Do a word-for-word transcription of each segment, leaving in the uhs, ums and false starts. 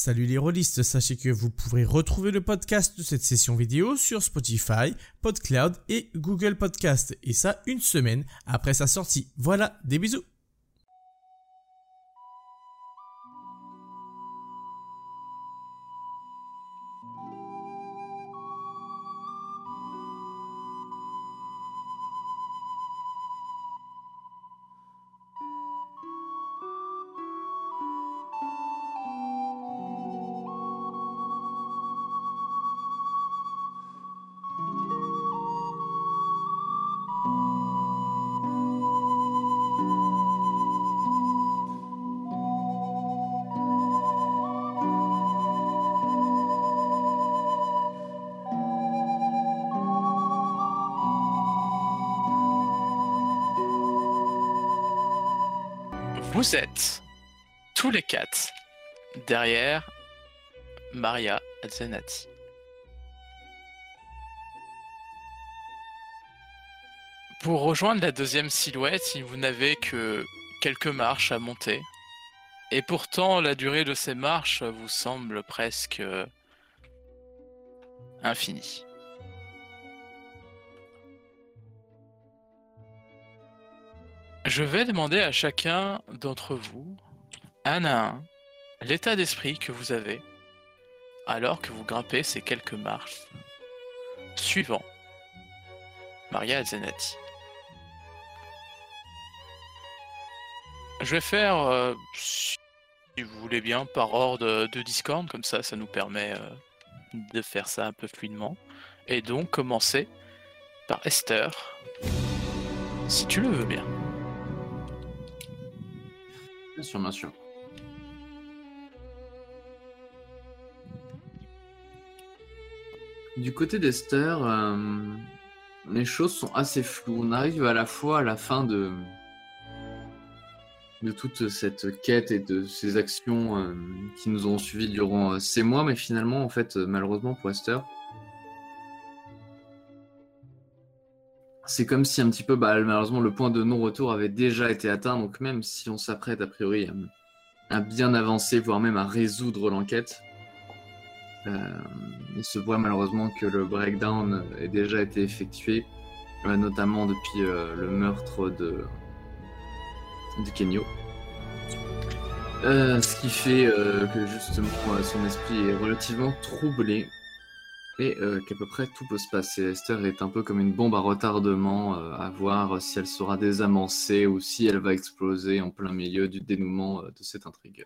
Salut les rôlistes, sachez que vous pourrez retrouver le podcast de cette session vidéo sur Spotify, PodCloud et Google Podcast, et ça une semaine après sa sortie. Voilà, des bisous. Vous êtes tous les quatre derrière Maria Zenati. Pour rejoindre la deuxième silhouette, vous n'avez que quelques marches à monter. Et pourtant, la durée de ces marches vous semble presque infinie. Je vais demander à chacun d'entre vous, un à un, l'état d'esprit que vous avez alors que vous grimpez ces quelques marches, suivant Maria Zenati. Je vais faire, euh, si vous voulez bien, par ordre de Discord, comme ça, ça nous permet euh, de faire ça un peu fluidement. Et donc, commencer par Esther, si tu le veux bien. Bien sûr, bien sûr. Du côté d'Esther, euh, les choses sont assez floues. On arrive à la fois à la fin de, de toute cette quête et de ces actions euh, qui nous ont suivis durant euh, ces mois, mais finalement, en fait, malheureusement pour Esther, c'est comme si un petit peu, bah, malheureusement, le point de non-retour avait déjà été atteint. Donc même si on s'apprête, a priori, à, à bien avancer, voire même à résoudre l'enquête, euh, il se voit malheureusement que le breakdown ait déjà été effectué, euh, notamment depuis euh, le meurtre de, de Kenyo. Euh, ce qui fait euh, que justement euh, son esprit est relativement troublé. Et euh, qu'à peu près tout peut se passer. Esther est un peu comme une bombe à retardement, euh, à voir si elle sera désamorcée ou si elle va exploser en plein milieu du dénouement euh, de cette intrigue.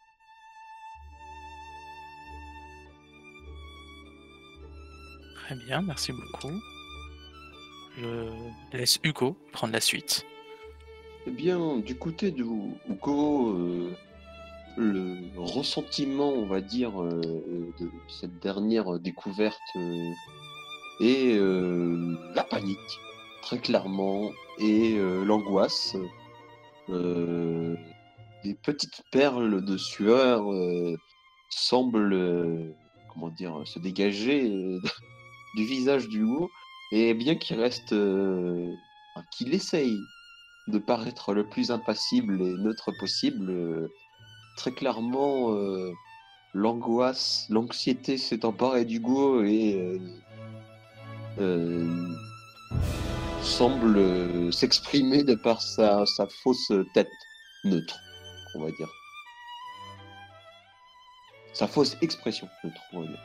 Très bien, merci beaucoup. Je laisse Hugo prendre la suite. Eh bien, du côté de Hugo, euh, le ressentiment, on va dire, euh, de cette dernière découverte euh, est euh, la panique, très clairement, et euh, l'angoisse. Euh, des petites perles de sueur euh, semblent, euh, comment dire, se dégager euh, du visage d'Hugo, et bien qu'il reste, euh, enfin, qu'il essaye de paraître le plus impassible et neutre possible, euh, très clairement, euh, l'angoisse, l'anxiété s'est emparée d'Hugo et euh, euh, semble euh, s'exprimer de par sa, sa fausse tête neutre, on va dire. Sa fausse expression neutre, on va dire.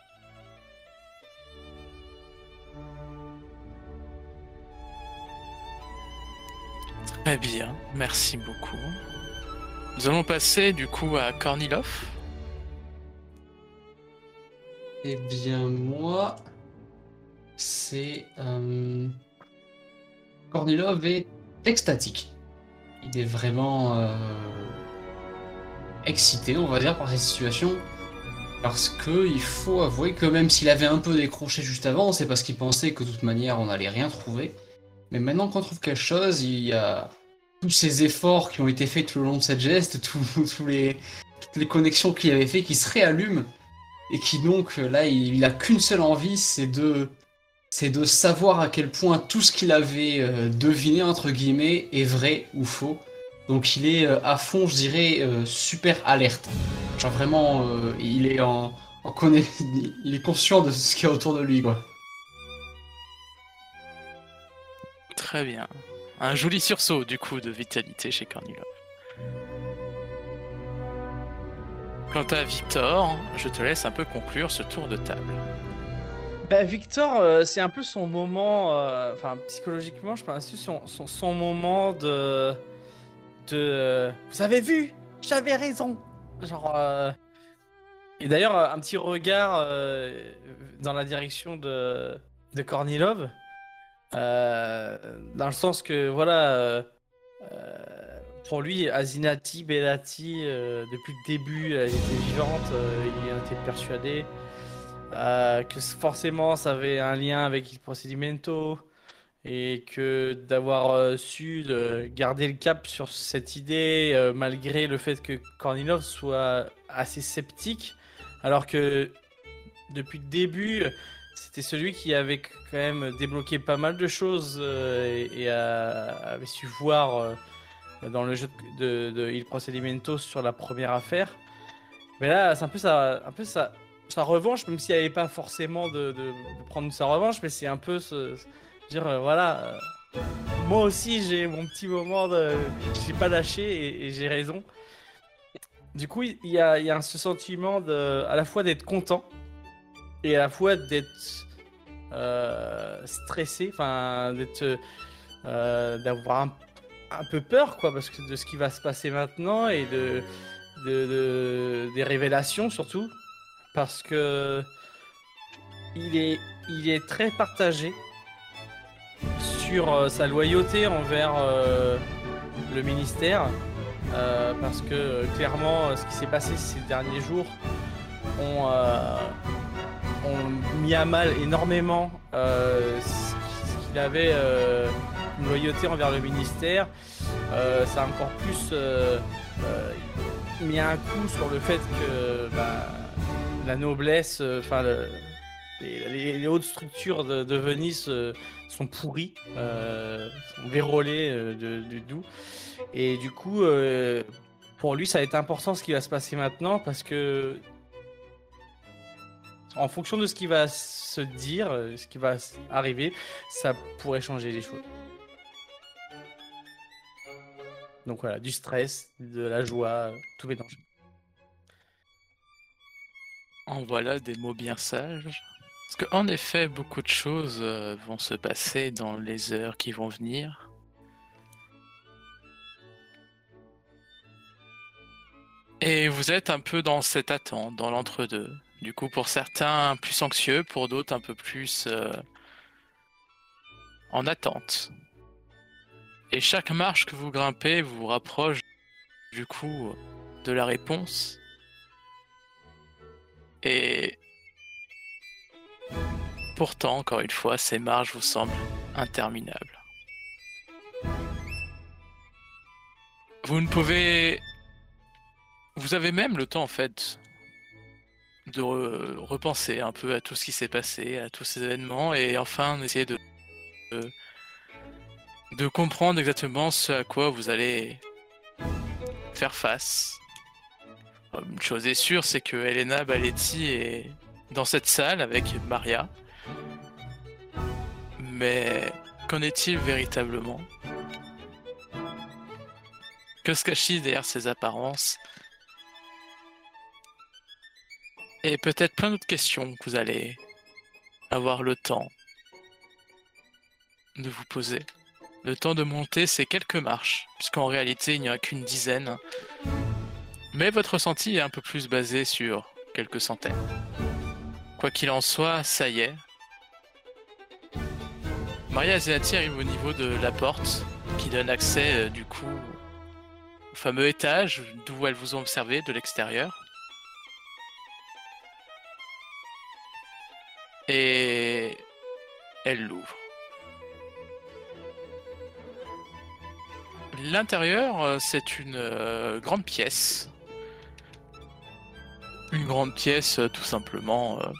Très bien, merci beaucoup. Nous allons passer du coup à Kornilov. Eh bien, moi, c'est... Euh... Kornilov est extatique. Il est vraiment euh... excité, on va dire, par cette situation. Parce qu'il faut avouer que même s'il avait un peu décroché juste avant, c'est parce qu'il pensait que de toute manière on n'allait rien trouver. Mais maintenant qu'on trouve quelque chose, il y a tous ces efforts qui ont été faits tout le long de cette geste, tous les, toutes les connexions qu'il avait fait qui se réallument. Et qui donc, là, il n'a qu'une seule envie, c'est de, c'est de savoir à quel point tout ce qu'il avait euh, deviné, entre guillemets, est vrai ou faux. Donc il est euh, à fond, je dirais, euh, super alerte. Genre vraiment, euh, il est en, en conna- il est conscient de ce qu'il y a autour de lui, quoi. Très bien. Un joli sursaut du coup de vitalité chez Kornilov. Quant à Victor, je te laisse un peu conclure ce tour de table. Bah, Victor, euh, c'est un peu son moment, euh, enfin psychologiquement, je pense que c'est son, son, son moment de, de, euh, vous avez vu, j'avais raison. Genre, euh, et d'ailleurs un petit regard euh, dans la direction de, de Kornilov, euh, dans le sens que voilà, euh, euh, pour lui, Azinati, Bellati, euh, depuis le début, elle était vivante, euh, il en était persuadé. Euh, que c- forcément ça avait un lien avec Il Procedimento et que d'avoir euh, su de garder le cap sur cette idée euh, malgré le fait que Kornilov soit assez sceptique alors que depuis le début c'était celui qui avait quand même débloqué pas mal de choses euh, et, et a- avait su voir euh, dans le jeu de, de, de Il Procedimento sur la première affaire. Mais là, c'est un peu sa, un peu sa, sa revanche, même s'il n'y avait pas forcément de, de- de prendre sa revanche, mais c'est un peu se, se dire, euh, voilà, euh, moi aussi j'ai mon petit moment de, j'ai pas lâché et, et j'ai raison. Du coup, il y a, il y a ce sentiment de, à la fois d'être content et à la fois d'être euh, stressé, enfin d'être, euh, d'avoir un, un peu peur, quoi, parce que de ce qui va se passer maintenant et de, de, de- des révélations surtout. Parce que il est, il est très partagé sur euh, sa loyauté envers euh, le ministère. Euh, parce que euh, clairement, euh, ce qui s'est passé ces derniers jours ont, euh, ont mis à mal énormément euh, ce ce qu'il avait euh, une loyauté envers le ministère. Euh, ça a encore plus euh, euh, mis un coup sur le fait que bah, la noblesse, euh, enfin le- les, les- les hautes structures de, de Venise euh, sont pourries, euh, sont vérolées euh, de, du doux. Et du coup, euh, pour lui, ça va être important ce qui va se passer maintenant parce que en fonction de ce qui va se dire, euh, ce qui va s- arriver, ça pourrait changer les choses. Donc voilà, du stress, de la joie, euh, tout mélange. En voilà des mots bien sages. Parce qu'en effet, beaucoup de choses euh, vont se passer dans les heures qui vont venir. Et vous êtes un peu dans cette attente, dans l'entre-deux. Du coup, pour certains, plus anxieux, pour d'autres, un peu plus euh, en attente. Et chaque marche que vous grimpez vous rapproche, du coup, de la réponse. Et pourtant, encore une fois, ces marches vous semblent interminables. Vous ne pouvez... Vous avez même le temps, en fait, de re- repenser un peu à tout ce qui s'est passé, à tous ces événements, et enfin d'essayer de, de, de comprendre exactement ce à quoi vous allez faire face. Une chose est sûre, c'est que Elena Baletti est dans cette salle avec Maria. Mais qu'en est-il véritablement? Que se cache-t-il derrière ces apparences? Et peut-être plein d'autres questions que vous allez avoir le temps de vous poser. Le temps de monter ces quelques marches, puisqu'en réalité il n'y en a qu'une dizaine. Mais votre ressenti est un peu plus basé sur quelques centaines. Quoi qu'il en soit, ça y est. Maria Zenati arrive au niveau de la porte qui donne accès euh, du coup au fameux étage d'où elles vous ont observé de l'extérieur. Et elle l'ouvre. L'intérieur, euh, c'est une euh, grande pièce. Une grande pièce, euh, tout simplement. euh,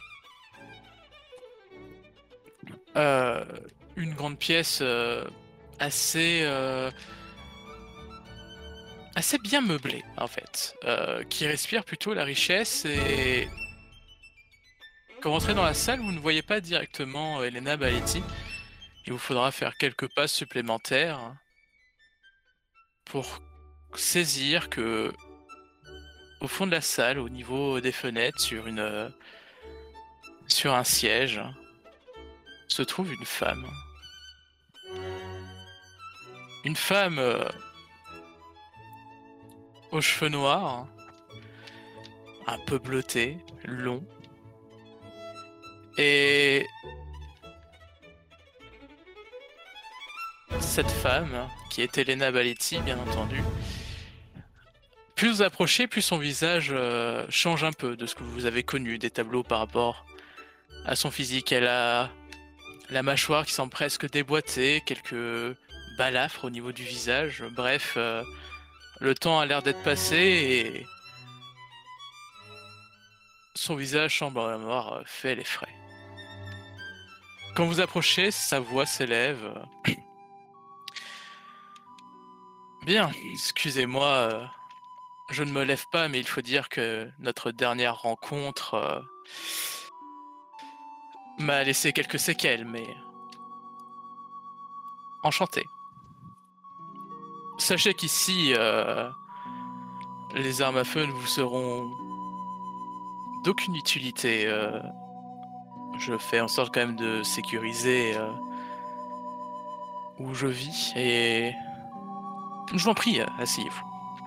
euh, une grande pièce euh, assez, euh, assez bien meublé en fait, euh, qui respire plutôt la richesse et quand vous rentrez dans la salle, vous ne voyez pas directement euh, Elena Baletti. Il vous faudra faire quelques pas supplémentaires pour saisir que au fond de la salle, au niveau des fenêtres, sur une euh, sur un siège, se trouve une femme. Une femme euh, aux cheveux noirs, un peu bleuté, long. Et cette femme, qui est Elena Baletti, bien entendu, plus vous approchez, plus son visage euh, change un peu de ce que vous avez connu des tableaux par rapport à son physique. Elle a la mâchoire qui semble presque déboîtée, quelques balafres au niveau du visage. Bref, euh, le temps a l'air d'être passé et son visage semble avoir fait les frais. Quand vous approchez, sa voix s'élève. Bien, excusez-moi, euh, je ne me lève pas, mais il faut dire que notre dernière rencontre euh, m'a laissé quelques séquelles, mais enchanté. Sachez qu'ici, euh, les armes à feu ne vous seront d'aucune utilité. Euh, je fais en sorte quand même de sécuriser euh, où je vis et je vous en prie, asseyez-vous.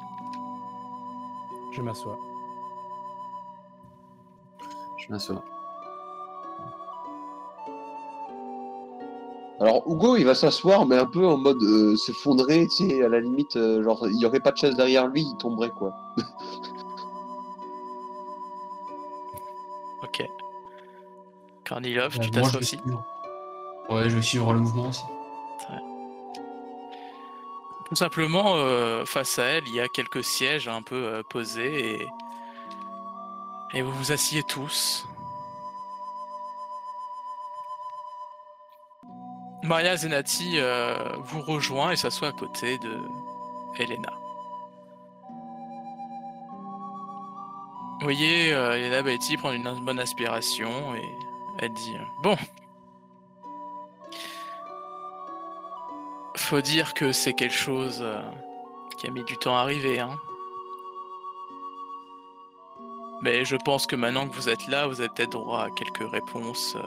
Je m'assois. Je m'assois. Alors Hugo, il va s'asseoir, mais un peu en mode euh, s'effondrer, tu sais, à la limite, euh, genre, il n'y aurait pas de chaise derrière lui, il tomberait, quoi. Ok. Kornilov, Euh, tu moi, t'assois je vais aussi. suivre. Ouais, je vais suivre le mouvement aussi. Tout simplement, euh, face à elle, il y a quelques sièges un peu euh, posés et... et vous vous asseyez tous. Maria Zenati euh, vous rejoint et s'assoit à côté de Elena. Vous voyez euh, Elena Baletti prendre une bonne aspiration et elle dit « Bon, faut dire que c'est quelque chose euh, qui a mis du temps à arriver, hein. Mais je pense que maintenant que vous êtes là, vous avez peut-être droit à quelques réponses euh,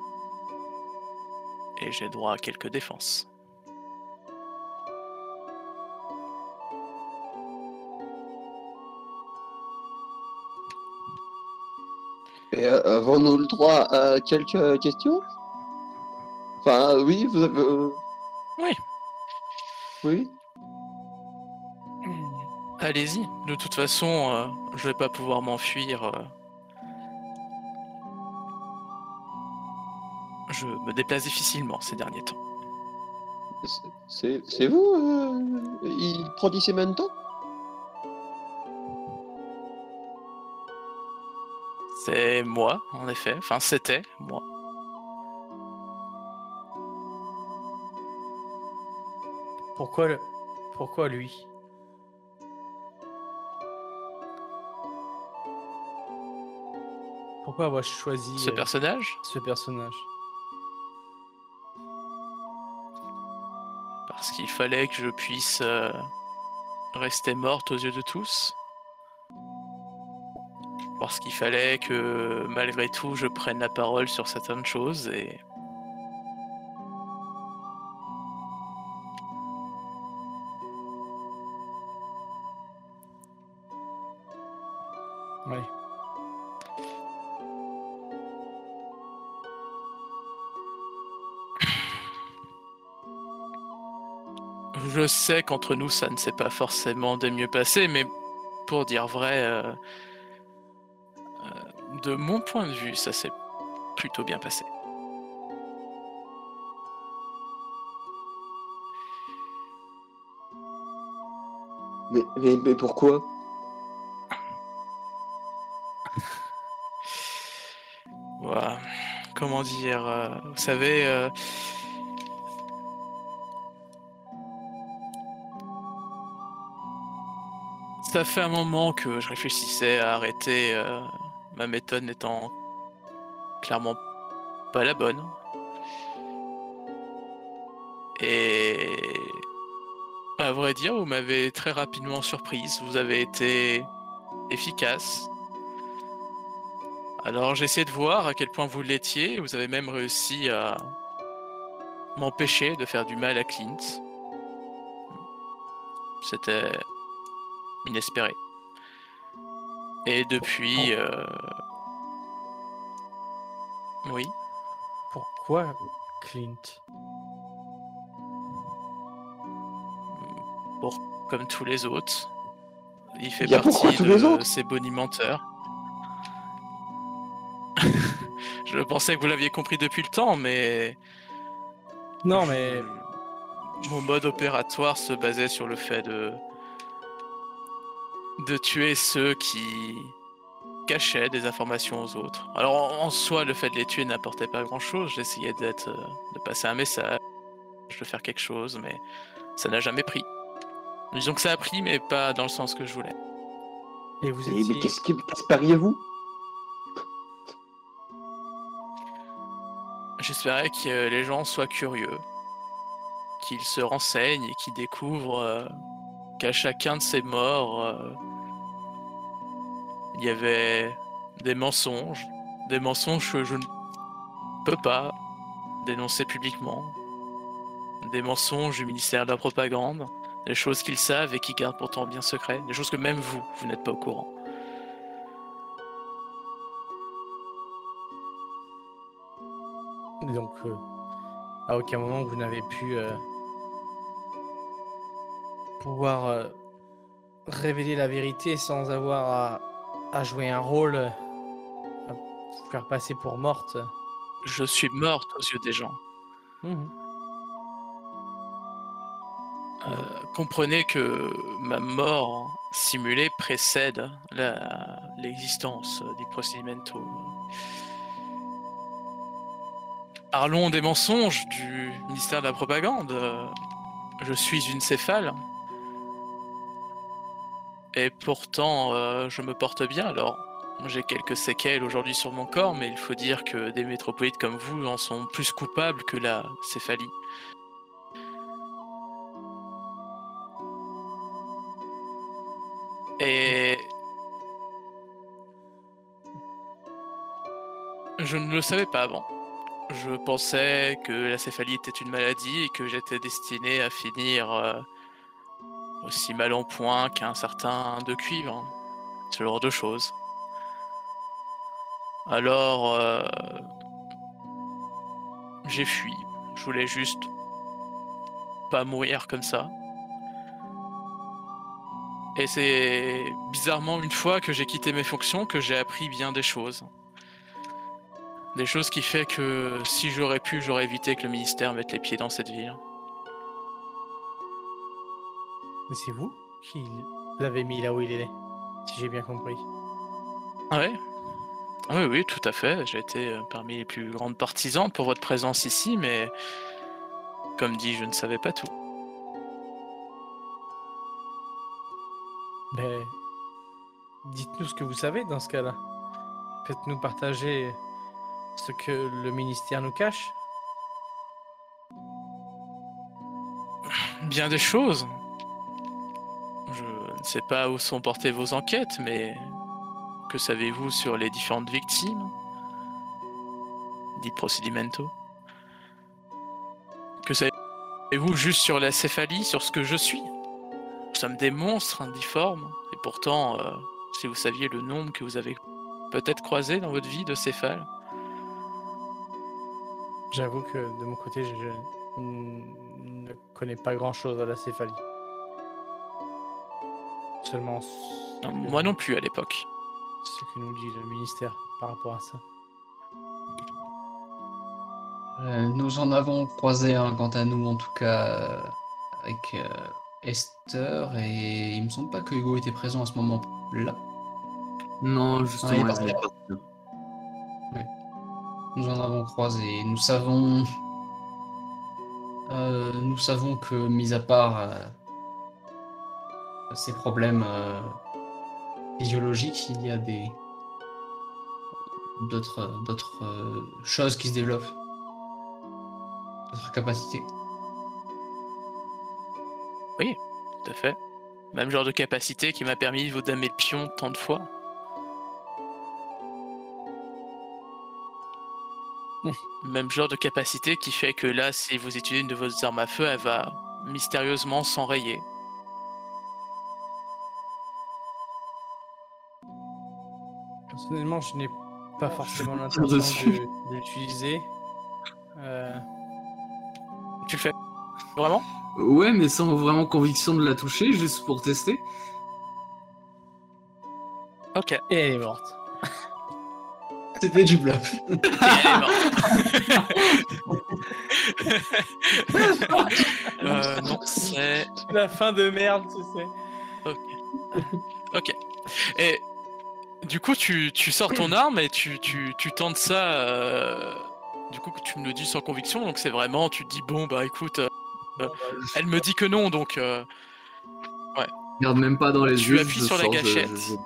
et j'ai droit à quelques défenses. » Et euh, avons-nous le droit à quelques euh, questions? Enfin, euh, oui, vous avez... euh, Oui. Oui. Allez-y, de toute façon, euh, je vais pas pouvoir m'enfuir. Euh... Je me déplace difficilement ces derniers temps. C'est c'est vous euh, Il prend d'ici même temps? C'est moi, en effet. Enfin, c'était moi. Pourquoi le... Pourquoi lui? Pourquoi avoir choisi Ce euh, personnage, ce personnage? parce qu'il fallait que je puisse euh, rester morte aux yeux de tous. Parce qu'il fallait que, malgré tout, je prenne la parole sur certaines choses et... Oui. Je sais qu'entre nous, ça ne s'est pas forcément des mieux passé, mais pour dire vrai, euh, euh, de mon point de vue, ça s'est plutôt bien passé. Mais, mais, mais pourquoi? Voilà. Comment dire, euh, vous savez, euh, Ça fait un moment que je réfléchissais à arrêter, euh, ma méthode n'étant clairement pas la bonne. Et à vrai dire, vous m'avez très rapidement surprise. Vous avez été efficace. Alors j'ai essayé de voir à quel point vous l'étiez. Vous avez même réussi à m'empêcher de faire du mal à Clint. C'était inespéré. Et depuis... euh, Oui. Pourquoi Clint? Pour, comme tous les autres. Il fait Il y a pourquoi partie tous les de autres ces bonimenteurs. Je pensais que vous l'aviez compris depuis le temps, mais... Non, je- mais Mon mode opératoire se basait sur le fait de... de tuer ceux qui cachaient des informations aux autres. Alors en, en soi, le fait de les tuer n'apportait pas grand-chose. J'essayais d'être, euh, de passer un message, de faire quelque chose, mais ça n'a jamais pris. Disons que ça a pris, mais pas dans le sens que je voulais. et vous Eh, mais étiez. qu'est-ce que- qu'espériez-vous? J'espérais que les gens soient curieux, qu'ils se renseignent et qu'ils découvrent euh, qu'à chacun de ces morts, euh, il y avait des mensonges, des mensonges que je ne peux pas dénoncer publiquement, des mensonges du ministère de la Propagande, des choses qu'ils savent et qu'ils gardent pourtant bien secret, des choses que même vous, vous n'êtes pas au courant. Donc, euh, à aucun moment vous n'avez pu euh, pouvoir euh, révéler la vérité sans avoir à, à jouer un rôle, euh, à vous faire passer pour morte. Je suis morte aux yeux des gens. Mhm. Euh, comprenez que ma mort simulée précède la- l'existence du procedimento. Parlons des mensonges du ministère de la Propagande. Euh, Je suis une céphale. Et pourtant, euh, je me porte bien. Alors, j'ai quelques séquelles aujourd'hui sur mon corps, mais il faut dire que des métropolites comme vous en sont plus coupables que la céphalie. Et je ne le savais pas avant. Je pensais que la céphalie était une maladie et que j'étais destiné à finir euh, aussi mal en point qu'un certain de cuivre, hein. Ce genre de choses. Alors, euh, j'ai fui. Je voulais juste pas mourir comme ça. Et c'est bizarrement une fois que j'ai quitté mes fonctions que j'ai appris bien des choses. Des choses qui fait que si j'aurais pu, j'aurais évité que le ministère mette les pieds dans cette ville. Mais c'est vous qui l'avez mis là où il est, si j'ai bien compris. Ouais. Oui, oui, tout à fait. J'ai été euh, parmi les plus grandes partisans pour votre présence ici, mais comme dit, je ne savais pas tout. Mais dites-nous ce que vous savez dans ce cas-là. Faites-nous partager ce que le ministère nous cache. Bien des choses. Je ne sais pas où sont portées vos enquêtes, mais que savez-vous sur les différentes victimes? Dit procedimento. Que savez-vous juste sur la céphalie, sur ce que je suis? Nous sommes des monstres difformes, et pourtant, euh, si vous saviez le nombre que vous avez peut-être croisé dans votre vie de céphales. J'avoue que de mon côté, je, je ne connais pas grand-chose à la céphalie. Seulement ce Non, que- moi non plus à l'époque. ce que nous dit le ministère par rapport à ça. Euh, nous en avons croisé un, quant à nous, en tout cas, euh, avec euh, Esther, et il me semble pas que Hugo était présent à ce moment-là. Non, Ah, il justement, est il parti. est parti. Nous en avons croisé. Nous savons. Euh, nous savons que, mis à part euh, ces problèmes euh, physiologiques, il y a des d'autres d'autres euh, choses qui se développent, d'autres capacités. Oui, tout à fait. Même genre de capacité qui m'a permis de vous damer le pion tant de fois. Même genre de capacité qui fait que là, si vous utilisez une de vos armes à feu, elle va mystérieusement s'enrayer. Personnellement, je n'ai pas forcément tire l'intention dessus. de, de l'utiliser. Euh, Tu le fais vraiment? Ouais, mais sans vraiment conviction de la toucher, juste pour tester. Ok. Et elle est morte. C'était du bluff. Et elle est morte. euh, non, c'est... La fin de merde, tu sais. Ok. Ok. Et du coup, tu, tu sors ton arme et tu, tu, tu tentes ça. Euh... Du coup, tu me le dis sans conviction, donc c'est vraiment, tu te dis, bon, bah écoute, euh, Bah, elle me dit que non, donc euh, je regarde même pas dans les Tu yeux, appuies je sur la sors, je- gâchette. je- je-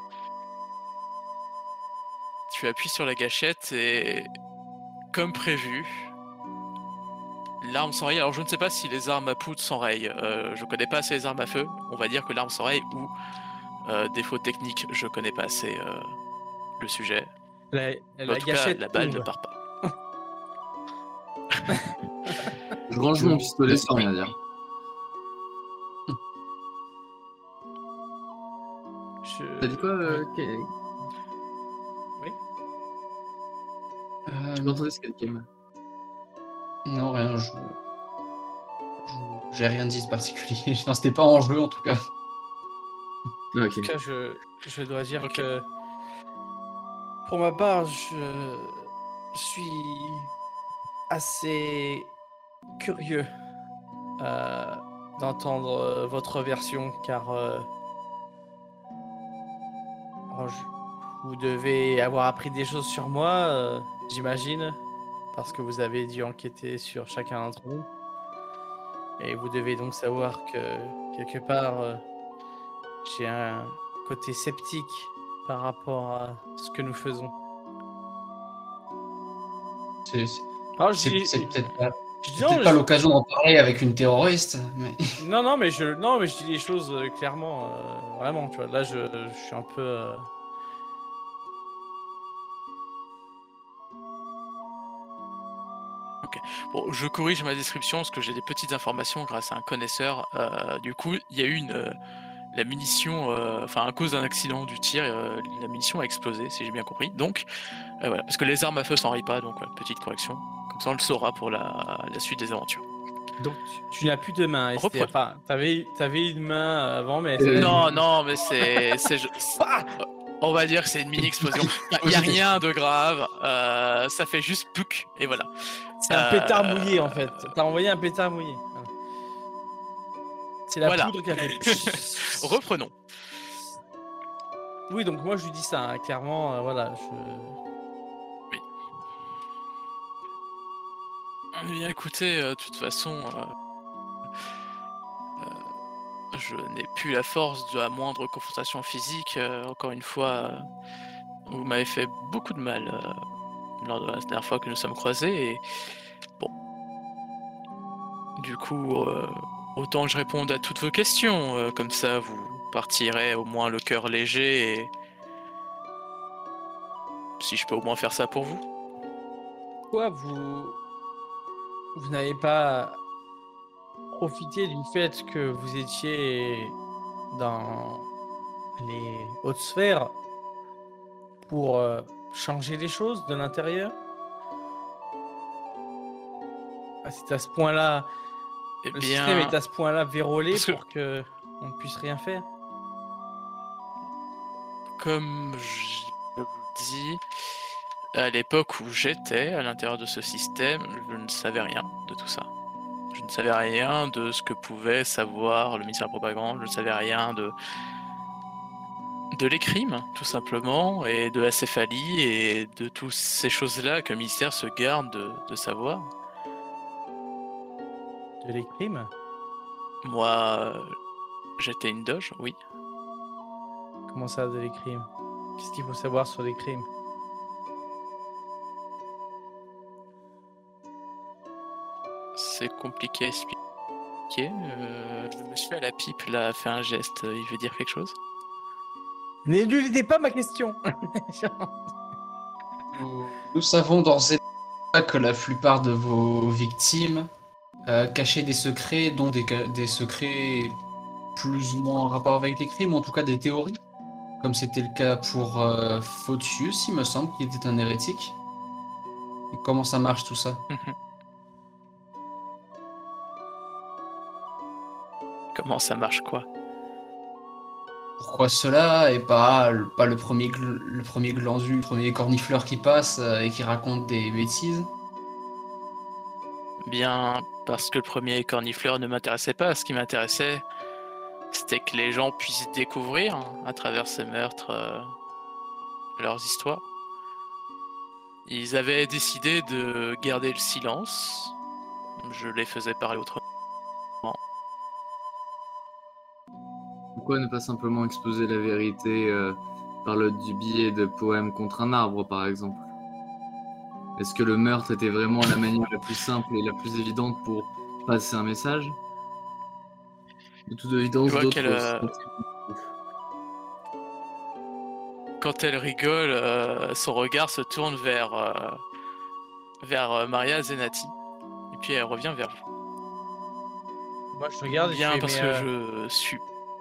tu appuies sur la gâchette et, comme prévu, l'arme s'enraye. Alors, je ne sais pas si les armes à poudre s'enrayent. Euh, je connais pas assez les armes à feu. On va dire que l'arme s'enraye ou euh, défaut technique, je connais pas assez euh, le sujet. La, Mais la en tout gâchette cas, la balle ouvre. ne part pas. Je range mon pistolet sans rien dire. Je... T'as dit quoi euh, Oui. Ke- Oui. Euh, Tu m'entendais ce qu'elle game? non, rien, je. je- J'ai rien dit de particulier. Enfin, c'était pas en jeu en tout cas. Ah, En ok. tout cas, je, je dois dire Ok. que pour ma part, je suis assez curieux euh, d'entendre euh, votre version, car euh, alors, je- vous devez avoir appris des choses sur moi, euh, j'imagine, parce que vous avez dû enquêter sur chacun d'entre nous. Et vous devez donc savoir que, quelque part, euh, j'ai un côté sceptique par rapport à ce que nous faisons. C'est c'est- Alors, je c'est- dis- c'est peut-être pas, je dis c'est non, peut-être mais pas je- l'occasion d'en parler avec une terroriste, mais. non, non, mais je, non, mais je dis les choses euh, clairement, euh, vraiment, tu vois. Là, je, je suis un peu. euh, Bon, je corrige ma description parce que j'ai des petites informations grâce à un connaisseur. Euh, du coup, il y a eu une. euh, la munition, euh, enfin, à cause d'un accident du tir, euh, la munition a explosé, si j'ai bien compris. Donc, euh, voilà, parce que les armes à feu s'enrayent pas, donc voilà, petite correction. Comme ça, on le saura pour la, la suite des aventures. Donc, tu, tu n'as plus de main, Esther. Reprenons. Enfin, t'avais, t'avais une main avant, mais. Euh, c'est- Non, non, mais c'est. c'est je- Ah On va dire que c'est une mini explosion. Il n'y a rien de grave. euh, ça fait juste pouc et voilà. C'est un Euh, pétard mouillé, en fait. T'as envoyé un pétard mouillé. Voilà. C'est la Voilà. poudre qui a fait. Reprenons. Oui, donc moi je lui dis ça, hein, clairement, euh, voilà. Je... Eh bien, écoutez, euh, de toute façon, euh, euh, je n'ai plus la force de la moindre confrontation physique. euh, encore une fois, euh, vous m'avez fait beaucoup de mal euh, lors de la dernière fois que nous sommes croisés. Et bon, du coup, euh, autant que je réponde à toutes vos questions. euh, comme ça, vous partirez au moins le cœur léger. Et si je peux au moins faire ça pour vous. Quoi, vous. Vous n'avez pas profité du fait que vous étiez dans les hautes sphères pour euh, changer les choses de l'intérieur? Ah, c'est à ce point-là. Eh Le bien, système est à ce point-là vérolé parce que- pour que on ne puisse rien faire. comme je vous dis, à l'époque où j'étais à l'intérieur de ce système, je ne savais rien de tout ça. Je ne savais rien de ce que pouvait savoir le ministère de la Propagande, je ne savais rien de de l'écrime, tout simplement, et de la céphalie, et de toutes ces choses-là que le ministère se garde de, de savoir. De l'écrime? Moi, euh, J'étais une doge, oui. Comment ça, des crimes? Qu'est-ce qu'il faut savoir sur les crimes? C'est compliqué à expliquer. Euh, le monsieur à la pipe là a fait un geste, il veut dire quelque chose? N'éludez pas ma question. Nous, nous savons d'ores et déjà que la plupart de vos victimes euh, cachaient des secrets, dont des, ca- des secrets plus ou moins en rapport avec les crimes, ou en tout cas des théories, comme c'était le cas pour euh, Photius, il me semble, qui était un hérétique. Et comment ça marche tout ça? Comment ça marche quoi? Pourquoi cela et pas, le- pas le premier, gl- le premier glandu, le premier cornifleur qui passe euh, et qui raconte des bêtises? Bien parce que le premier cornifleur ne m'intéressait pas. Ce qui m'intéressait, c'était que les gens puissent découvrir hein, à travers ces meurtres euh, leurs histoires. Ils avaient décidé de garder le silence. Je les faisais parler autrement. Pourquoi ne pas simplement exposer la vérité euh, par le du biais de poèmes contre un arbre, par exemple? Est-ce que le meurtre était vraiment la manière la plus simple et la plus évidente pour passer un message? De toute évidence, Tu vois d'autres qu'elle, euh, sont- Quand elle rigole, euh, son regard se tourne vers, euh, vers euh, Maria Zenati. Et puis elle revient vers vous. Moi, je regarde et je Bien fais, parce mais, que euh, je suis...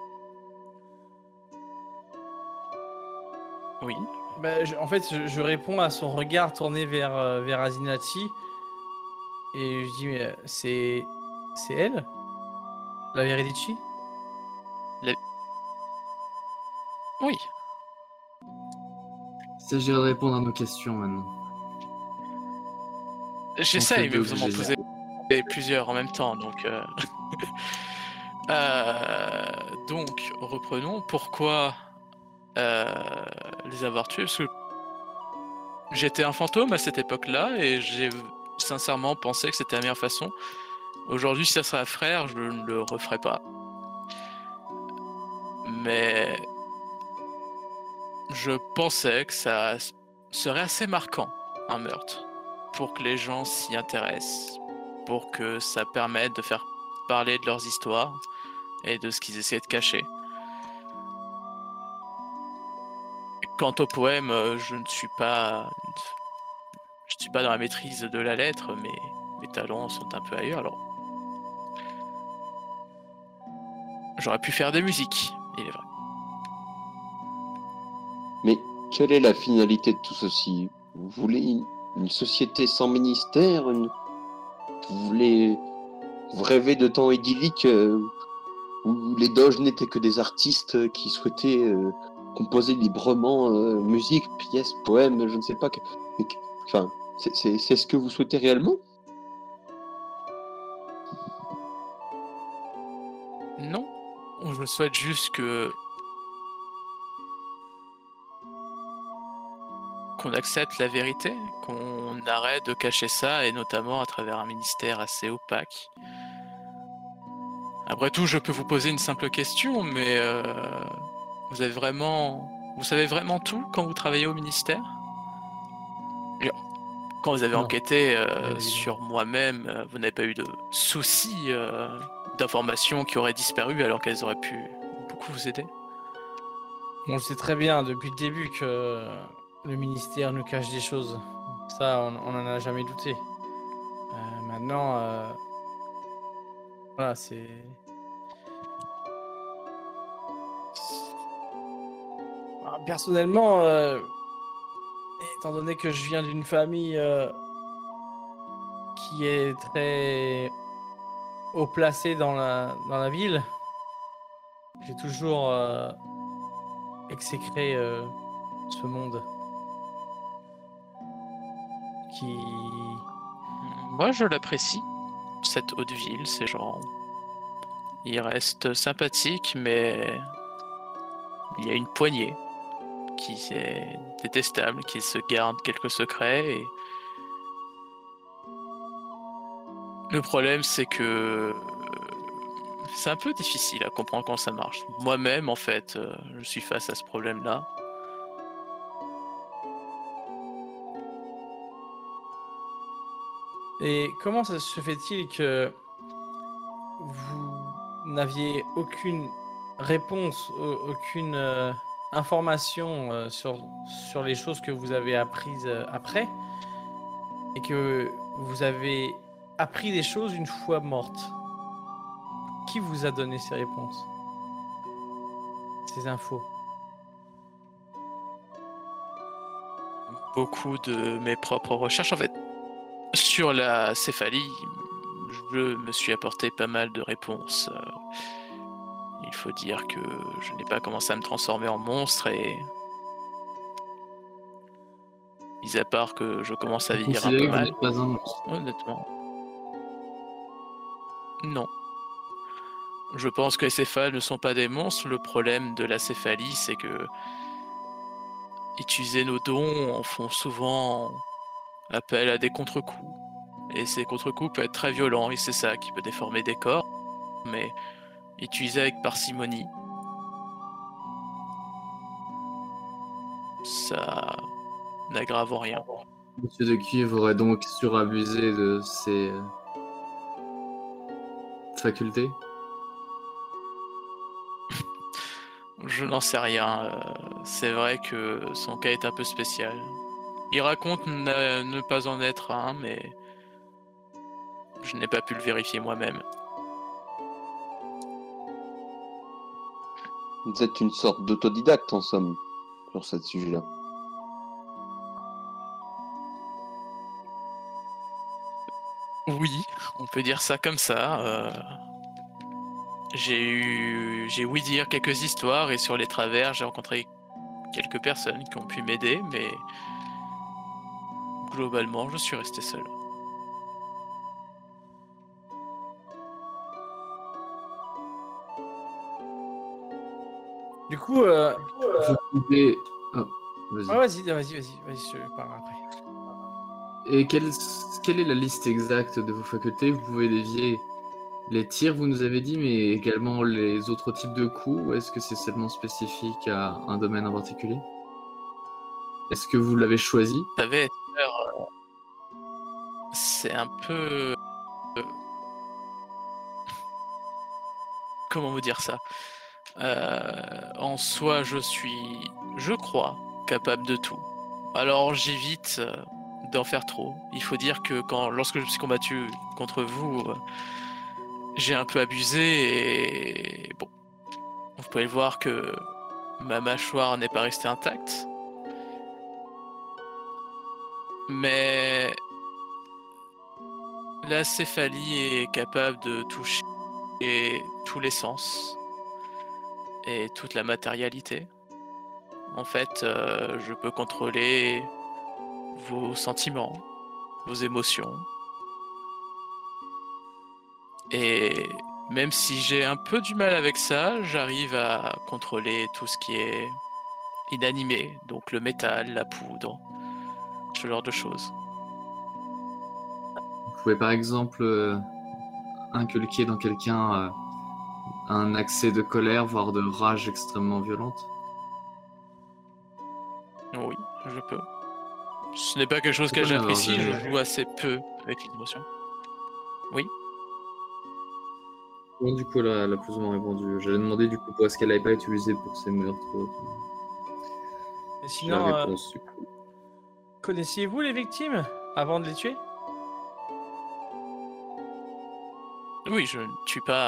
Oui. bah, je- en fait, je, je réponds à son regard tourné vers, euh, vers Azinati. Et je dis, mais euh, c'est. C'est elle? La Veridici? Oui. Il s'agirait de répondre à nos questions maintenant. J'essaye, mais deux vous que m'en j'ai posez plusieurs en même temps, donc... euh, euh, Donc, reprenons. Pourquoi euh, les avoir tués? Parce que j'étais un fantôme à cette époque-là, et j'ai sincèrement pensé que c'était la meilleure façon. Aujourd'hui, si ça serait un frère, je ne le referais pas. Mais je pensais que ça serait assez marquant, un meurtre, pour que les gens s'y intéressent, pour que ça permette de faire parler de leurs histoires et de ce qu'ils essaient de cacher. Quant au poème, euh, je ne suis pas, je ne suis pas dans la maîtrise de la lettre, mais mes talents sont un peu ailleurs. Alors, j'aurais pu faire des musiques, il est vrai. Mais quelle est la finalité de tout ceci? Vous voulez une, une société sans ministère? une- Vous voulez... Vous rêvez de temps idyllique euh, où les doges n'étaient que des artistes qui souhaitaient euh, composer librement euh, musique, pièces, poèmes, je ne sais pas. Que... mais que- Enfin, c'est- c'est c'est ce que vous souhaitez réellement? Non, je souhaite juste que qu'on accepte la vérité, qu'on arrête de cacher ça, et notamment à travers un ministère assez opaque. Après tout, je peux vous poser une simple question, mais euh, vous avez vraiment, vous savez vraiment tout quand vous travaillez au ministère? Quand vous avez Non. enquêté euh, Bien évidemment. sur moi-même, euh, vous n'avez pas eu de soucis euh, d'informations qui auraient disparu alors qu'elles auraient pu beaucoup vous aider? On le sait très bien depuis le début que le ministère nous cache des choses. Ça, on on en a jamais douté. Euh, maintenant, euh, voilà, c'est. Ah, personnellement, euh, étant donné que je viens d'une famille euh, qui est très haut placée dans la, dans la ville, j'ai toujours euh, exécré euh, ce monde qui. Moi, je l'apprécie, cette haute ville, ces gens. Ils restent sympathiques, mais il y a une poignée qui est détestable, qui se garde quelques secrets. Et le problème, c'est que c'est un peu difficile à comprendre comment ça marche. Moi-même, en fait, euh, je suis face à ce problème-là. Et comment ça se fait-il que vous n'aviez aucune réponse, au- aucune euh, information euh, sur, sur les choses que vous avez apprises euh, après, et que vous avez appris des choses une fois morte? Qui vous a donné ces réponses, ces infos? Beaucoup de mes propres recherches, en fait, sur la céphalie, je me suis apporté pas mal de réponses. Euh, Il faut dire que je n'ai pas commencé à me transformer en monstre et... Mis à part que je commence à Vous vieillir un considérez peu que vous mal, n'êtes pas un monstre. honnêtement. Non. Je pense que les céphales ne sont pas des monstres. Le problème de la céphalie, c'est que utiliser nos dons en font souvent appel à des contre-coups. Et ces contre-coups peuvent être très violents, et c'est ça qui peut déformer des corps. Mais utilisé avec parcimonie, ça n'aggrave rien. Monsieur de Cuivre aurait donc surabusé de ses euh, facultés. Je n'en sais rien. euh, C'est vrai que son cas est un peu spécial. Il raconte ne, ne pas en être un, mais je n'ai pas pu le vérifier moi-même. Vous êtes une sorte d'autodidacte en somme sur ce sujet-là. Oui, on peut dire ça comme ça. euh, J'ai eu, j'ai ouï dire quelques histoires et sur les travers, j'ai rencontré quelques personnes qui ont pu m'aider, mais globalement, je suis resté seul. Du coup, euh... Vous pouvez... Oh, vas-y. ah, vas-y, vas-y, vas-y, vas-y, je parle après. Et quelle, quelle est la liste exacte de vos facultés? Vous pouvez dévier les tirs, vous nous avez dit, mais également les autres types de coups, ou est-ce que c'est seulement spécifique à un domaine en particulier? Est-ce que vous l'avez choisi? Vous savez, euh, c'est un peu... euh, Comment vous dire ça? Euh, En soi, je suis, je crois, capable de tout. Alors j'évite euh, d'en faire trop. Il faut dire que quand, lorsque je me suis combattu contre vous, euh, j'ai un peu abusé et bon, vous pouvez voir que ma mâchoire n'est pas restée intacte. Mais la céphalie est capable de toucher tous les sens et toute la matérialité. En fait, euh, je peux contrôler vos sentiments, vos émotions. Et même si j'ai un peu du mal avec ça, j'arrive à contrôler tout ce qui est inanimé, donc le métal, la poudre, ce genre de choses. Vous pouvez par exemple euh, inculquer dans quelqu'un euh, un accès de colère, voire de rage extrêmement violente? Oui, je peux. Ce n'est pas quelque chose que Pourquoi n'avoir j'apprécie, jamais- je joue assez peu avec l'émotion. Oui. Bon, du coup, elle a, elle a plus ou moins répondu. J'allais demander du coup pourquoi est-ce qu'elle n'avait pas utilisé pour ses meurtres. Et J'ai sinon, la euh, réponse, du coup. connaissiez-vous les victimes avant de les tuer? Oui, je ne tue pas.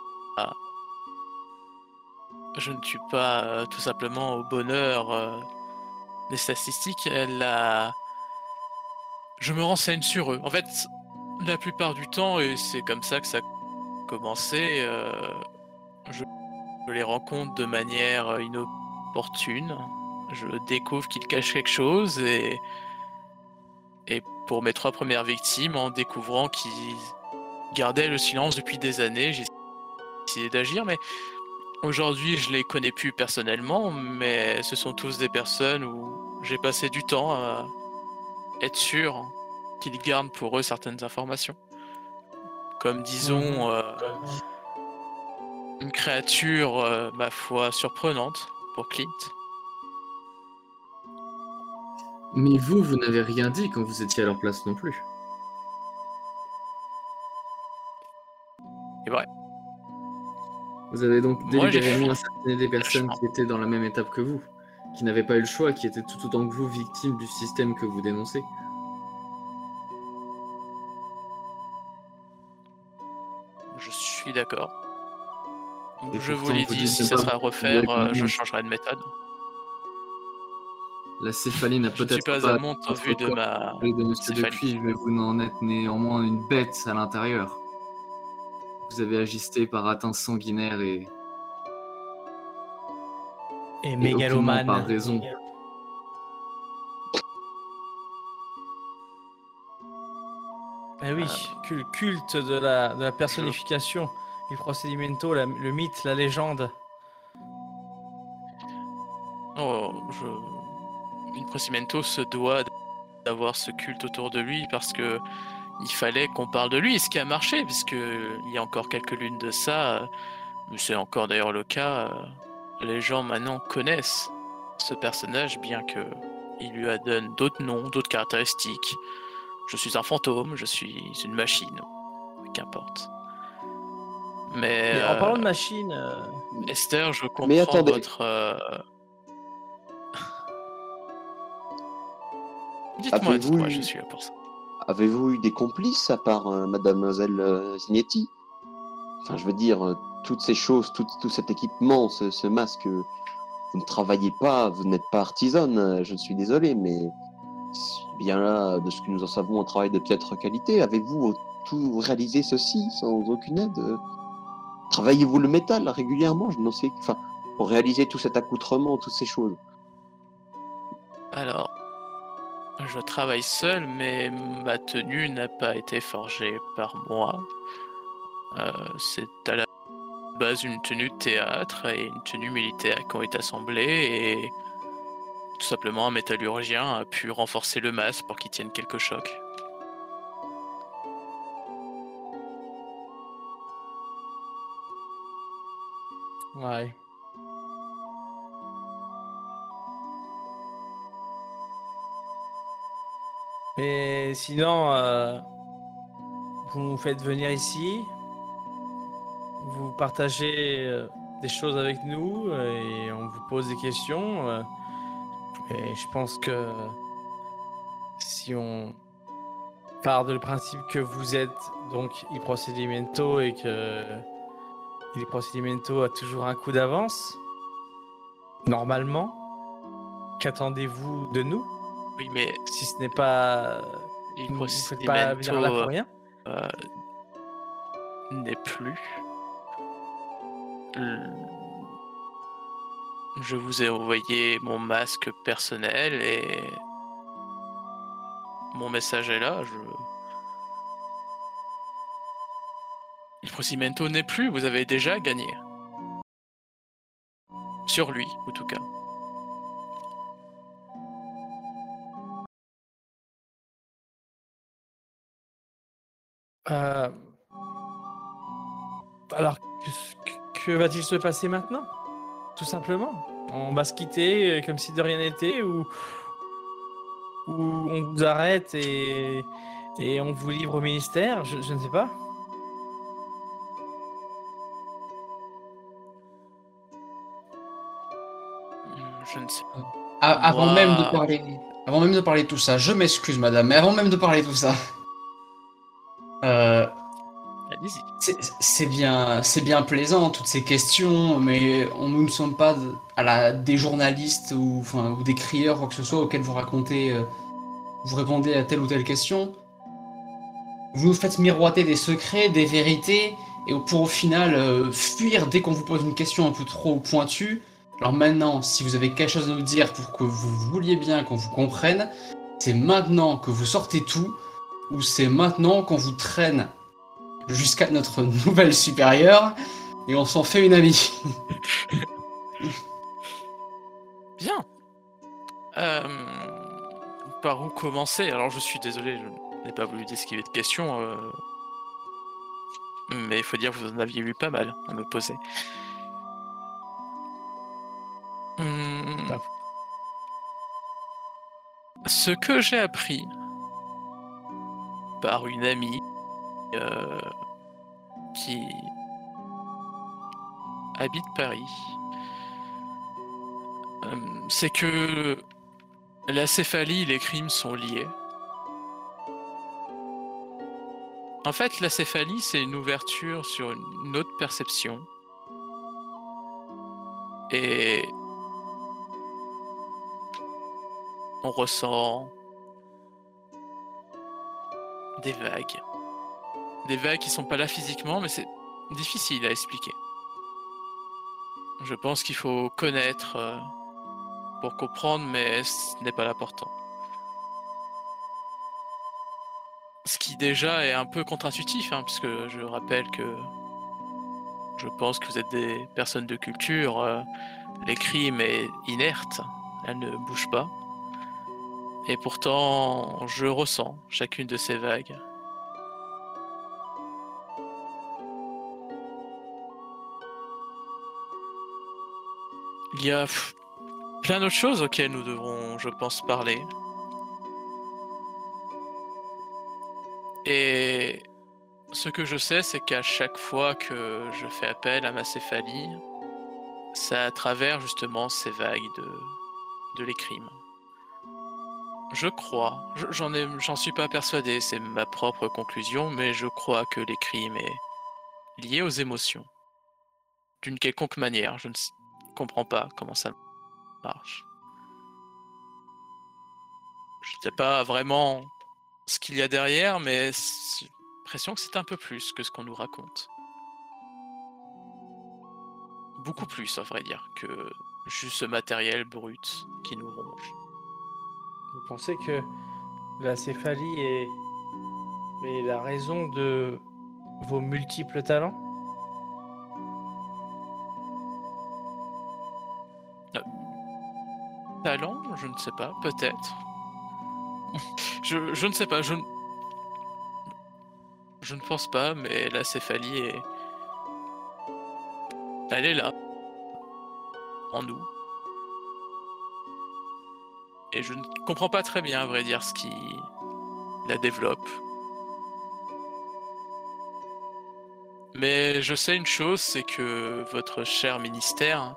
Je ne tue pas euh, tout simplement au bonheur euh, des statistiques. La... Je me renseigne sur eux. En fait, la plupart du temps, et c'est comme ça que ça a commencé, euh, je... je les rencontre de manière inopportune. Je découvre qu'ils cachent quelque chose et... et pour mes trois premières victimes, en découvrant qu'ils gardaient le silence depuis des années, j'ai essayé d'agir, mais aujourd'hui, je les connais plus personnellement, mais ce sont tous des personnes où j'ai passé du temps à être sûr qu'ils gardent pour eux certaines informations. Comme disons, euh, Une créature, euh, ma foi, surprenante pour Clint. Mais vous, vous n'avez rien dit quand vous étiez à leur place non plus. C'est vrai. Vous avez donc Moi, j'ai délibérément fui. assassiné des personnes Lâchement. qui étaient dans la même étape que vous, qui n'avaient pas eu le choix, qui étaient tout autant que vous victimes du système que vous dénoncez. Je suis d'accord. Et Je vous pourtant, l'ai vous dit, dites si ne ça pas sera à vous refaire, considérer euh, comme je un changerai de méthode. La céphalie n'a Je ne suis peut-être pas pas à monte au vu de ma celle de Monsieur céphalie. Depuis, mais vous n'en êtes néanmoins une bête à l'intérieur. Vous avez agissé par atteinte sanguinaire et, Et et aucunement mégalomane. par raison. Eh oui, cul- culte de la, de la personnification, il procedimento, la- le mythe, la légende. Oh, je... Il Procimento se doit d'avoir ce culte autour de lui parce que il fallait qu'on parle de lui, ce qui a marché, puisque il y a encore quelques lunes de ça, euh, mais c'est encore d'ailleurs le cas, euh, les gens maintenant connaissent ce personnage, bien que il lui donne d'autres noms, d'autres caractéristiques. Je suis un fantôme, je suis une machine, qu'importe. Mais Mais en euh, parlant de machine, euh, Esther, je comprends Mais attendez. votre... euh, Dites-moi, Avez-vous dites-moi, eu- je suis là pour ça. Avez-vous eu des complices à part euh, Mademoiselle euh, Zignetti? Enfin, je veux dire, euh, toutes ces choses, tout, tout cet équipement, ce, ce masque, euh, vous ne travaillez pas, vous n'êtes pas artisane, euh, je suis désolé, mais c'est bien là, de ce que nous en savons, un travail de piètre qualité. Avez-vous euh, tout réalisé ceci sans aucune aide? euh Travaillez-vous le métal régulièrement? Je n'en sais, enfin, pour réaliser tout cet accoutrement, toutes ces choses. Alors, je travaille seul, mais ma tenue n'a pas été forgée par moi. Euh, c'est à la base une tenue de théâtre et une tenue militaire qui ont été assemblées et tout simplement un métallurgien a pu renforcer le masque pour qu'il tienne quelques chocs. ouais. Mais sinon, euh, vous nous faites venir ici, vous partagez euh, des choses avec nous euh, et on vous pose des questions. euh, et je pense que si on part du principe que vous êtes donc il procedimento et que il procedimento a toujours un coup d'avance, normalement, qu'attendez-vous de nous Oui, mais si ce n'est pas il vous ne faites pas venir là pour rien? euh, n'est plus. Le- Je vous ai envoyé mon masque personnel et mon message est là. Je... Il Procimento n'est plus, vous avez déjà gagné. Sur lui, en tout cas. Euh, Alors, que, que- que va-t-il se passer maintenant? Tout simplement. On va se quitter euh, comme si de rien n'était ou, ou on vous arrête et, et on vous livre au ministère? Je, je ne sais pas. Je ne sais pas. A- Avant Moi- même de parler, avant même de parler de tout ça, je m'excuse, madame, mais avant même de parler de tout ça, euh, Allez-y. c'est c'est bien, c'est bien plaisant toutes ces questions, mais on, nous ne sommes pas de- à la, des journalistes ou, enfin, ou des crieurs, quoi que ce soit, auxquels vous racontez, euh, vous répondez à telle ou telle question. Vous nous faites miroiter des secrets, des vérités, et pour au final euh, fuir dès qu'on vous pose une question un peu trop pointue. Alors maintenant, si vous avez quelque chose à nous dire pour que vous vouliez bien qu'on vous comprenne, c'est maintenant que vous sortez tout, ou c'est maintenant qu'on vous traîne jusqu'à notre nouvelle supérieure, et on s'en fait une amie. Bien. Euh, Par où commencer? Alors je suis désolé, je n'ai pas voulu esquiver de questions. euh, Mais il faut dire que vous en aviez eu pas mal à me poser. Hum, Pas Ce que j'ai appris par une amie euh, qui habite Paris, euh, c'est que la céphalie et les crimes sont liés. En fait, la céphalie, c'est une ouverture sur une autre perception. Et on ressent des vagues. Des vagues qui sont pas là physiquement, mais c'est difficile à expliquer. Je pense qu'il faut connaître euh, pour comprendre, mais ce n'est pas l'important. Ce qui déjà est un peu contre-intuitif, hein, puisque je rappelle que je pense que vous êtes des personnes de culture. Euh, les crimes est inerte, elle ne bouge pas. Et pourtant, je ressens chacune de ces vagues. Il y a pff, plein d'autres choses auxquelles nous devrons, je pense, parler. Et ce que je sais, c'est qu'à chaque fois que je fais appel à ma céphalie, c'est à travers justement ces vagues de, de les crimes. Je crois, je- j'en ai, j'en suis pas persuadé, c'est ma propre conclusion, mais je crois que les crimes est lié aux émotions. D'une quelconque manière, je ne s- comprends pas comment ça marche. Je ne sais pas vraiment ce qu'il y a derrière, mais j'ai l'impression que c'est un peu plus que ce qu'on nous raconte. Beaucoup plus, à vrai dire, que juste ce matériel brut qui nous ronge. Vous pensez que la céphalie est, est la raison de vos multiples talents? Talent, je ne sais pas, peut-être. Je, je ne sais pas, je, ne- je ne pense pas, mais la céphalie est... Elle est là, en nous. Et je ne comprends pas très bien, à vrai dire, ce qui la développe. Mais je sais une chose, c'est que votre cher ministère,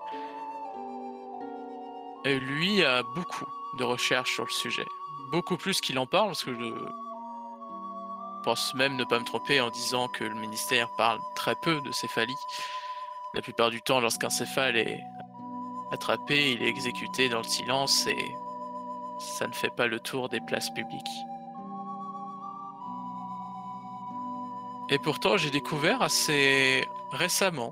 euh, lui, a beaucoup de recherches sur le sujet. Beaucoup plus qu'il en parle, parce que je pense même ne pas me tromper en disant que le ministère parle très peu de céphalie. La plupart du temps, lorsqu'un céphale est attrapé, il est exécuté dans le silence et ça ne fait pas le tour des places publiques. Et pourtant, j'ai découvert assez récemment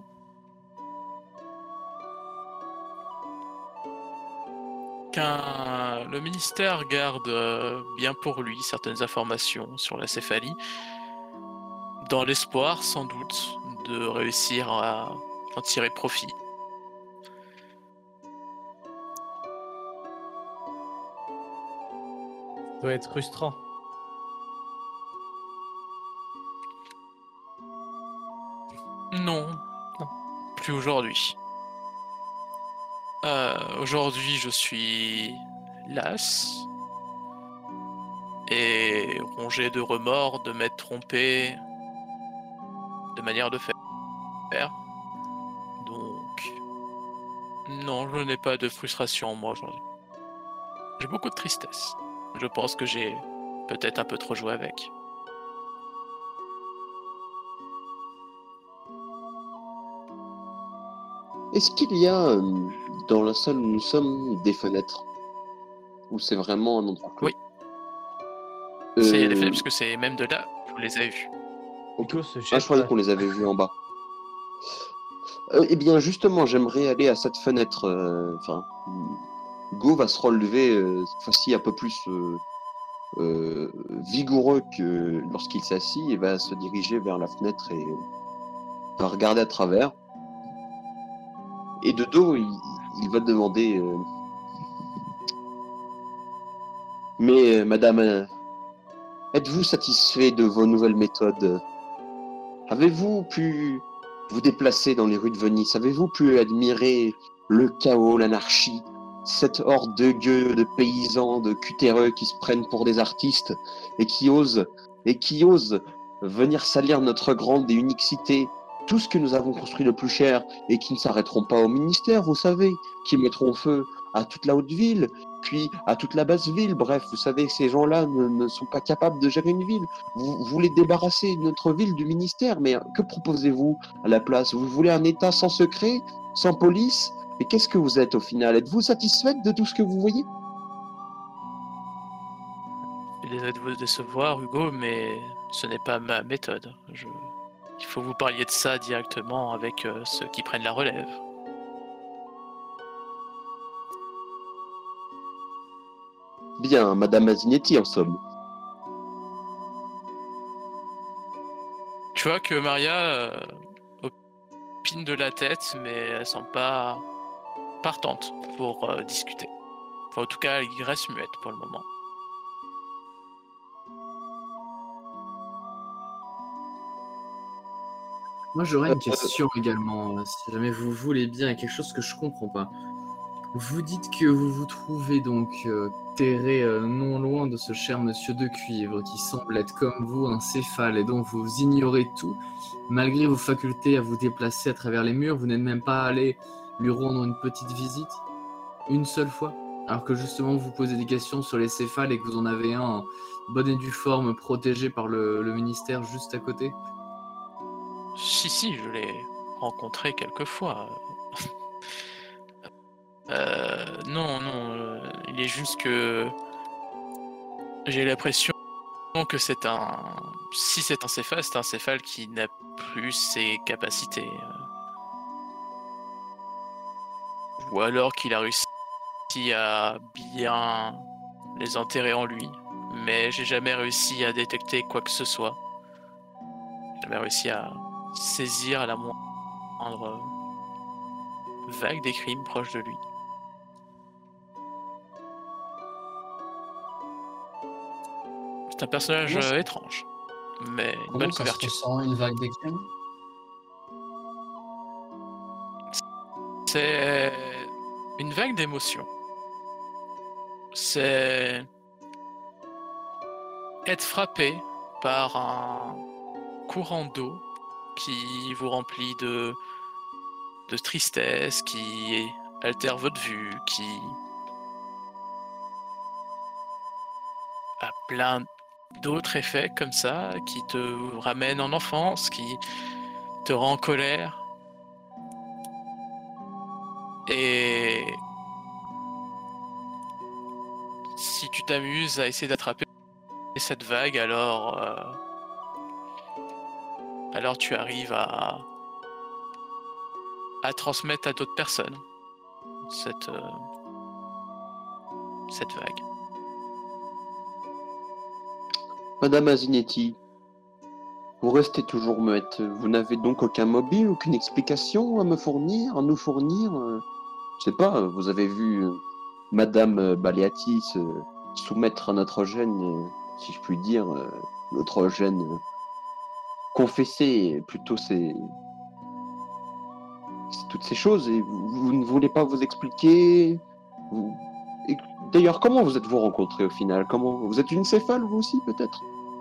qu'un le ministère garde euh, bien pour lui certaines informations sur la céphalie, dans l'espoir sans doute de réussir à en tirer profit. Ça doit être frustrant. Non, Non. plus aujourd'hui. Euh, aujourd'hui, je suis las et rongé de remords de m'être trompé de manière de faire. Donc, non, je n'ai pas de frustration en moi aujourd'hui. J'ai beaucoup de tristesse. Je pense que j'ai peut-être un peu trop joué avec. Est-ce qu'il y a euh, dans la salle où nous sommes des fenêtres? Ou c'est vraiment un endroit clos? Oui. C'est il y a des Euh, fenêtres, parce que c'est même de là, vous les avez vus. ok. Nico se Ah, je jette croyais à- qu'on les avait vus en bas. Euh, eh bien, justement, j'aimerais aller à cette fenêtre. euh, Enfin, Go va se relever euh, cette fois-ci un peu plus euh, euh, vigoureux que lorsqu'il s'assit et va se diriger vers la fenêtre et va regarder à travers. Et de dos, il, il va demander euh, Mais, euh, madame, euh, êtes-vous satisfait de vos nouvelles méthodes Avez-vous pu vous déplacer dans les rues de Venise? Avez-vous pu admirer le chaos, l'anarchie, cette horde de gueux, de paysans, de cutéreux qui se prennent pour des artistes et qui osent, et qui osent venir salir notre grande et unique cité, tout ce que nous avons construit le plus cher, et qui ne s'arrêteront pas au ministère, vous savez, qui mettront feu à toute la haute ville, puis à toute la basse ville. Bref, vous savez, ces gens-là ne, ne sont pas capables de gérer une ville. Vous, vous voulez débarrasser notre ville du ministère, mais que proposez-vous à la place? Vous voulez un État sans secret, sans police? Et qu'est-ce que vous êtes au final? Êtes-vous satisfaite de tout ce que vous voyez? Je suis désolé de vous décevoir, Hugo, mais ce n'est pas ma méthode. Je... Il faut que vous parliez de ça directement avec euh, ceux qui prennent la relève. Bien, Madame Mazinetti, en somme. Tu vois que Maria euh, opine de la tête, mais elle semble pas partante pour euh, discuter. Enfin, en tout cas, elle reste muette pour le moment. Moi, j'aurais une question également, euh, si jamais vous voulez bien, et quelque chose que je comprends pas. Vous dites que vous vous trouvez donc euh, terré euh, non loin de ce cher monsieur de cuivre qui semble être comme vous un céphale et dont vous ignorez tout. Malgré vos facultés à vous déplacer à travers les murs, vous n'êtes même pas allé lui rendre une petite visite une seule fois, alors que justement vous posez des questions sur les céphales et que vous en avez un en bonne et due forme protégé par le, le ministère juste à côté. Si, si, je l'ai rencontré quelques fois. euh, non, non, euh, il est juste que j'ai l'impression que c'est un... Si c'est un céphale, c'est un céphale qui n'a plus ses capacités. Ou alors qu'il a réussi à bien les enterrer en lui. Mais j'ai jamais réussi à détecter quoi que ce soit. J'ai jamais réussi à saisir à la moindre vague des crimes proches de lui. C'est un personnage Comment ça- euh, étrange, mais une Comment bonne ça se couverture. ressent, une vague d'écrime? C'est une vague d'émotions. C'est être frappé par un courant d'eau qui vous remplit de, de tristesse, qui altère votre vue, qui a plein d'autres effets comme ça, qui te ramène en enfance, qui te rend en colère. Et si tu t'amuses à essayer d'attraper cette vague, alors euh, alors tu arrives à à transmettre à d'autres personnes cette euh, cette vague. Madame Mazinetti, vous restez toujours muette. Vous n'avez donc aucun mobile, aucune explication à me fournir, à nous fournir euh, Je sais pas, vous avez vu euh, Madame euh, Baleati se soumettre à notre gène, euh, si je puis dire, euh, notre gène euh, confesser plutôt ces... c'est toutes ces choses, et vous, vous ne voulez pas vous expliquer vous... Et d'ailleurs, comment vous êtes-vous rencontrés au final? Comment... Vous êtes une céphale, vous aussi, peut-être?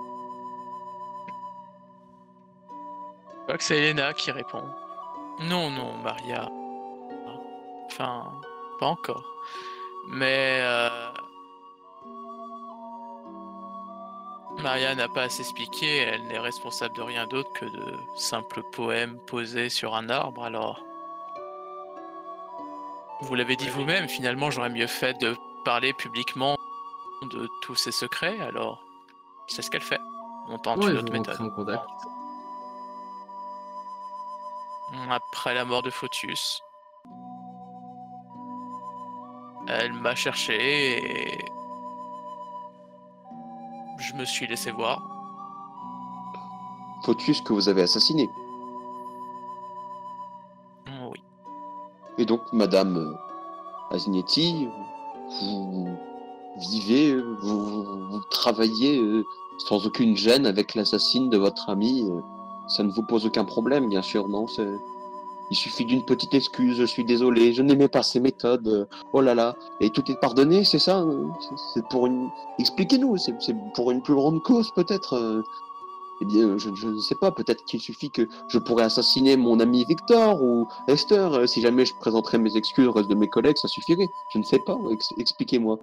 Je crois que c'est Elena qui répond. Non, non, Maria. Enfin, pas encore. Mais euh... Maria n'a pas à s'expliquer, elle n'est responsable de rien d'autre que de simples poèmes posés sur un arbre, alors... Vous l'avez dit vous-même, finalement j'aurais mieux fait de parler publiquement de tous ses secrets, alors c'est ce qu'elle fait. On tente Ouais, une vous autre rentrez méthode. en contact. Après la mort de Photius, elle m'a cherché et je me suis laissé voir. Photius que vous avez assassiné. Oui. Et donc, Madame euh, Asinetti, vous vivez, euh, vous, vous- vous travaillez euh, sans aucune gêne avec l'assassine de votre ami, euh, ça ne vous pose aucun problème, bien sûr, non? C'est... Il suffit d'une petite excuse, je suis désolé, je n'aimais pas ces méthodes, euh, oh là là, et tout est pardonné, c'est ça? euh, c'est- C'est pour une... Expliquez-nous, c'est c'est pour une plus grande cause, peut-être? euh, Eh bien, je, je ne sais pas, peut-être qu'il suffit que je pourrais assassiner mon ami Victor ou Esther, euh, si jamais je présenterais mes excuses au reste de mes collègues, ça suffirait. Je ne sais pas, ex- expliquez-moi.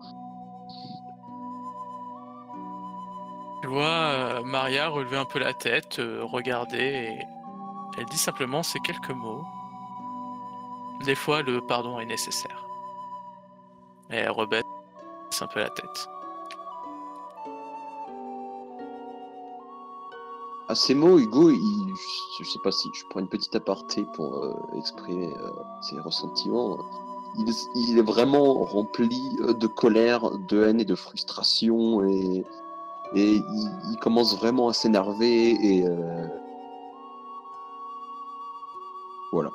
Tu vois euh, Maria relever un peu la tête, euh, regarder, et elle dit simplement ces quelques mots. Des fois, le pardon est nécessaire. Et elle rebaisse un peu la tête. À ces mots, Hugo, il, je, je sais pas si je prends une petite aparté pour euh, exprimer euh, ses ressentiments. Il, il est vraiment rempli euh, de colère, de haine et de frustration, et, et il, il commence vraiment à s'énerver, et euh, voilà.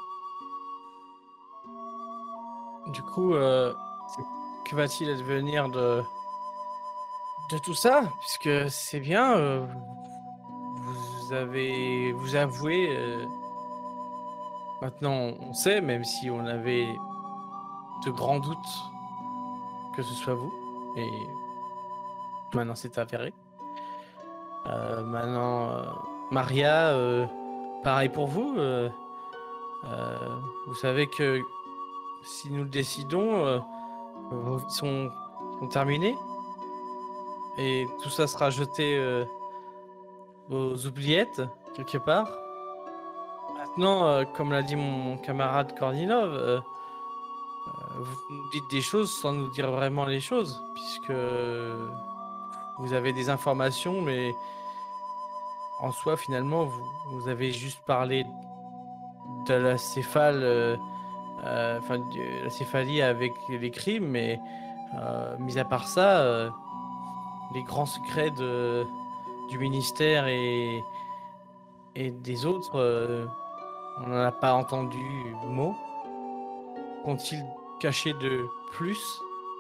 Du coup, euh, que va-t-il advenir de de tout ça? Puisque c'est bien, euh, vous avez vous avouez. euh, Maintenant, on sait, même si on avait de grands doutes que ce soit vous, et maintenant c'est avéré. Euh, maintenant, euh, Maria, euh, pareil pour vous. euh, euh, vous savez que si nous le décidons, euh, vos vies sont, sont terminées, et tout ça sera jeté euh, aux oubliettes, quelque part. Maintenant, euh, comme l'a dit mon camarade Kornilov, euh, euh, vous nous dites des choses sans nous dire vraiment les choses, puisque vous avez des informations, mais en soi, finalement, vous, vous avez juste parlé de la céphale, euh, euh, enfin, de la céphalie avec les crimes, mais euh, mis à part ça, euh, les grands secrets de, du ministère et, et des autres, euh, on n'en a pas entendu mot. Qu'ont-ils caché de plus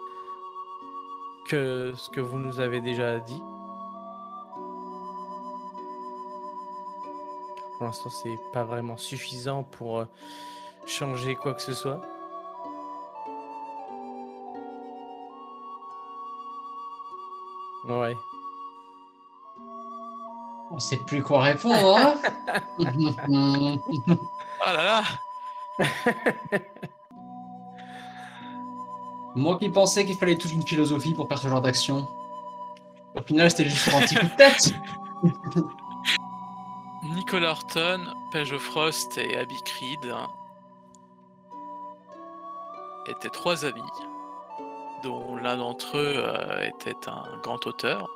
que ce que vous nous avez déjà dit? Pour l'instant, c'est pas vraiment suffisant pour euh, changer quoi que ce soit. Ouais. On sait plus quoi répondre, hein. Ah là là! Moi qui pensais qu'il fallait toute une philosophie pour faire ce genre d'action. Au final, c'était juste pour un petit coup de tête. Nicolas Horton, Paige Frost et Abby Creed étaient trois amis, dont l'un d'entre eux euh, était un grand auteur,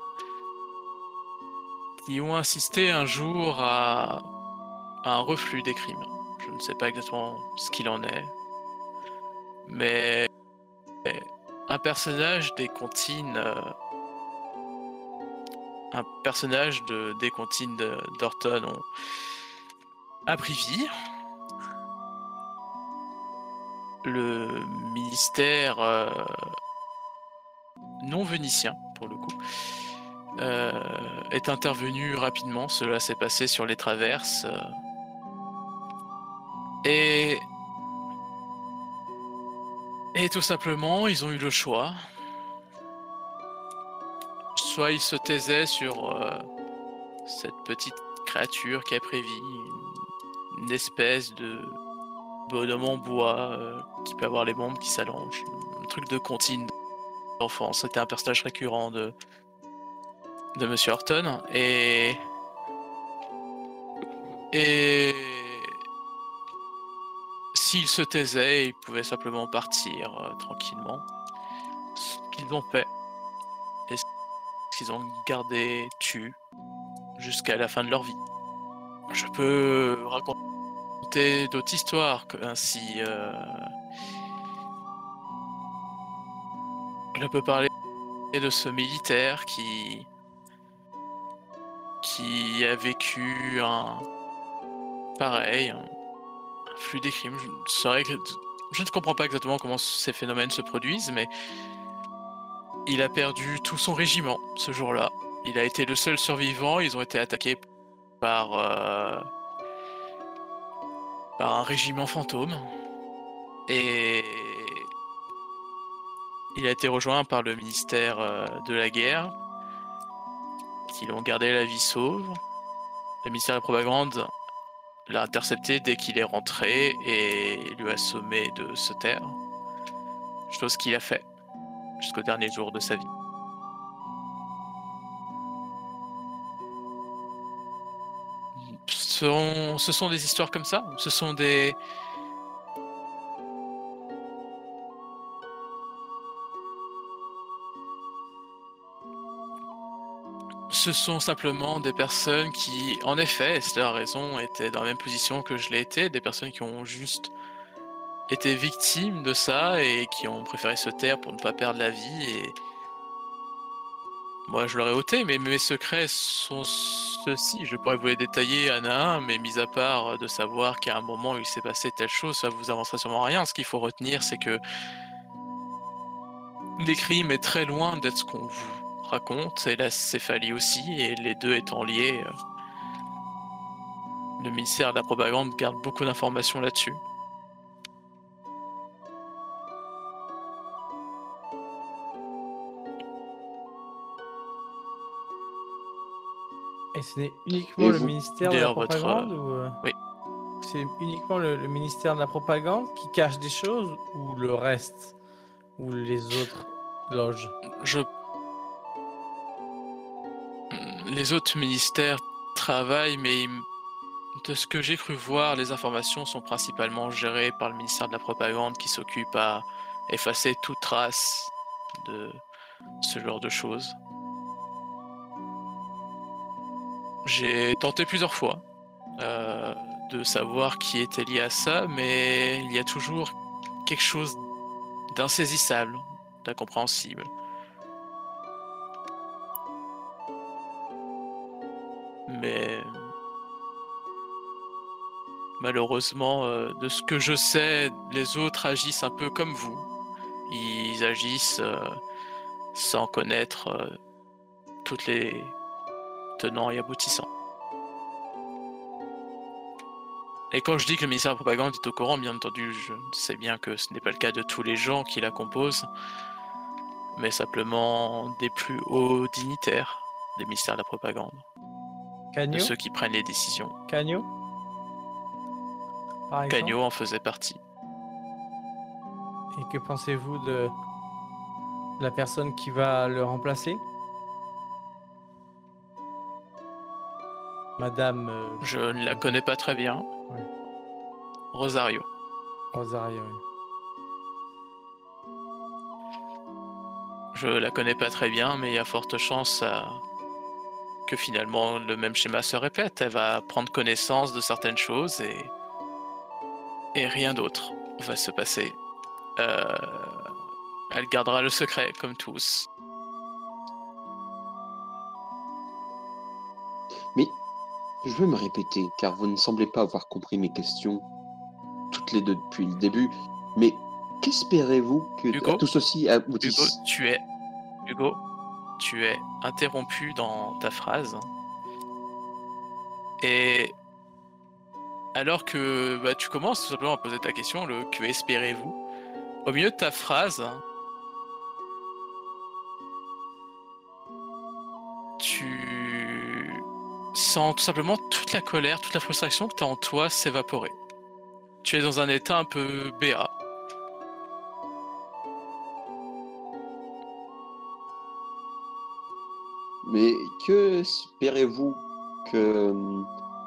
qui ont assisté un jour à, à un reflux des crimes. Je ne sais pas exactement ce qu'il en est, mais un personnage des comptines, euh, un personnage de, des comptines de- d'Horton ont a pris vie. Le ministère euh, non vénitien, pour le coup, euh, est intervenu rapidement. Cela s'est passé sur les traverses. euh, et... Et tout simplement, ils ont eu le choix. Soit ils se taisaient sur euh, cette petite créature qui a pris vie, une, une espèce de bonhomme en bois euh, qui peut avoir les membres qui s'allongent, un truc de comptine d'enfance. C'était un personnage récurrent de de Monsieur Horton, et et s'ils se taisaient, ils pouvaient simplement partir euh, tranquillement. Ce qu'ils ont fait, et ce qu'ils ont gardé tu jusqu'à la fin de leur vie. Je peux raconter d'autres histoires, que- ainsi euh, je peux parler de ce militaire qui qui a vécu un pareil, un flux des crimes. Je, c'est vrai que je ne comprends pas exactement comment ces phénomènes se produisent, mais il a perdu tout son régiment ce jour-là. Il a été le seul survivant. Ils ont été attaqués par euh, par un régiment fantôme. Et il a été rejoint par le ministère euh, de la guerre, qui l'ont gardé la vie sauve. Le ministère de la propagande l'a intercepté dès qu'il est rentré et lui a sommé de se taire. Chose qu'il a fait jusqu'au dernier jour de sa vie. Ce sont, ce sont des histoires comme ça. Ce sont des... Ce sont simplement des personnes qui, en effet, c'est la raison, étaient dans la même position que je l'ai été, des personnes qui ont juste été victimes de ça et qui ont préféré se taire pour ne pas perdre la vie. Et moi, je l'aurais ôté, mais mes secrets sont ceux-ci. Je pourrais vous les détailler un à un, mais mis à part de savoir qu'à un moment il s'est passé telle chose, ça vous avancera sûrement rien. Ce qu'il faut retenir, c'est que les crimes est très loin d'être ce qu'on vous raconte, et la céphalie aussi, et les deux étant liés, euh, le ministère de la propagande garde beaucoup d'informations là-dessus. Et ce n'est uniquement Et le vous ministère de la D'ailleurs, votre, propagande euh, ou euh, oui. c'est uniquement le, le ministère de la propagande qui cache des choses ou le reste ou les autres loges? Je... Les autres ministères travaillent, mais de ce que j'ai cru voir, les informations sont principalement gérées par le ministère de la propagande qui s'occupe à effacer toute trace de ce genre de choses. J'ai tenté plusieurs fois euh, de savoir qui était lié à ça, mais il y a toujours quelque chose d'insaisissable, d'incompréhensible. Mais malheureusement, euh, de ce que je sais, les autres agissent un peu comme vous. Ils agissent euh, sans connaître euh, toutes les tenants et aboutissants. Et quand je dis que le ministère de la propagande est au courant, bien entendu, je sais bien que ce n'est pas le cas de tous les gens qui la composent, mais simplement des plus hauts dignitaires des ministères de la propagande, de Cagno? ceux qui prennent les décisions. Cagno? Par exemple? Cagno en faisait partie. Et que pensez-vous de la personne qui va le remplacer? Madame euh, Je ne la connais pas très bien. Ouais. Rosario. Rosario. oui. Je la connais pas très bien, mais il y a forte chance à... que finalement le même schéma se répète. Elle va prendre connaissance de certaines choses et, et rien d'autre va se passer. Euh... Elle gardera le secret, comme tous. Mais je vais me répéter, car vous ne semblez pas avoir compris mes questions, toutes les deux depuis le début. Mais qu'espérez-vous que Hugo tout ceci aboutisse? Hugo, tu es... Hugo, tu es interrompu dans ta phrase. Et alors que bah, tu commences tout simplement à poser ta question, le que espérez-vous? Au milieu de ta phrase, tu sens tout simplement toute la colère, toute la frustration que tu as en toi s'évaporer. Tu es dans un état un peu béat. Mais que espérez-vous que euh,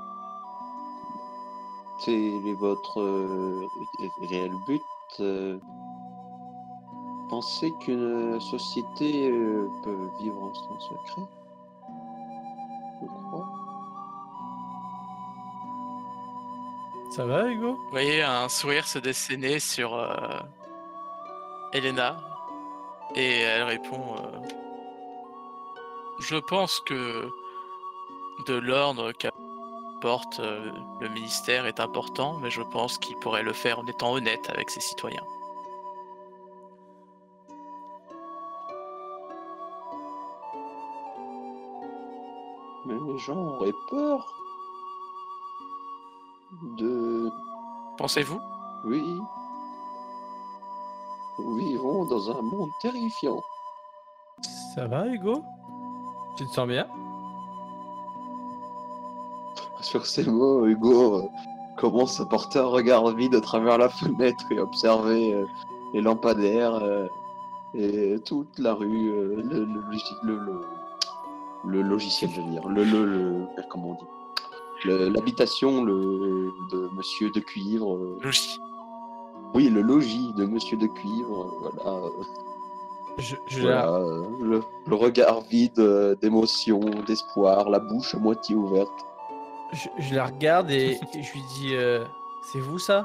c'est votre euh, réel but? euh, Pensez qu'une société euh, peut vivre sans secret? Je crois. Ça va, Hugo? Vous voyez un sourire se dessiner sur euh, Elena et elle répond euh, je pense que de l'ordre qu'apporte euh, le ministère est important, mais je pense qu'il pourrait le faire en étant honnête avec ses citoyens. Mais les gens auraient peur de Pensez-vous? Oui. Nous vivons dans un monde terrifiant. Ça va, Hugo? Tu te sens bien? Sur ces mots, Hugo euh, commence à porter un regard vide à travers la fenêtre et observer euh, les lampadaires euh, et toute la rue, euh, le, le, logi- le, le- le logiciel, je veux dire, le, le, le- comment on dit, Le- l'habitation le, de Monsieur de Cuivre. euh, Logis. oui, le logis de Monsieur de Cuivre. euh, Voilà, euh, Je, je voilà la... euh, le, le regard vide euh, d'émotion, d'espoir, la bouche à moitié ouverte. Je, je la regarde et, et je lui dis euh, c'est vous ça?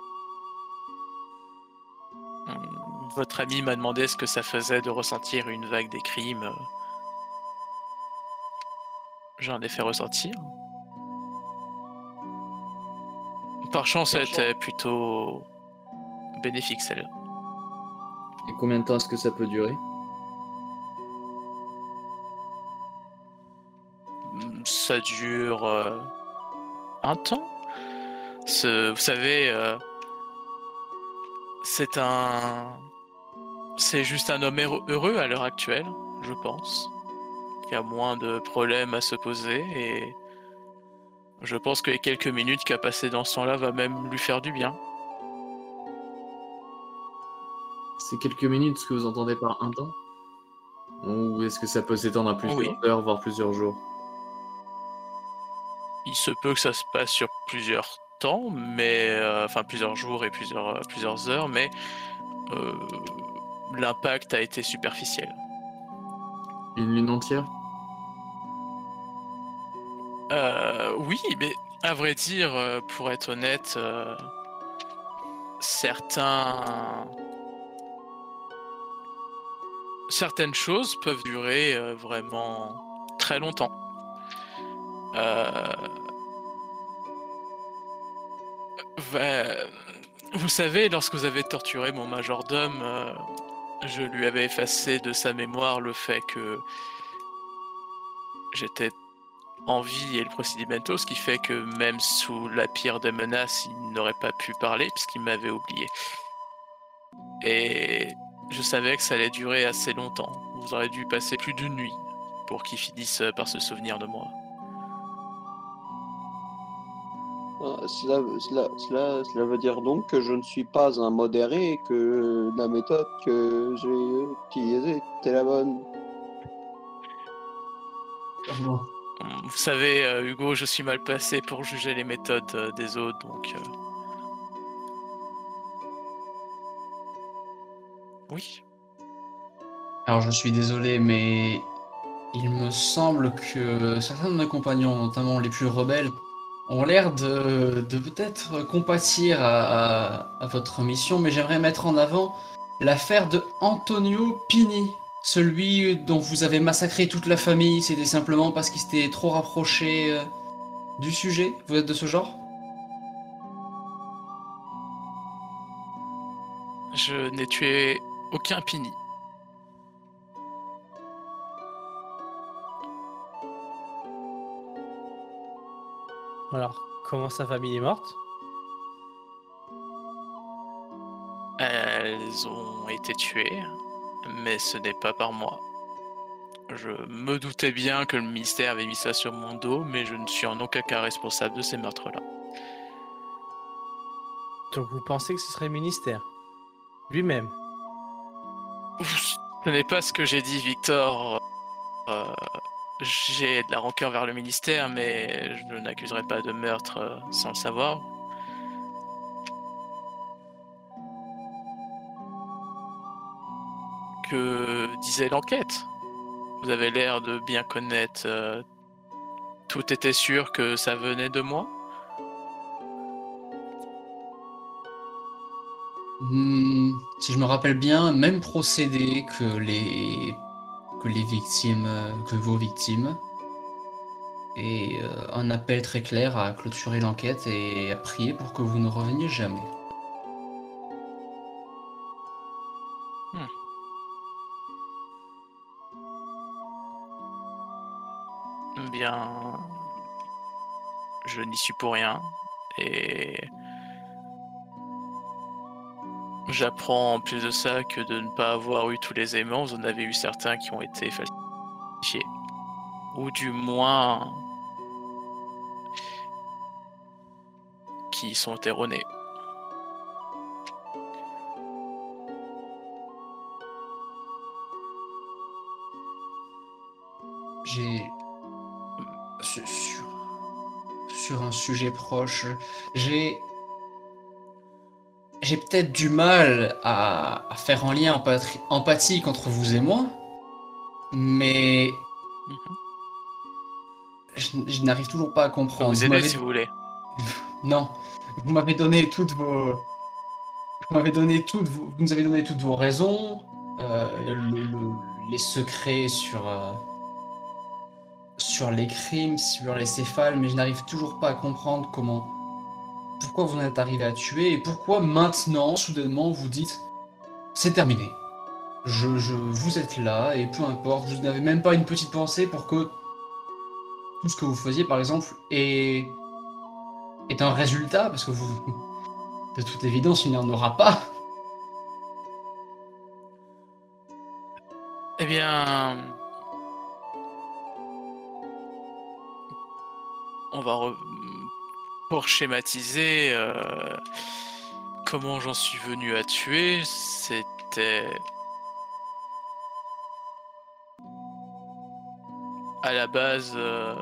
Hum, Votre ami m'a demandé ce que ça faisait de ressentir une vague des crimes. J'en ai fait ressentir. Par chance, elle était plutôt bénéfique, celle-là. Et combien de temps est-ce que ça peut durer? Hum, Ça dure euh, un temps. Ce- vous savez, euh, c'est un... C'est juste un homme heureux heureux à l'heure actuelle, je pense. Qui a moins de problèmes à se poser et je pense que les quelques minutes qu'il a passées dans ce temps-là va même lui faire du bien. C'est quelques minutes ce que vous entendez par un temps? Ou est-ce que ça peut s'étendre à plusieurs Oui. heures, voire plusieurs jours? Il se peut que ça se passe sur plusieurs temps, mais euh, enfin plusieurs jours et plusieurs, euh, plusieurs heures, mais euh, l'impact a été superficiel. Une lune entière? Euh, oui, mais à vrai dire, euh, pour être honnête, euh, certains... certaines choses peuvent durer euh, vraiment très longtemps. Euh, va- Vous savez, lorsque vous avez torturé mon majordome, euh, je lui avais effacé de sa mémoire le fait que j'étais en vie et le procedimento, ce qui fait que même sous la pire des menaces, il n'aurait pas pu parler puisqu'il m'avait oublié. Et je savais que ça allait durer assez longtemps. Vous aurez dû passer plus d'une nuit pour qu'il finisse par se souvenir de moi. Ah, Cela, cela, cela, cela veut dire donc que je ne suis pas un modéré et que la méthode que j'ai utilisée était la bonne. Sûrement. Vous savez, euh, Hugo, je suis mal placé pour juger les méthodes euh, des autres, donc... euh, Oui. Alors je suis désolé, mais il me semble que certains de mes compagnons, notamment les plus rebelles, ont l'air de, de peut-être compatir à, à- à votre mission, mais j'aimerais mettre en avant l'affaire de Antonio Pini, celui dont vous avez massacré toute la famille. C'était simplement parce qu'il s'était trop rapproché euh, du sujet. Vous êtes de ce genre? Je n'ai tué aucun Pini. Alors, comment sa famille est morte? Elles ont été tuées, mais ce n'est pas par moi. Je me doutais bien que le ministère avait mis ça sur mon dos, mais je ne suis en aucun cas responsable de ces meurtres-là. Donc vous pensez que ce serait le ministère? Lui-même? Ce n'est pas ce que j'ai dit, Victor. Euh, j'ai de la rancœur vers le ministère, mais je n'accuserai pas de meurtre euh, sans le savoir. Que disait l'enquête? Vous avez l'air de bien connaître. euh, Tout était sûr que ça venait de moi? Hmm, si je me rappelle bien, même procédé que les que les victimes, euh, que vos victimes, et euh, un appel très clair à clôturer l'enquête et à prier pour que vous ne reveniez jamais. Bien, je n'y suis pour rien. Et J'apprends en plus de ça que de ne pas avoir eu tous les éléments, vous en avez eu certains qui ont été falsifiés. Ou du moins qui sont erronés. J'ai... Sur, sur, sur un sujet proche, j'ai... J'ai peut-être du mal à, à faire un lien empatri- empathique entre vous et moi, mais Mhm. je, je n'arrive toujours pas à Je peux comprendre. vous Vous aider m'avez... si vous voulez. Non, vous m'avez donné toutes vos... Vous m'avez donné toutes vos... Vous nous avez donné toutes vos raisons, euh, le- le- les secrets sur... euh, sur les crimes, sur les céphales, mais je n'arrive toujours pas à comprendre comment... Pourquoi vous en êtes arrivé à tuer et pourquoi maintenant, soudainement, vous dites c'est terminé. Je, je, vous êtes là et peu importe, vous n'avez même pas une petite pensée pour que tout ce que vous faisiez, par exemple, est, est un résultat, parce que vous, de toute évidence, il n'y en aura pas. Eh bien, on va re... pour schématiser euh, comment j'en suis venu à tuer, c'était à la base euh,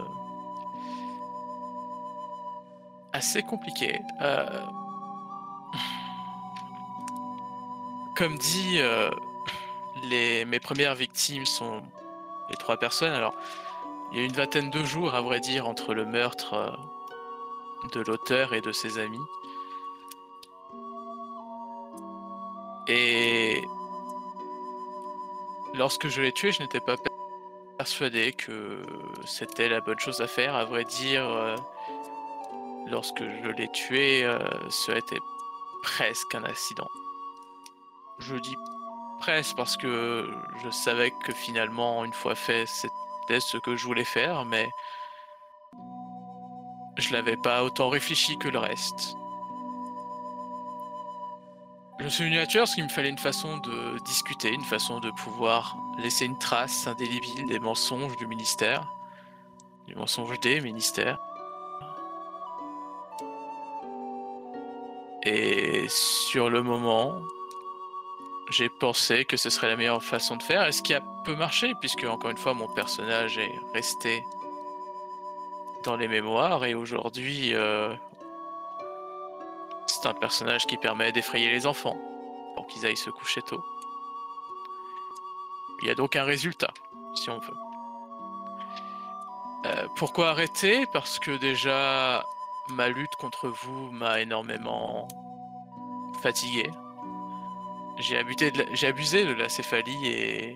assez compliqué. Euh, Comme dit, euh, les... mes premières victimes sont les trois personnes. Alors, il y a une vingtaine de jours, à vrai dire, entre le meurtre euh, de l'auteur et de ses amis. Et lorsque je l'ai tué, je n'étais pas persuadé que c'était la bonne chose à faire. À vrai dire, euh, lorsque je l'ai tué, euh, ça a été presque un accident. Je dis presque parce que je savais que finalement, une fois fait, c'était ce que je voulais faire, mais je n'avais pas autant réfléchi que le reste. Je suis venu à tuer parce qu'il me fallait une façon de discuter, une façon de pouvoir laisser une trace indélébile des mensonges du ministère, du mensonge des ministères. Et sur le moment, j'ai pensé que ce serait la meilleure façon de faire, et ce qui a peu marché, puisque encore une fois, mon personnage est resté dans les mémoires, et aujourd'hui, euh, c'est un personnage qui permet d'effrayer les enfants, pour qu'ils aillent se coucher tôt. Il y a donc un résultat, si on veut. Euh, pourquoi arrêter? Parce que déjà, ma lutte contre vous m'a énormément fatigué. J'ai abusé, de la... j'ai abusé de la céphalie et...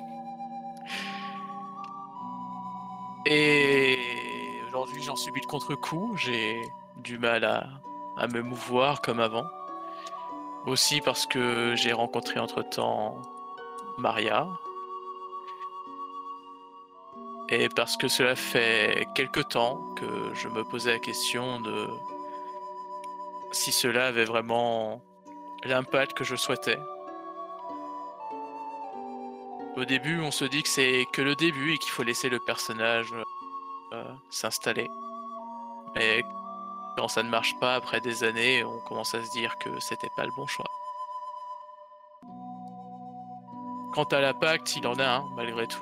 Et aujourd'hui, j'en subis le contre-coup. J'ai du mal à... à me mouvoir comme avant. Aussi parce que j'ai rencontré entre-temps Maria. Et parce que cela fait quelque temps que je me posais la question de si cela avait vraiment l'impact que je souhaitais. Au début, on se dit que c'est que le début et qu'il faut laisser le personnage euh, s'installer. Mais quand ça ne marche pas après des années, on commence à se dire que c'était pas le bon choix. Quant à l'impact, il en a un, malgré tout.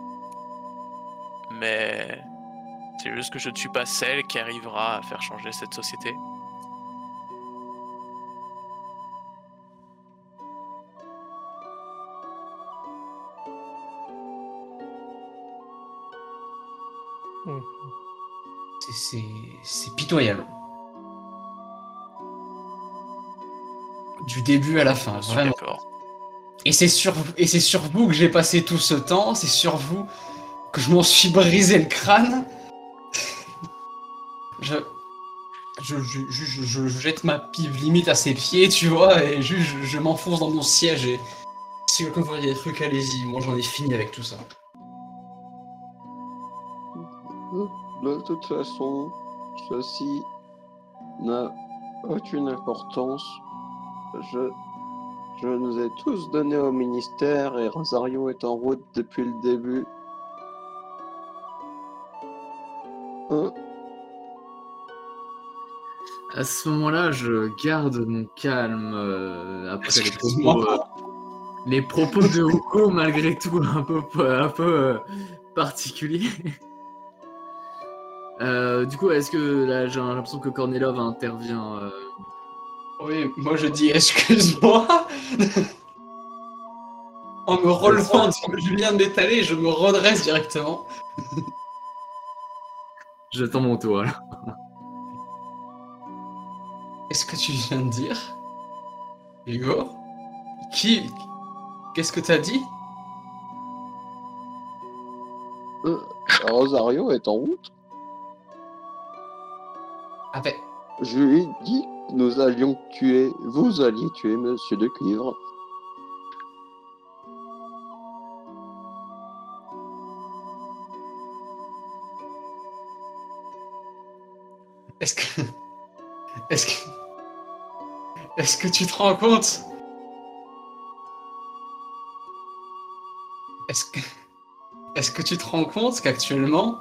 Mais c'est juste que je ne suis pas celle qui arrivera à faire changer cette société. Hmm. C'est- C'est c'est pitoyable. Du début à la fin, Je suis vraiment. d'accord. Et c'est sur, et c'est sur vous que j'ai passé tout ce temps, c'est sur vous que je m'en suis brisé le crâne. Je, je, je, je, je- je jette ma pipe limite à ses pieds, tu vois, et juste je, je m'enfonce dans mon siège et si quelqu'un veut dire des trucs, allez-y, moi j'en ai fini avec tout ça. De toute façon, ceci n'a aucune importance. Je Je nous ai tous donnés au ministère et Rosario est en route depuis le début. Hein? À ce moment-là, je garde mon calme euh, après les Excuse-moi. propos, euh, les propos de Hugo, malgré tout un peu, un peu euh, particuliers. Euh, du coup, est-ce que là, j'ai l'impression que Kornilov intervient euh, Oui, moi je dis excuse-moi. En me relevant, comme je viens de m'étaler, je me redresse directement. J'attends mon tour. Alors. Qu'est-ce que tu viens de dire, Hugo? Qui? Qu'est-ce que t'as dit? Euh, Rosario est en route. Ah ben, Je lui ai dit que nous allions tuer, vous alliez tuer Monsieur de Cuivre. est-ce que... Est-ce que... Est-ce que tu te rends compte? Est-ce que... Est-ce que tu te rends compte qu'actuellement,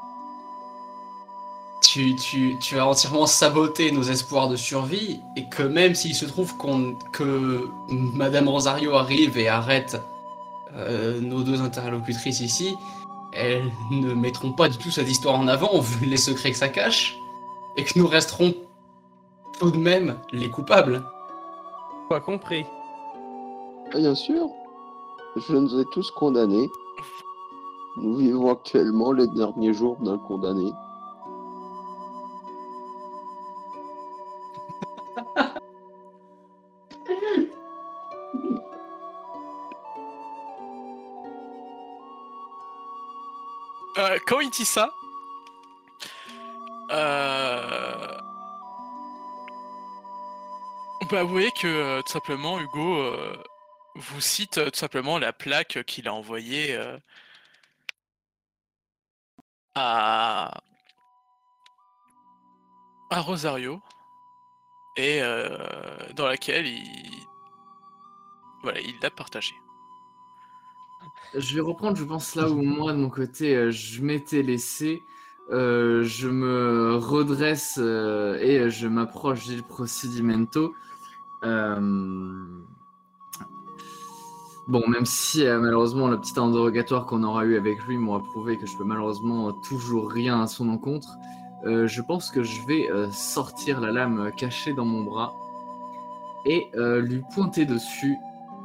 tu, tu, tu as entièrement saboté nos espoirs de survie et que même s'il se trouve qu'on, que Madame Rosario arrive et arrête euh, nos deux interlocutrices ici, elles ne mettront pas du tout cette histoire en avant vu les secrets que ça cache et que nous resterons tout de même les coupables. Pas compris. Bien sûr, je nous ai tous condamnés. Nous vivons actuellement les derniers jours d'un condamné. Euh, quand il dit ça, euh... bah, vous voyez que euh, tout simplement Hugo euh, vous cite euh, tout simplement la plaque qu'il a envoyée euh, à... à Rosario et euh, dans laquelle il voilà il l'a partagée. Je vais reprendre, je pense, là où moi, de mon côté, euh, je m'étais laissé. Euh, je me redresse euh, et je m'approche du procedimento. Euh... Bon, même si euh, malheureusement le petit interrogatoire qu'on aura eu avec lui m'aura prouvé que je peux malheureusement toujours rien à son encontre, euh, je pense que je vais euh, sortir la lame cachée dans mon bras et euh, lui pointer dessus.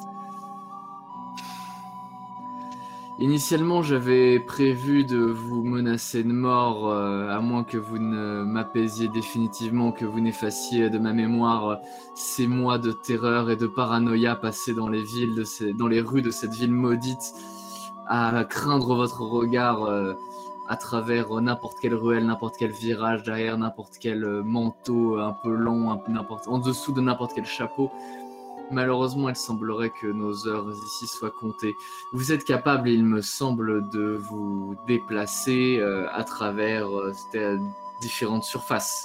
Initialement, j'avais prévu de vous menacer de mort, euh, à moins que vous ne m'apaisiez définitivement, que vous n'effaciez de ma mémoire euh, ces mois de terreur et de paranoïa passés dans les villes, de ces, dans les rues de cette ville maudite, à craindre votre regard euh, à travers n'importe quelle ruelle, n'importe quel virage, derrière n'importe quel euh, manteau un peu long, un peu n'importe, en dessous de n'importe quel chapeau. Malheureusement, il semblerait que nos heures ici soient comptées. Vous êtes capable, il me semble, de vous déplacer euh, à travers euh, différentes surfaces.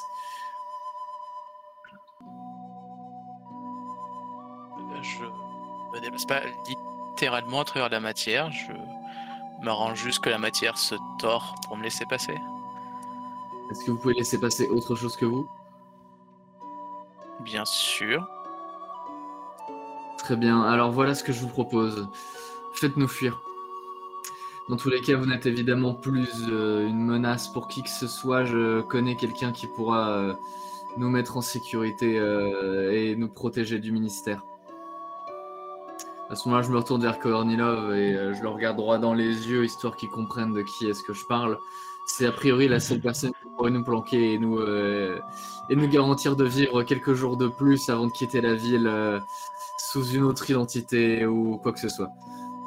Je me déplace pas littéralement à travers la matière, je m'arrange juste que la matière se tord pour me laisser passer. Est-ce que vous pouvez laisser passer autre chose que vous? Bien sûr. Très bien, alors voilà ce que je vous propose. Faites-nous fuir. Dans tous les cas, vous n'êtes évidemment plus euh, une menace pour qui que ce soit. Je connais quelqu'un qui pourra euh, nous mettre en sécurité euh, et nous protéger du ministère. À ce moment-là, je me retourne vers Kornilov et euh, je le regarde droit dans les yeux, histoire qu'ils comprennent de qui est-ce que je parle. C'est a priori la seule personne qui pourrait nous planquer et nous, euh, et nous garantir de vivre quelques jours de plus avant de quitter la ville euh, sous une autre identité ou quoi que ce soit.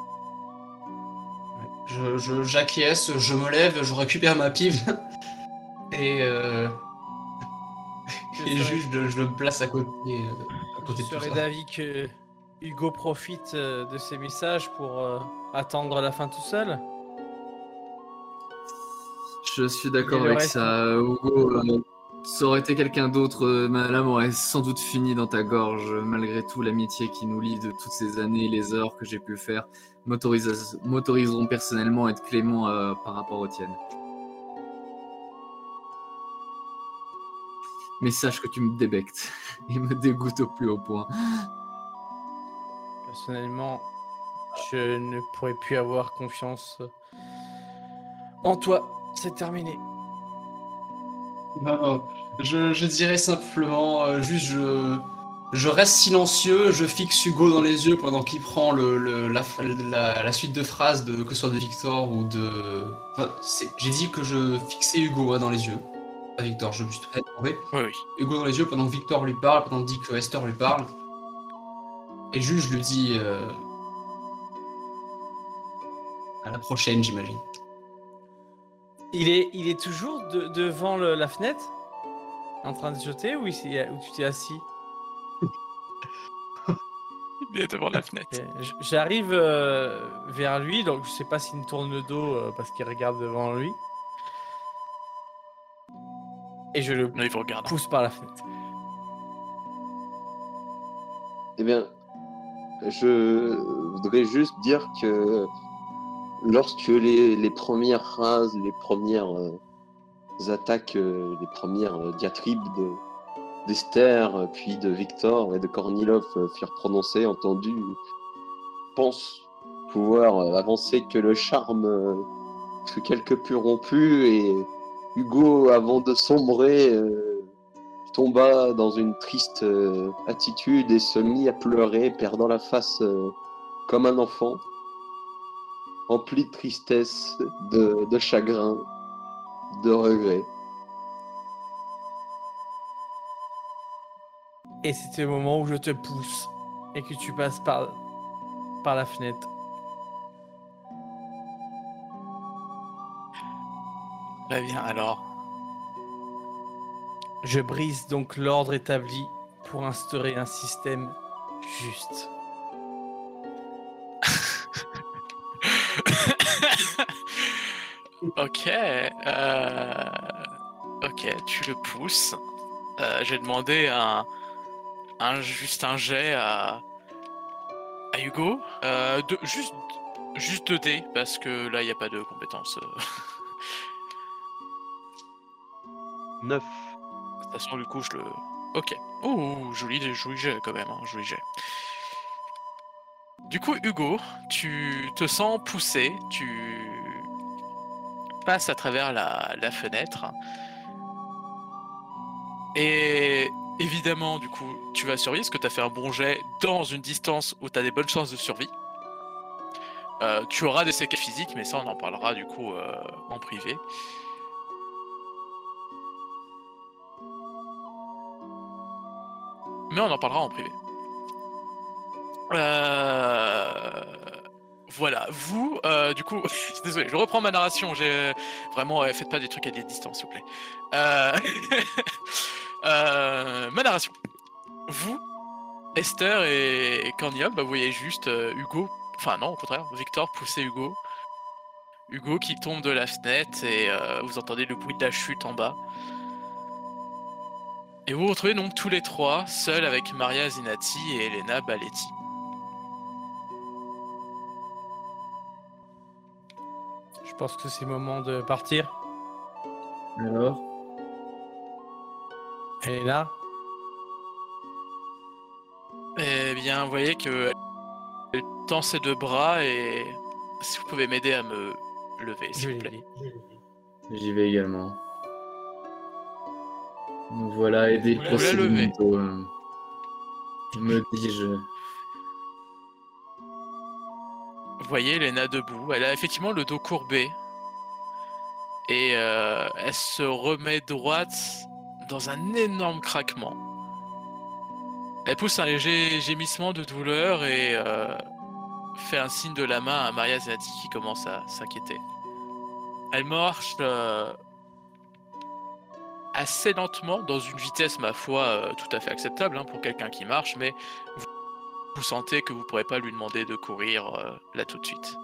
Je, je, j'acquiesce, je me lève, je récupère ma pive et, euh, et serais- juste je, je le place à côté, euh, à côté Je de tout serais ça. d'avis que Hugo profite euh, de ces messages pour euh, attendre la fin tout seul. Je suis d'accord Il est le avec reste. ça. Hugo, euh, Ça aurait été quelqu'un d'autre, euh, ma lame aurait sans doute fini dans ta gorge, malgré tout l'amitié qui nous lie de toutes ces années, les heures que j'ai pu faire, m'autorisa- m'autoriseront personnellement à être clément euh, par rapport aux tiennes. Mais sache que tu me débectes et me dégoûtes au plus haut point. Personnellement, je ne pourrais plus avoir confiance en toi. C'est terminé. Non, je, je dirais simplement, euh, juste, je, je reste silencieux, je fixe Hugo dans les yeux pendant qu'il prend le, le- la, la, la suite de phrases, de, que ce soit de Victor ou de... Enfin, c'est- j'ai dit que je fixais Hugo hein, dans les yeux. Pas Victor, je me suis très trompé. Oui, oui. Hugo dans les yeux pendant que Victor lui parle, pendant que dit que Esther lui parle. Et juste, je lui dis... euh, à la prochaine, j'imagine. Il est, il est toujours de- devant le- la fenêtre, en train de jeter, ou, il s'est- ou tu t'es assis? Il est devant la fenêtre. Ok, j- J'arrive euh, vers lui, donc je sais pas s'il me tourne le dos euh, parce qu'il regarde devant lui. Et je le Non, il vous regarde. pousse par la fenêtre. Eh bien, je voudrais juste dire que lorsque les, les premières phrases, les premières euh, attaques, euh, les premières euh, diatribes de, d'Esther, euh, puis de Victor et de Kornilov euh, furent prononcées, entendues, je pense pouvoir euh, avancer que le charme euh, fut quelque peu rompu et Hugo, avant de sombrer, euh, tomba dans une triste euh, attitude et se mit à pleurer, perdant la face euh, comme un enfant, rempli de tristesse, de, de chagrin, de regret. Et c'était le moment où je te pousse et que tu passes par, par la fenêtre. Très bien, alors. Je brise donc l'ordre établi pour instaurer un système juste. Ok. euh, Ok, tu le pousses. Euh, J'ai demandé un... un... juste un jet à, à Hugo. Euh, de... Juste... Juste deux dés, parce que là, il n'y a pas de compétences. euh. neuf. De toute façon, du coup, je le... Ok. Oh, joli, joli jet quand même, hein, joli jet. Du coup, Hugo, tu te sens poussé, tu passes à travers la, la fenêtre. Et évidemment, du coup, tu vas survivre parce que tu as fait un bon jet dans une distance où tu as des bonnes chances de survie. Euh, tu auras des séquelles physiques, mais ça, on en parlera du coup euh, en privé. Mais on en parlera en privé. Euh... Voilà, vous, euh, du coup, désolé, je reprends ma narration. J'ai vraiment, euh, faites pas des trucs à des distances, s'il vous plaît. Euh... euh, Ma narration. Vous, Esther et Cornelius, bah, vous voyez juste euh, Hugo, enfin non, au contraire, Victor pousser Hugo. Hugo qui tombe de la fenêtre et euh, vous entendez le bruit de la chute en bas. Et vous vous retrouvez donc tous les trois, seuls avec Maria Zinati et Elena Baletti. Je pense que c'est le moment de partir. Alors, Elle est là. Eh bien, vous voyez que elle tend ses deux bras et si vous pouvez m'aider à me lever, Je s'il vous l'ai plaît. dit. j'y vais également. Nous voilà aidés Vous la- pour vous la ce levez. momento, euh, me dis-je. Vous voyez Elena debout, elle a effectivement le dos courbé et euh, elle se remet droite dans un énorme craquement. Elle pousse un léger gémissement de douleur et euh, fait un signe de la main à Maria Zinati qui commence à s'inquiéter. Elle marche euh, assez lentement, dans une vitesse, ma foi, euh, tout à fait acceptable hein, pour quelqu'un qui marche, mais vous, vous sentez que vous ne pourrez pas lui demander de courir euh, là tout de suite.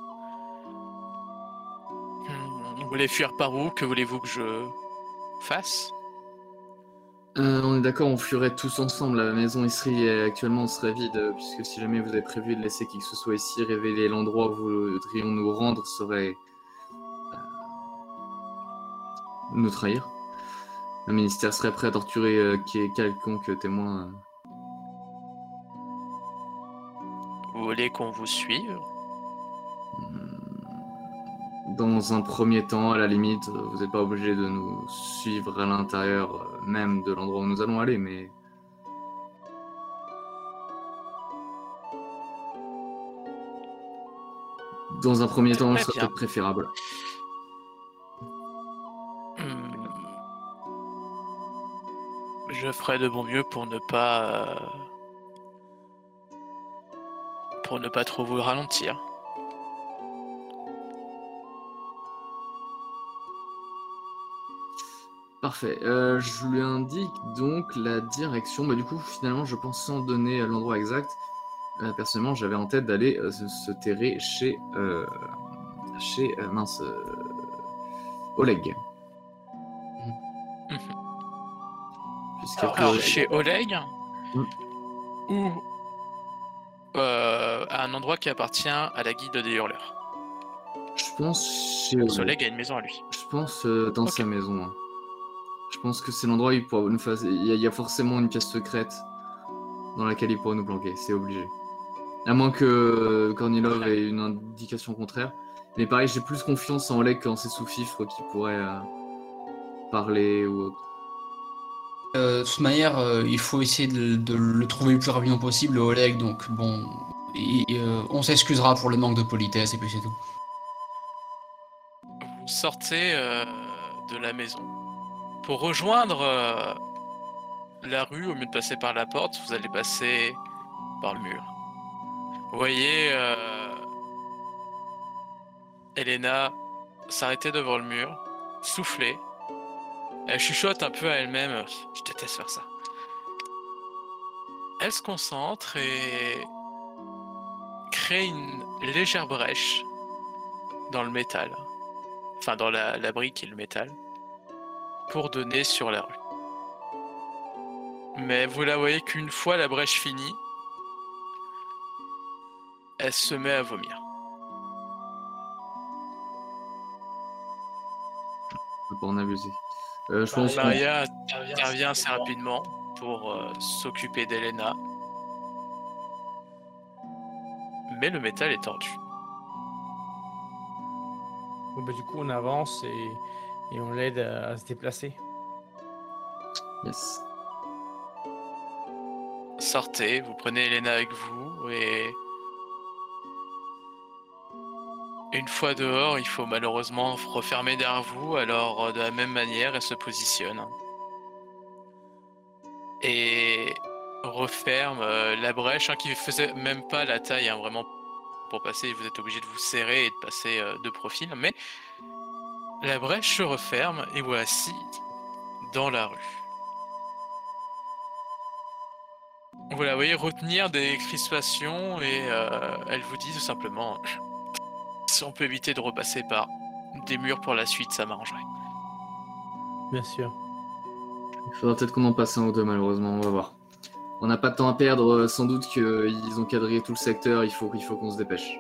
Hmm, vous voulez fuir par où? Que voulez-vous que je fasse? Euh, on est d'accord, on fuirait tous ensemble. La maison ici actuellement serait vide, euh, puisque si jamais vous avez prévu de laisser qui que ce soit ici, révéler l'endroit où voudrions nous rendre serait euh, nous trahir. Le ministère serait prêt à torturer euh, qui est quelconque témoin. euh. Vous voulez qu'on vous suive? Dans un premier temps, à la limite, euh, vous n'êtes pas obligé de nous suivre à l'intérieur euh, même de l'endroit où nous allons aller, mais dans un premier temps, Très ça serait bien. peut-être préférable. Hmm. Je ferai de mon mieux pour ne pas... euh, pour ne pas trop vous ralentir. Parfait. Euh, je lui indique donc la direction. Bah, du coup, finalement, je pense sans donner euh, l'endroit exact. Euh, personnellement, j'avais en tête d'aller euh, se, se terrer chez... Euh, chez... euh, mince... euh, Oleg. Mhm. Puisqu'a Alors, priori- chez Oleg, Hmm. ou euh, à un endroit qui appartient à la guilde des hurleurs. Je pense chez Parce que Oleg. Oleg a une maison à lui. Je pense euh, dans Ok. sa maison. hein. Je pense que c'est l'endroit où il pourra nous faire... Il y, a, il y a forcément une pièce secrète dans laquelle il pourra nous planquer. C'est obligé. À moins que euh, Kornilov ait une indication contraire. Mais pareil, j'ai plus confiance en Oleg qu'en ses sous-fifres qui pourraient euh, parler ou autre. Euh, de toute manière, euh, il faut essayer de, de le trouver le plus rapidement possible, Oleg, donc bon, et, euh, on s'excusera pour le manque de politesse et puis c'est tout. Vous sortez euh, de la maison. Pour rejoindre euh, la rue, au lieu de passer par la porte, vous allez passer par le mur. Vous voyez euh, Elena s'arrêter devant le mur, souffler. Elle chuchote un peu à elle-même. Je déteste faire ça. Elle se concentre et crée une légère brèche dans le métal. Enfin, dans la, la brique et le métal. Pour donner sur la rue. Mais vous la voyez qu'une fois la brèche finie, elle se met à vomir. Je peux pas en abuser. Euh, je Bah, pense qu'on- Maria intervient assez rapidement pour euh, s'occuper d'Elena. Mais le métal est tordu. Bon, bah, du coup, on avance et, et on l'aide à, à se déplacer. Yes. Sortez, vous prenez Elena avec vous et... Une fois dehors, il faut malheureusement refermer derrière vous, alors euh, de la même manière, elle se positionne. Et referme euh, la brèche, hein, qui faisait même pas la taille, hein, vraiment, pour passer, vous êtes obligé de vous serrer et de passer euh, de profil, mais la brèche se referme et voici dans la rue. Vous la voyez retenir des crispations et euh, elle vous dit tout simplement... Si on peut éviter de repasser par des murs pour la suite, ça m'arrangerait. Bien sûr. Il faudra peut-être qu'on en passe un ou deux, malheureusement, on va voir. On n'a pas de temps à perdre, euh, sans doute qu'ils ont quadrillé tout le secteur, il faut, il faut qu'on se dépêche.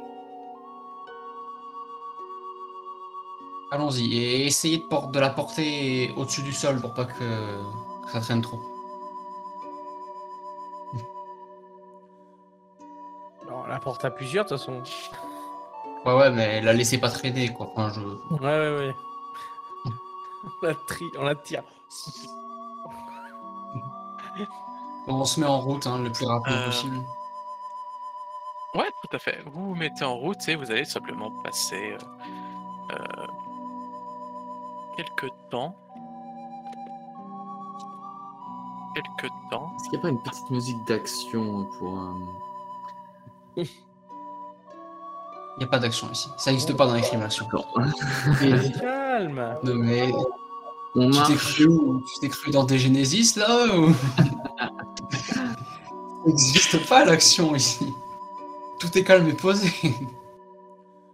Allons-y, et essayez de, por- de la porter au-dessus du sol pour pas que, que ça traîne trop. On la porte à plusieurs, de toute façon. Ouais, ouais, mais la laissez pas traîner, quoi. Enfin, je... Ouais, ouais, ouais. On la, tri... on la tire. On se met en route hein, le plus rapidement Euh, possible. Ouais, tout à fait. Vous vous mettez en route et vous allez simplement passer euh, euh, quelques temps. Quelques temps. Est-ce qu'il n'y a pas une petite musique d'action pour... euh, Il n'y a pas d'action ici. Ça n'existe pas dans les films d'action. D'accord. Calme. Non, mais On tu t'es marche. cru, où tu t'es cru dans des Genesis là ou... Ça n'existe pas l'action ici. Tout est calme et posé.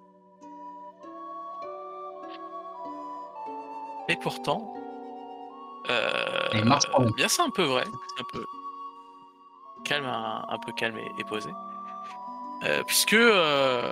Et pourtant, Euh, Et marche quand même. bien, c'est un peu vrai. C'est un peu calme, un, un peu calme et, et posé. Euh, puisque euh,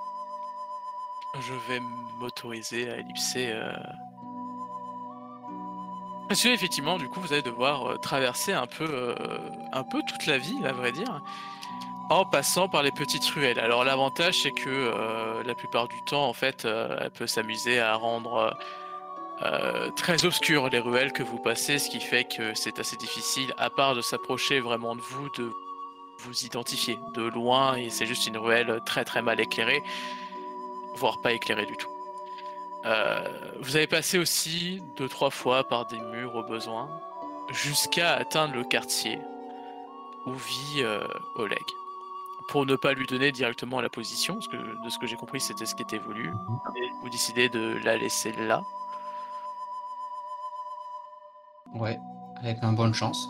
je vais m'autoriser à ellipser. Euh... Parce que effectivement, du coup, vous allez devoir euh, traverser un peu, euh, un peu toute la ville, à vrai dire, en passant par les petites ruelles. Alors l'avantage, c'est que euh, la plupart du temps, en fait, euh, elle peut s'amuser à rendre euh, très obscures les ruelles que vous passez, ce qui fait que c'est assez difficile, à part de s'approcher vraiment de vous, de vous identifier de loin, et c'est juste une ruelle très très mal éclairée, voire pas éclairée du tout. Euh, vous avez passé aussi deux trois fois par des murs au besoin, jusqu'à atteindre le quartier où vit euh, Oleg. Pour ne pas lui donner directement la position, parce que de ce que j'ai compris, c'était ce qui était voulu, et vous décidez de la laisser là. Ouais, avec un bonne chance.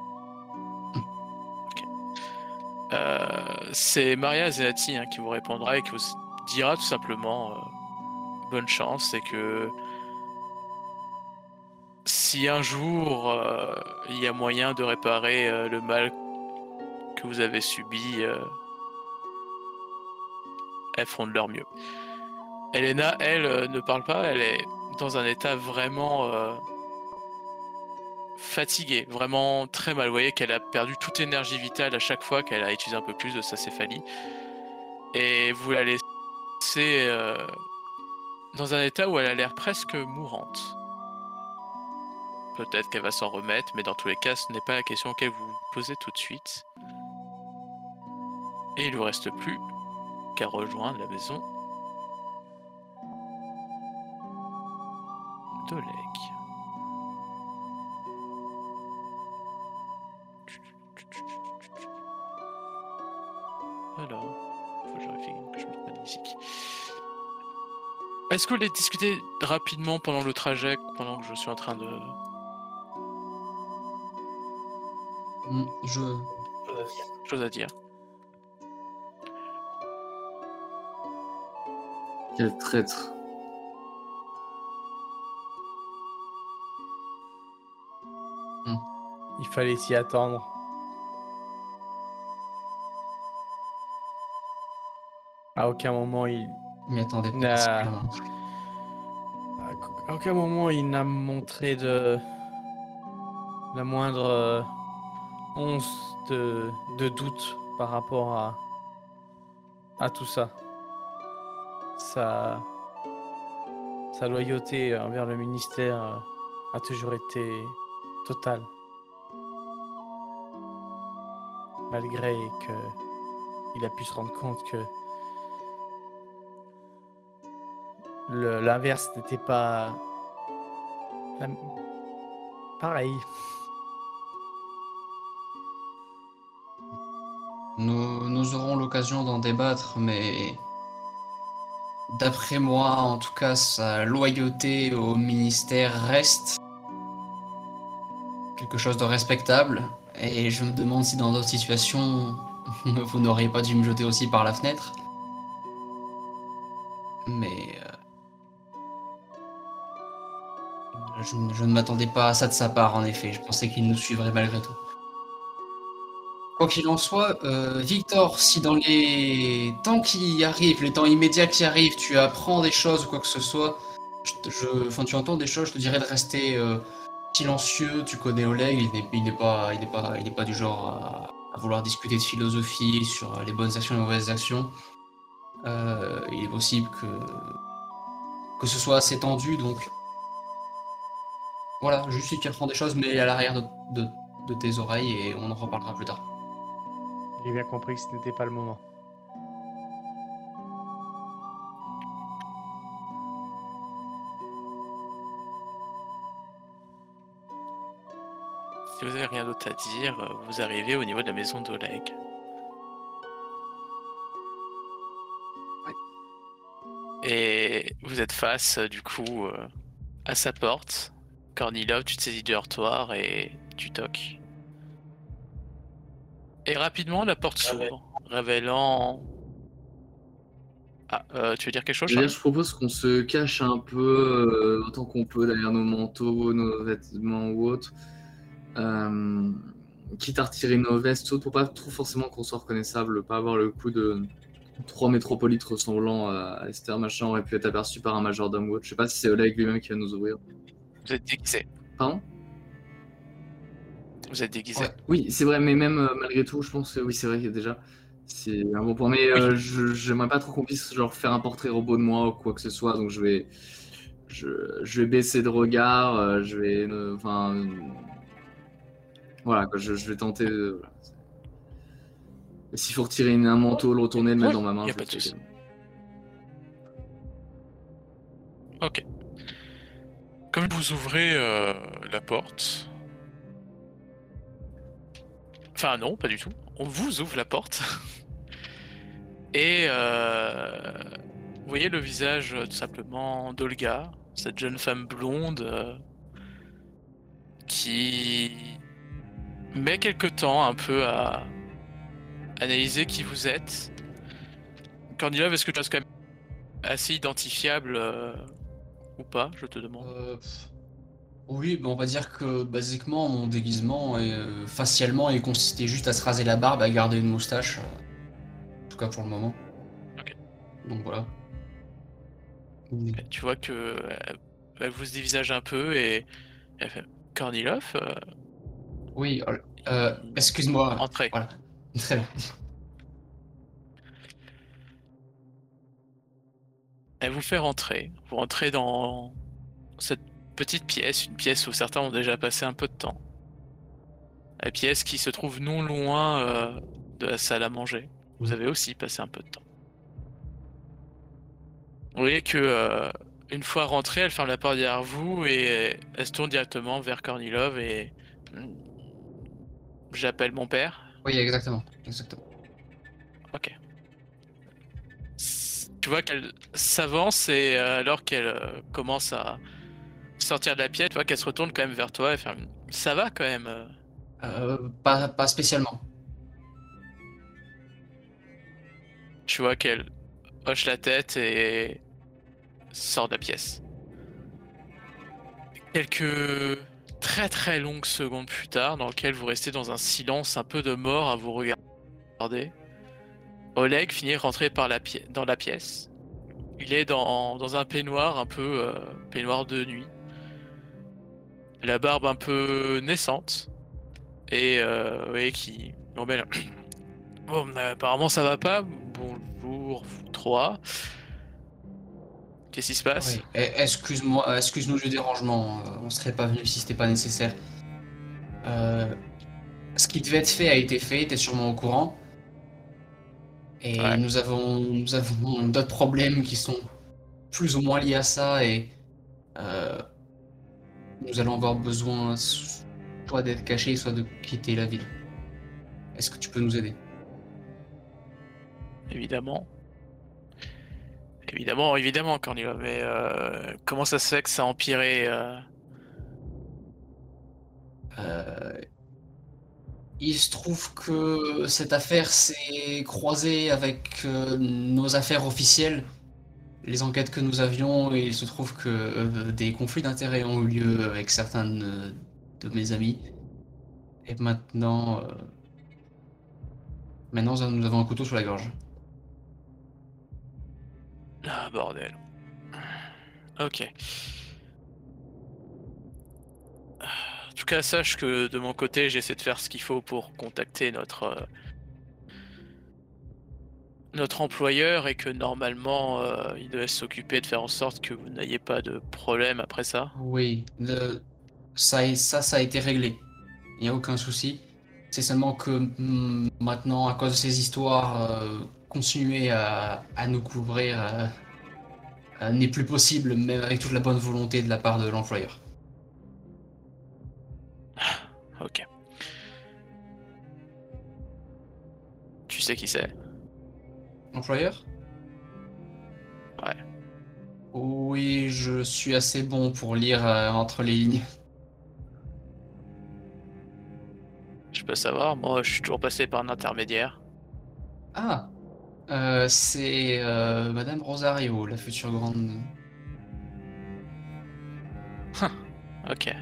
Euh, c'est Maria Zenati hein, qui vous répondra et qui vous dira tout simplement euh, bonne chance, et que si un jour euh, il y a moyen de réparer euh, le mal que vous avez subi, euh, elles feront de leur mieux. Elena, elle, euh, ne parle pas, elle est dans un état vraiment euh, fatigué, vraiment très mal. Vous voyez qu'elle a perdu toute énergie vitale à chaque fois qu'elle a utilisé un peu plus de sa céphalie. Et vous la laissez euh, dans un état où elle a l'air presque mourante. Peut-être qu'elle va s'en remettre, mais dans tous les cas, ce n'est pas la question auquel vous vous posez tout de suite. Et il ne vous reste plus qu'à rejoindre la maison d'Oleg. Alors, faut que je vérifie que je mette pas de musique. Est-ce que vous voulez discuter rapidement pendant le trajet, pendant que je suis en train de... Mm, Je. Chose à dire. Quel traître. Il fallait s'y attendre. À aucun moment il. Je m'y attendais pas Nah. particulièrement. À aucun moment il n'a montré de. La moindre euh, once de... de doute par rapport à. à tout ça. Sa. Sa loyauté envers le ministère euh, a toujours été totale. Malgré que il a pu se rendre compte que le- l'inverse n'était pas la- pareil. Nous, nous aurons l'occasion d'en débattre, mais d'après moi, en tout cas, sa loyauté au ministère reste quelque chose de respectable. Et je me demande si dans d'autres situations, vous n'auriez pas dû me jeter aussi par la fenêtre. Mais euh, je, je ne m'attendais pas à ça de sa part, en effet. Je pensais qu'il nous suivrait malgré tout. Quoi qu'il en soit, euh, Victor, si dans les temps qui arrivent, les temps immédiats qui arrivent, tu apprends des choses ou quoi que ce soit, je, te- je- enfin, tu entends des choses, je te dirais de rester euh, silencieux. Tu connais Oleg, il n'est il n'est pas, il n'est pas, il n'est pas du genre à, à vouloir discuter de philosophie sur les bonnes actions et les mauvaises actions. Euh, il est possible que, que ce soit assez tendu, donc voilà, juste si tu apprends des choses, mais à l'arrière de, de- de tes oreilles et on en reparlera plus tard. J'ai bien compris que ce n'était pas le moment. Si vous avez rien d'autre à dire, euh, vous arrivez au niveau de la maison d'Oleg. Et vous êtes face, euh, du coup, euh, à sa porte. Kornilov, tu te saisis du heurtoir et tu toques. Et rapidement, la porte s'ouvre, révélant Ah, euh, tu veux dire quelque chose, Je veux dire, Charlie? je propose qu'on se cache un peu euh, autant qu'on peut derrière nos manteaux, nos vêtements ou autres. Euh, quitte à retirer nos vestes ou autres, pour pas trop forcément qu'on soit reconnaissable, pas avoir le coup de trois métropolites ressemblant à Esther machin aurait pu être aperçu par un majordome ou autre. Je sais pas si c'est Oleg lui-même qui va nous ouvrir. Vous êtes déguisé. Pardon? Vous êtes déguisé. Ouais. Oui, c'est vrai, mais même euh, malgré tout, je pense que oui, c'est vrai que déjà, c'est un bon point. Mais euh, je j'aimerais pas trop qu'on puisse genre faire un portrait robot de moi ou quoi que ce soit, donc je vais, je, je vais baisser de regard, euh, je vais, euh, enfin, euh, voilà, quoi, je, je vais tenter. De, voilà. Et s'il faut retirer une- un manteau, le retourner, le mettre Ouais, dans ma main, y a je pas le de fais. souci. Ok. Comme vous ouvrez euh, la porte... Enfin non, pas du tout. On vous ouvre la porte. Et euh, vous voyez le visage euh, tout simplement d'Olga, cette jeune femme blonde euh, qui met quelque temps un peu à analyser qui vous êtes. Kornilov, est-ce que tu as quand même assez identifiable euh, ou pas, je te demande? Euh, pff, oui, mais on va dire que basiquement, mon déguisement est, euh, facialement est consisté juste à se raser la barbe, à garder une moustache. euh, en tout cas pour le moment. Ok. Donc voilà. Tu vois que euh, elle vous dévisage un peu et elle fait Kornilov, euh, Oui, euh, euh, excuse-moi. entrez. Voilà. Très bien. Elle vous fait rentrer. Vous rentrez dans cette petite pièce, une pièce où certains ont déjà passé un peu de temps. La pièce qui se trouve non loin euh, de la salle à manger. Vous avez aussi passé un peu de temps. Vous voyez que euh, une fois rentrée, elle ferme la porte derrière vous et elle se tourne directement vers Kornilov et Hmm, j'appelle mon père. Oui, exactement. Exactement. Ok. S- Tu vois qu'elle s'avance et euh, alors qu'elle euh, commence à sortir de la pièce, tu vois qu'elle se retourne quand même vers toi et fait ça va quand même. euh. Euh, pas, pas spécialement. Tu vois qu'elle hoche la tête et sort de la pièce. Quelques très très longues secondes plus tard, dans lesquelles vous restez dans un silence un peu de mort à vous regarder, Oleg finit rentrer par la pi- dans la pièce. Il est dans, dans un peignoir un peu euh, peignoir de nuit. La barbe un peu naissante et euh, ouais, qui bon, ben, bon euh, apparemment ça va pas. Bonjour vous trois. Qu'est-ce qui se passe? Oui. Eh, excuse-moi, excuse-nous du dérangement. euh, On serait pas venu si c'était pas nécessaire. Euh, ce qui devait être fait a été fait. T'es sûrement au courant. Et Ouais. nous avons, nous avons d'autres problèmes qui sont plus ou moins liés à ça et euh, nous allons avoir besoin soit d'être cachés, soit de quitter la ville. Est-ce que tu peux nous aider? Évidemment. Évidemment, évidemment, Cornelia, mais euh, comment ça se fait que ça a empiré euh, Euh, il se trouve que cette affaire s'est croisée avec euh, nos affaires officielles, les enquêtes que nous avions, et il se trouve que euh, des conflits d'intérêts ont eu lieu avec certains de, de mes amis. Et maintenant, euh, maintenant nous avons un couteau sous la gorge. Ah, bordel. Ok. En tout cas, sache que de mon côté, j'essaie de faire ce qu'il faut pour contacter notre euh, notre employeur et que normalement, euh, il devait s'occuper de faire en sorte que vous n'ayez pas de problème après ça. Oui, le- ça, ça, ça a été réglé. Il n'y a aucun souci. C'est seulement que hmm, maintenant, à cause de ces histoires, euh, continuer à, à nous couvrir euh, euh, n'est plus possible, même avec toute la bonne volonté de la part de l'employeur. Ok. Tu sais qui c'est? L'employeur? Ouais. Oui, je suis assez bon pour lire euh, entre les lignes. Je peux savoir, moi, je suis toujours passé par un intermédiaire. Ah, Euh, c'est euh, Madame Rosario, la future grande. Ok.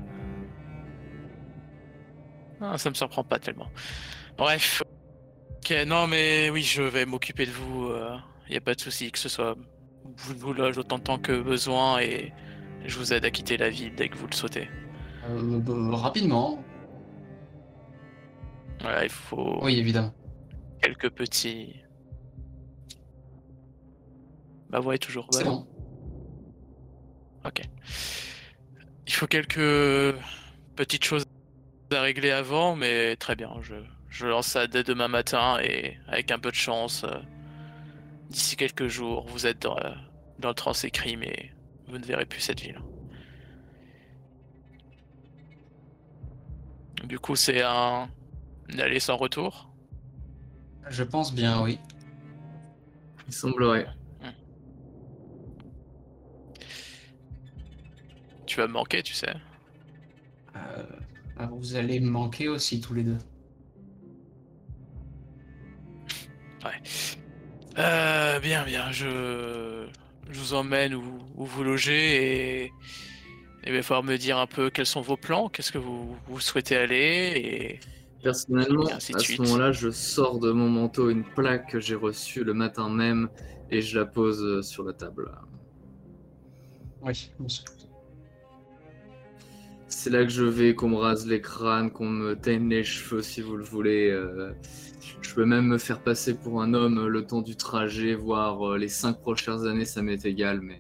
Ah, ça me surprend pas tellement. Bref. Ok, non mais oui, je vais m'occuper de vous. Il n'y a pas de souci, que ce soit vous, vous loge autant de temps que besoin et je vous aide à quitter la ville dès que vous le souhaitez. Euh, bah, rapidement. Voilà, il faut Oui, évidemment. quelques petits. Ma voix est toujours C'est bonne. bon. Ok. Il faut quelques petites choses à régler avant, mais très bien. Je, je lance ça dès demain matin et avec un peu de chance, euh, d'ici quelques jours, vous êtes dans, euh, dans le Transécrime et vous ne verrez plus cette ville. Du coup, c'est un une allée sans retour. Je pense bien, oui. Il semblerait. Tu vas me manquer, tu sais. Euh, ah, vous allez me manquer aussi tous les deux. Ouais. Euh, bien, bien. Je, je vous emmène où, où vous logez et il va falloir me dire un peu quels sont vos plans, qu'est-ce que vous, vous souhaitez aller et, Personnellement, et ainsi de à ce suite. moment-là, je sors de mon manteau une plaque que j'ai reçue le matin même et je la pose euh, sur la table. Oui, bon, c'est- C'est là que je vais, qu'on me rase les crânes, qu'on me teigne les cheveux si vous le voulez. euh, Je peux même me faire passer pour un homme euh, le temps du trajet, voire euh, les cinq prochaines années, ça m'est égal, mais...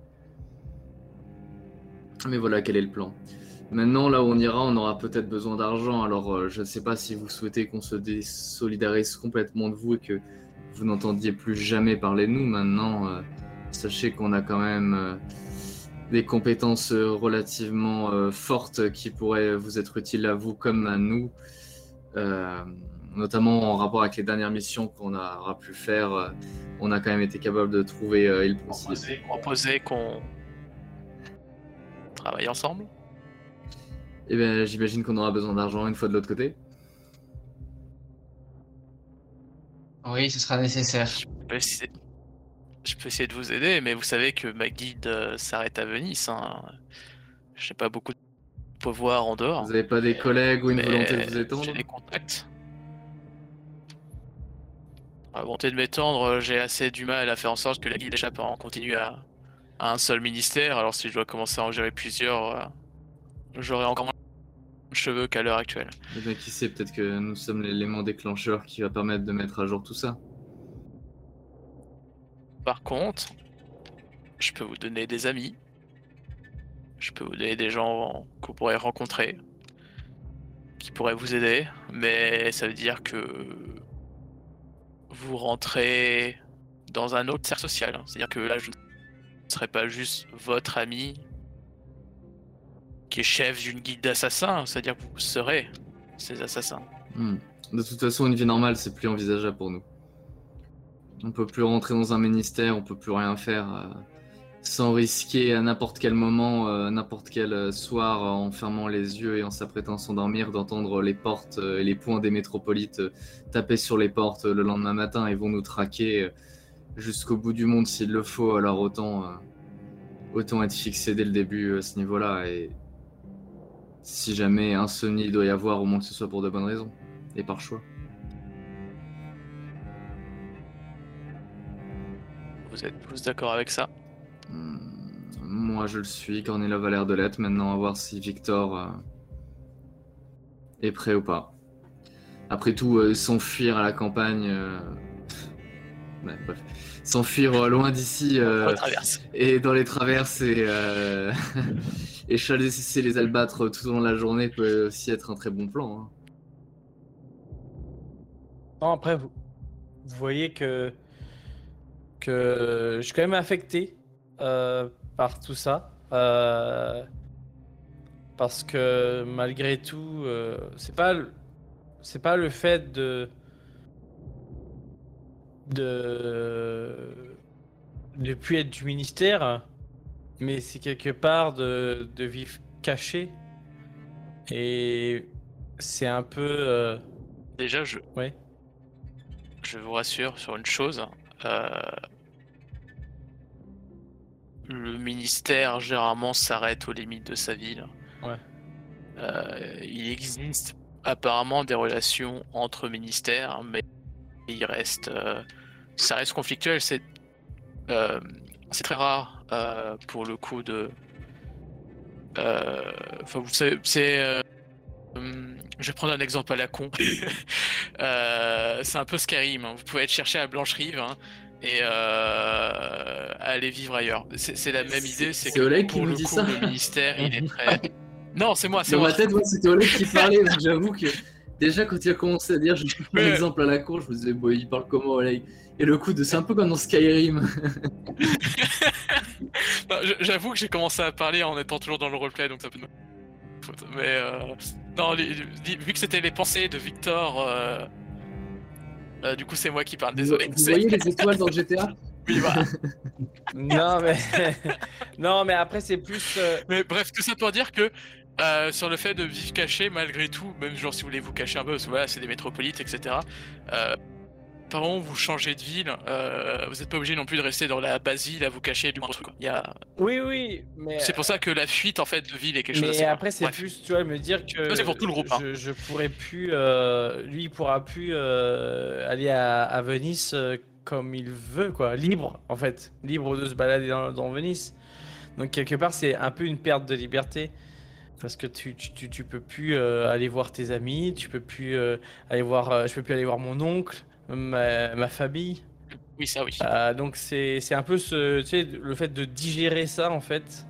euh, Mais voilà quel est le plan. Maintenant, là où on ira, on aura peut-être besoin d'argent, alors euh, je ne sais pas si vous souhaitez qu'on se désolidarise complètement de vous et que vous n'entendiez plus jamais parler de nous. Maintenant, euh, sachez qu'on a quand même... euh, des compétences euh, relativement euh, fortes qui pourraient vous être utiles à vous comme à nous, euh, notamment en rapport avec les dernières missions qu'on aura pu faire. Euh, on a quand même été capable de trouver euh, Il Principe. Proposer, proposer qu'on travaille ensemble. Et bien, j'imagine qu'on aura besoin d'argent une fois de l'autre côté. oui, ce sera nécessaire. Je peux essayer, je peux essayer de vous aider, mais vous savez que ma guilde euh, s'arrête à Venise. Hein. Je n'ai pas beaucoup de pouvoir en dehors, Vous n'avez pas des collègues ou une mais volonté de vous j'ai étendre? des contacts. À volonté de m'étendre, j'ai assez du mal à faire en sorte que la guilde échappe en continue à, à un seul ministère. Alors si je dois commencer à en gérer plusieurs, euh, j'aurai encore moins de cheveux qu'à l'heure actuelle. Eh bien, qui sait, peut-être que nous sommes l'élément déclencheur qui va permettre de mettre à jour tout ça. Par contre, je peux vous donner des amis. Je peux vous donner des gens que vous pourrez rencontrer, qui pourraient vous aider, mais ça veut dire que vous rentrez dans un autre cercle social. C'est-à-dire que là, je ne serai pas juste votre ami qui est chef d'une guilde d'assassins, c'est-à-dire que vous serez ces assassins. Hmm. De toute façon, une vie normale, c'est plus envisageable pour nous. On peut plus rentrer dans un ministère, on peut plus rien faire euh, sans risquer à n'importe quel moment, euh, n'importe quel euh, soir, euh, en fermant les yeux et en s'apprêtant à s'endormir, d'entendre les portes euh, et les poings des métropolites euh, taper sur les portes euh, le lendemain matin et vont nous traquer euh, jusqu'au bout du monde s'il le faut. Alors autant, euh, autant être fixé dès le début euh, à ce niveau-là. Et si jamais insomnie il doit y avoir, au moins que ce soit pour de bonnes raisons et par choix. Vous êtes tous d'accord avec ça? Hmm, moi je le suis, Kornilov a l'air de l'être. Maintenant à voir si Victor euh, est prêt ou pas. Après tout, euh, s'enfuir à la campagne... euh, ouais, bref. S'enfuir euh, loin d'ici euh, Retraverse. et dans les traverses et, euh... et chasser les albatros tout au long de la journée peut aussi être un très bon plan. Hein. Non, après, vous, vous voyez que, que je suis quand même affecté euh, par tout ça. Euh, parce que malgré tout, euh, c'est pas, le- c'est pas le fait de, de ne plus être du ministère, mais c'est quelque part de, de vivre caché. Et c'est un peu. euh, Déjà, je, ouais. je je vous rassure sur une chose. Euh, le ministère généralement s'arrête aux limites de sa ville. Ouais. Euh, il existe apparemment des relations entre ministères, mais il reste, euh, ça reste conflictuel. C'est, euh, c'est très rare euh, pour le coup de. Euh, Enfin, vous savez, c'est. euh, hum, je vais prendre un exemple à la con. Euh, c'est un peu Skyrim. Hein. Vous pouvez être cherché à Blanche-Rive hein, et euh, aller vivre ailleurs. C'est, c'est la même idée. C'est, C'est que Oleg qui pour nous le dit coup, ça le ministère, il est très. Non, c'est moi, c'est Dans moi. ma tête, moi, c'était Oleg qui parlait, donc j'avoue que déjà quand il a commencé à dire je prends un Mais- exemple à la cour, je me disais, bon, il parle comment Oleg? Et le coup de c'est un peu comme dans Skyrim. Non, je- J'avoue que j'ai commencé à parler en étant toujours dans le roleplay, donc ça peut me faute. Mais euh, non, les- les- vu que c'était les pensées de Victor, euh, euh, du coup c'est moi qui parle. Désolé. Vous C'est- voyez les étoiles dans G T A? Oui, voilà. Non, mais. non, mais après, c'est plus. euh, Mais bref, tout ça pour dire que euh, sur le fait de vivre caché, malgré tout, même genre si vous voulez vous cacher un peu, parce que voilà, c'est des métropolites, et cetera. Euh, par contre, vous changez de ville, euh, vous n'êtes pas obligé non plus de rester dans la base ville à vous cacher du moindre truc. quoi. Il y a... Oui, oui, mais. C'est pour ça que la fuite en fait de ville est quelque chose Mais d'assez rare. après, c'est Bref. plus, tu vois, me dire que. Ça, c'est pour tout le groupe, hein. Je, je pourrais plus. euh, lui, il pourra plus euh, aller à, à Venise euh, comme il veut, quoi. Libre, en fait. Libre de se balader dans, dans Venise. Donc, quelque part, c'est un peu une perte de liberté. Parce que tu, tu, tu, tu peux plus euh, aller voir tes amis, tu peux plus euh, aller voir. euh, je peux plus aller voir mon oncle, ma, ma famille. Oui, ça oui. Euh, donc, c'est c'est un peu ce, tu sais, le fait de digérer ça, en fait.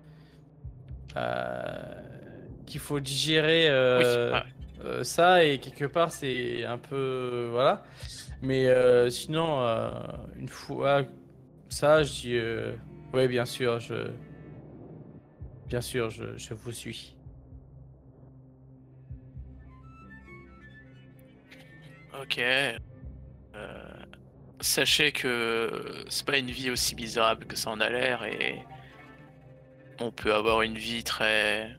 Euh, qu'il faut digérer euh, Oui, ouais. euh, ça et quelque part c'est un peu euh, voilà mais euh, sinon euh, une fois ça je dis euh, ouais bien sûr je bien sûr je, je vous suis. Ok. Euh, Sachez que c'est pas une vie aussi misérable que ça en a l'air et on peut avoir une vie très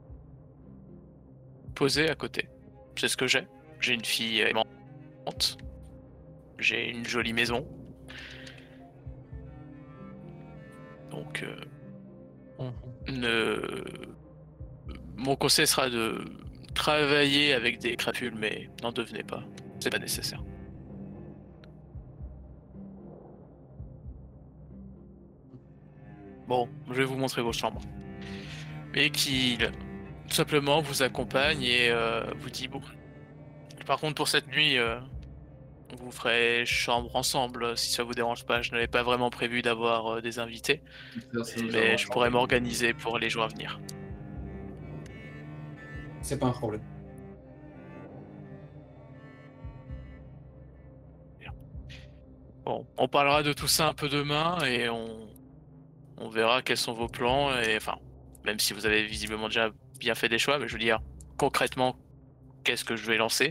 posée à côté. C'est ce que j'ai. J'ai une fille aimante. J'ai une jolie maison. Donc, euh, Mhm. ne... mon conseil sera de travailler avec des crapules, mais n'en devenez pas. C'est pas nécessaire. Bon, je vais vous montrer vos chambres. Et qu'il tout simplement vous accompagne et euh, vous dit bon. Par contre, pour cette nuit, euh, vous ferez chambre ensemble si ça vous dérange pas. Je n'avais pas vraiment prévu d'avoir euh, des invités, mais je pourrais m'organiser pour les jours à venir. C'est pas un problème. Bon, on parlera de tout ça un peu demain et on, on verra quels sont vos plans. Et enfin, même si vous avez visiblement déjà bien fait des choix, mais je veux dire concrètement, qu'est-ce que je vais lancer.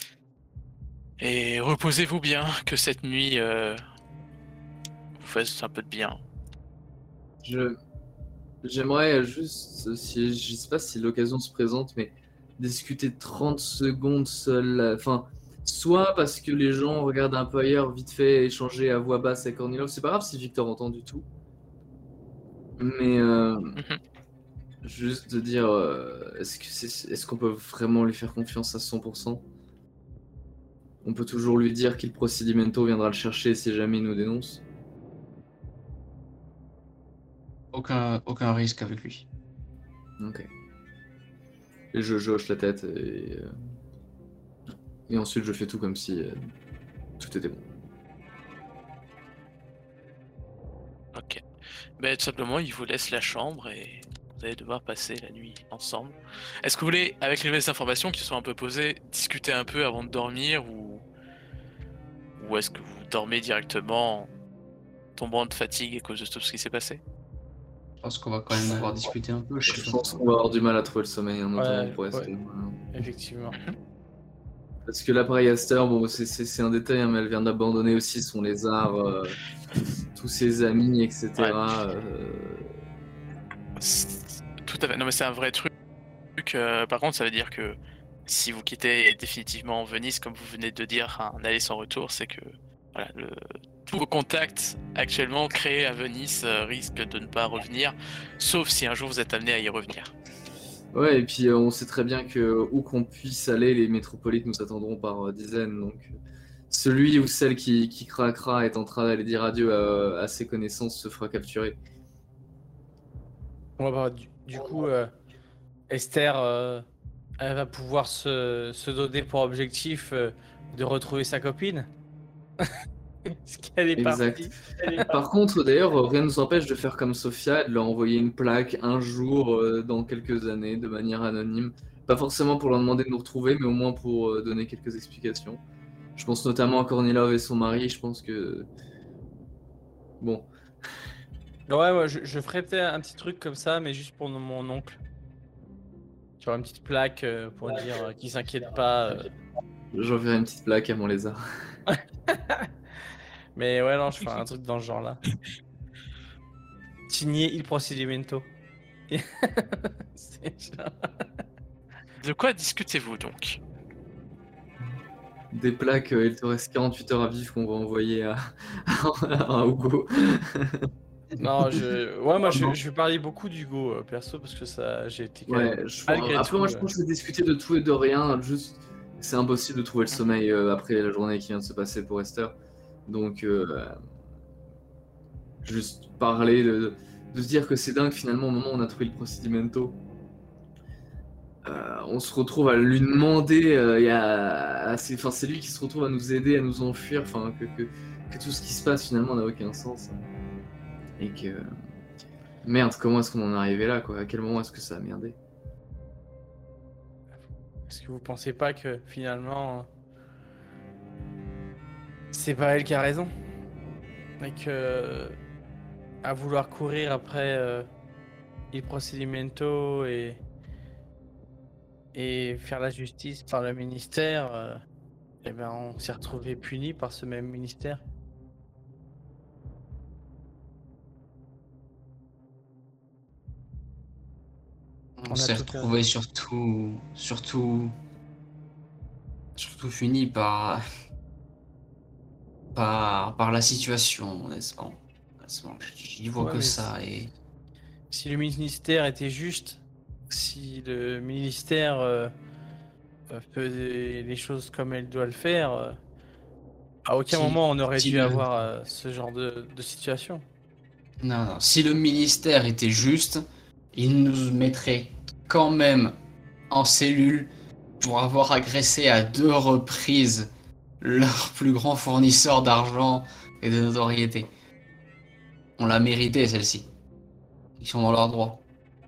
Et reposez-vous bien, que cette nuit euh, vous fasse un peu de bien. Je J'aimerais juste, si je sais pas si l'occasion se présente, mais discuter trente secondes seul. Enfin, soit parce que les gens regardent un peu ailleurs, vite fait, échanger à voix basse avec Kornilov. C'est pas grave si Victor entend du tout. Mais euh, Mhm. juste de dire, euh, est-ce que c'est, est-ce qu'on peut vraiment lui faire confiance à cent pour cent? On peut toujours lui dire qu'il procedimento viendra le chercher si jamais il nous dénonce. Aucun, aucun risque avec lui. Ok. Et je, je hoche la tête et, euh, et ensuite je fais tout comme si euh, tout était bon. Ok. Mais tout simplement, il vous laisse la chambre et vous allez devoir passer la nuit ensemble. Est-ce que vous voulez, avec les nouvelles informations qui se sont un peu posées, discuter un peu avant de dormir ou ou est-ce que vous dormez directement en tombant de fatigue à cause de tout ce qui s'est passé? Je pense qu'on va quand même devoir discuter un peu. Je sais Je pas. pense qu'on va avoir du mal à trouver le sommeil en attendant Ouais, pour rester. ouais. Voilà. Effectivement. Parce que l'appareil Aster, bon, c'est- c'est c'est un détail, hein, mais elle vient d'abandonner aussi son lézard, euh, tous ses amis, et cetera. euh, C'est- Tout à fait. Non mais c'est un vrai truc. Euh, par contre, ça veut dire que si vous quittez définitivement Venise, comme vous venez de dire, un aller sans retour, c'est que voilà, le, tous vos contacts actuellement créés à Venise euh, risquent de ne pas revenir, sauf si un jour vous êtes amené à y revenir. Ouais, et puis euh, on sait très bien que où qu'on puisse aller, les métropolites nous attendront par euh, dizaines. Donc euh, celui ou celle qui, qui craquera et tentera d'aller dire adieu à, à ses connaissances se fera capturer. Bon, bah, du, du coup, euh, Esther, euh, elle va pouvoir se, se donner pour objectif euh, de retrouver sa copine. Parce qu'elle est Exact. partie. Elle est Par contre, d'ailleurs, euh, rien ne nous empêche de faire comme Sophia, de leur envoyer une plaque un jour euh, dans quelques années, de manière anonyme. Pas forcément pour leur demander de nous retrouver, mais au moins pour euh, donner quelques explications. Je pense notamment à Kornilov et son mari, je pense que... Bon, Ouais, ouais, je, je ferais peut-être un petit truc comme ça, mais juste pour mon oncle. Tu vois, une petite plaque euh, pour dire euh, qu'il s'inquiète pas. euh. j'enverrai une petite plaque à mon lézard. Mais ouais, non, je ferais un truc dans ce genre-là. Signé Il Procedimento. C'est genre- De quoi discutez-vous donc? Des plaques, euh, il te reste quarante-huit heures à vivre qu'on va envoyer à, à Hugo. Non, je... Ouais, moi, je, je vais parler beaucoup d'Hugo, euh, perso, parce que ça, j'ai été quand même... Ouais, je, malgré après tout, moi je euh, pense que je vais discuter de tout et de rien, juste c'est impossible de trouver le sommeil euh, après la journée qui vient de se passer pour Esther. Donc euh, juste parler de, de se dire que c'est dingue finalement au moment où on a trouvé le procedimento. Euh, on se retrouve à lui demander, euh, et à, à- c'est, enfin, c'est lui qui se retrouve à nous aider, à nous enfuir, enfin que, que, que tout ce qui se passe finalement n'a aucun sens. Et que merde, comment est-ce qu'on en est arrivé là quoi? À quel moment est-ce que ça a merdé? Est-ce que vous pensez pas que finalement, euh, c'est pas elle qui a raison? Et que, euh, à vouloir courir après euh, Il Procedimento et, et faire la justice par le ministère, euh, eh ben, on s'est retrouvé puni par ce même ministère. On On a s'est tout retrouvé surtout, surtout, surtout fini par, par, par la situation, honnêtement. Honnêtement, J'y vois Ouais, que mais ça et Si le ministère était juste, si le ministère euh, euh, faisait les choses comme elle doit le faire, euh, à aucun si, moment on aurait si dû le, avoir euh, ce genre de, de situation. non, non, si le ministère était juste, il nous mettrait quand même en cellule pour avoir agressé à deux reprises leur plus grand fournisseur d'argent et de notoriété. On l'a mérité celle-ci. Ils sont dans leur droit.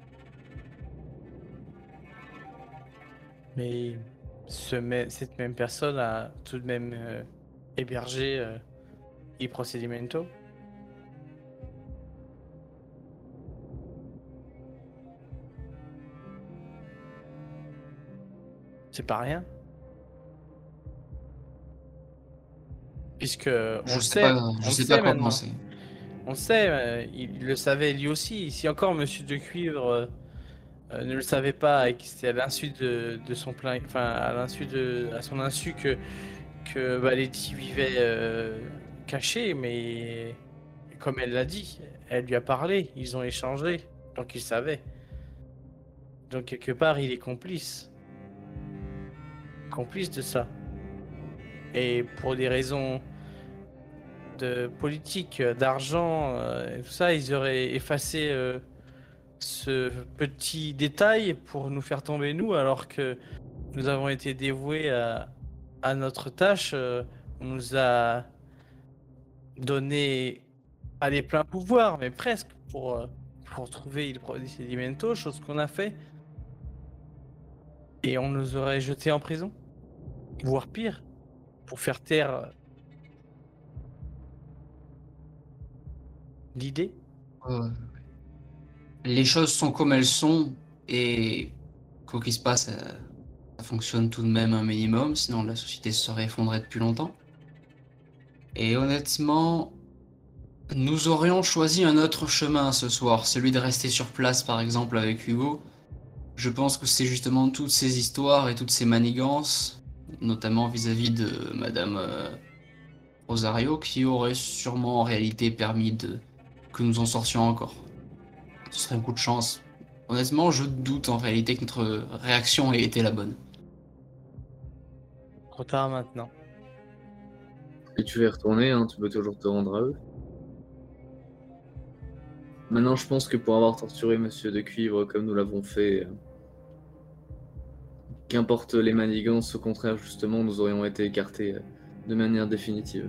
Mais ce mê- cette même personne a tout de même euh, hébergé euh, Il Procedimento. C'est pas rien. Puisque on Je le sais sait, pas, on je le sais sait pas quoi maintenant. penser. On le sait, euh, il, il le savait lui aussi. Si encore Monsieur de Cuivre euh, euh, ne le savait pas et que c'était à l'insu de, de son plein, enfin à l'insu de, à son insu que que Valérie vivait euh, caché, mais comme elle l'a dit, elle lui a parlé, ils ont échangé, donc il savait. Donc quelque part, il est complice, complice de ça. Et pour des raisons de politique, euh, d'argent, euh, et tout ça, ils auraient effacé euh, ce petit détail pour nous faire tomber nous, alors que nous avons été dévoués à, à notre tâche. euh, on nous a donné pas les pleins pouvoirs, mais presque pour, euh, pour trouver Il Procedimento, chose qu'on a fait. Et on nous aurait jetés en prison, voire pire, pour faire taire euh, l'idée. Euh, les choses sont comme elles sont et quoi qu'il se passe, euh, ça fonctionne tout de même un minimum, sinon la société se serait effondrée depuis longtemps. Et honnêtement, nous aurions choisi un autre chemin ce soir, celui de rester sur place par exemple avec Hugo, Je pense que c'est justement toutes ces histoires et toutes ces manigances, notamment vis-à-vis de Madame euh, Rosario, qui auraient sûrement en réalité permis de que nous en sortions encore. Ce serait un coup de chance. Honnêtement, je doute en réalité que notre réaction ait été la bonne. Trop tard maintenant. Et tu vas y retourner, hein, tu peux toujours te rendre à eux. Maintenant, je pense que pour avoir torturé Monsieur de Cuivre comme nous l'avons fait, euh, qu'importe les manigances, au contraire, justement, nous aurions été écartés euh, de manière définitive.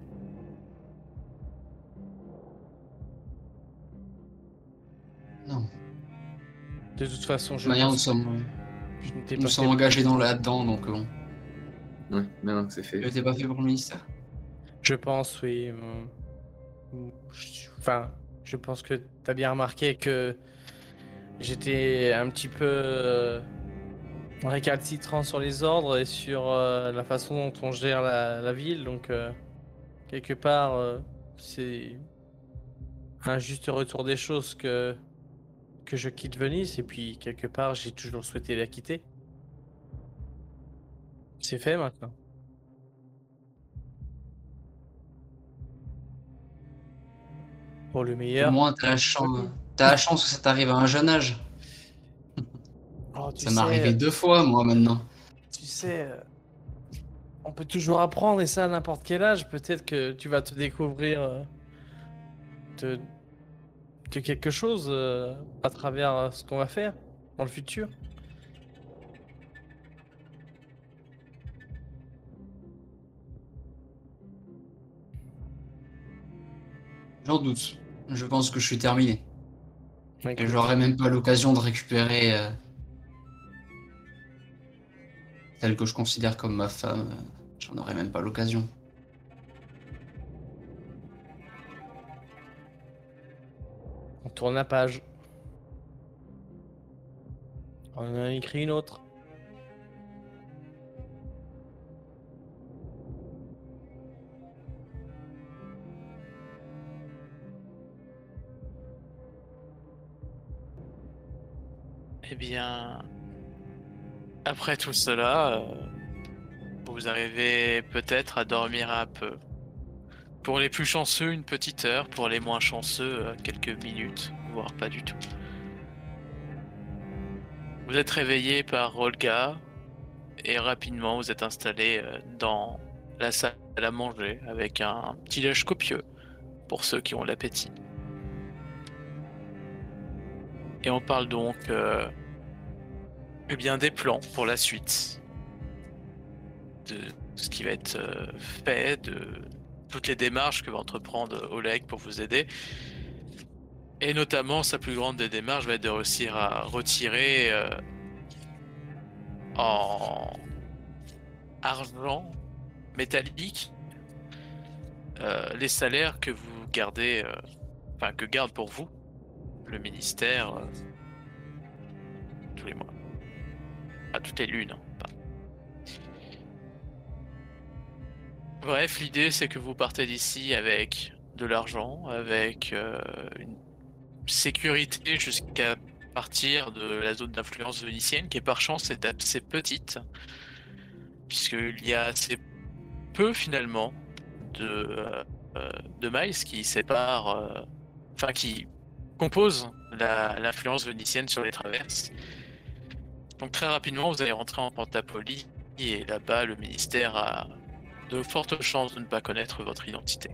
Non. De toute façon, De je toute manière, nous pense sommes, que je n'étais nous pas sommes fait- engagés dans là-dedans, donc bon. Ouais, maintenant que c'est Je fait. n'étais pas fait pour le ministère. Je pense, oui. hum, je- Enfin, je pense que tu as bien remarqué que j'étais un petit peu euh, récalcitrant sur les ordres et sur euh, la façon dont on gère la, la ville. Donc, euh, quelque part, euh, c'est un juste retour des choses que, que je quitte Venise. Et puis, quelque part, j'ai toujours souhaité la quitter. C'est fait maintenant. Pour le Au meilleur. moins, t'as la chance, t'as la chance que ça t'arrive à un jeune âge. Oh, tu Ça m'est sais, arrivé deux fois, moi, maintenant. Tu sais, euh, on peut toujours apprendre et ça à n'importe quel âge. Peut-être que tu vas te découvrir euh, de, de quelque chose euh, à travers euh, ce qu'on va faire dans le futur. J'en doute. Je pense que je suis terminé. Et Écoute, j'aurai même pas l'occasion de récupérer euh, celle que je considère comme ma femme. euh, J'en aurai même pas l'occasion. on tourne la page. On en a écrit une autre. Eh bien, après tout cela, euh, vous arrivez peut-être à dormir un peu. Pour les plus chanceux, une petite heure. Pour les moins chanceux, euh, quelques minutes, voire pas du tout. Vous êtes réveillé par Olga et rapidement vous êtes installé euh, dans la salle à manger avec un petit déj copieux pour ceux qui ont l'appétit. Et on parle donc euh, eh bien des plans pour la suite, de ce qui va être euh, fait, de toutes les démarches que va entreprendre Oleg pour vous aider. Et notamment, sa plus grande des démarches va être de réussir à retirer euh, en argent métallique euh, les salaires que vous gardez, euh, enfin que garde pour vous le ministère euh, tous les mois. Pas toutes les lunes. Hein, pas. Bref, l'idée c'est que vous partez d'ici avec de l'argent, avec euh, une sécurité jusqu'à partir de la zone d'influence vénitienne qui est par chance est assez petite puisqu'il y a assez peu finalement de, euh, de miles qui séparent, euh, enfin qui composent la- l'influence vénitienne sur les traverses. Donc très rapidement vous allez rentrer en Pentapolie et là-bas le ministère a de fortes chances de ne pas connaître votre identité.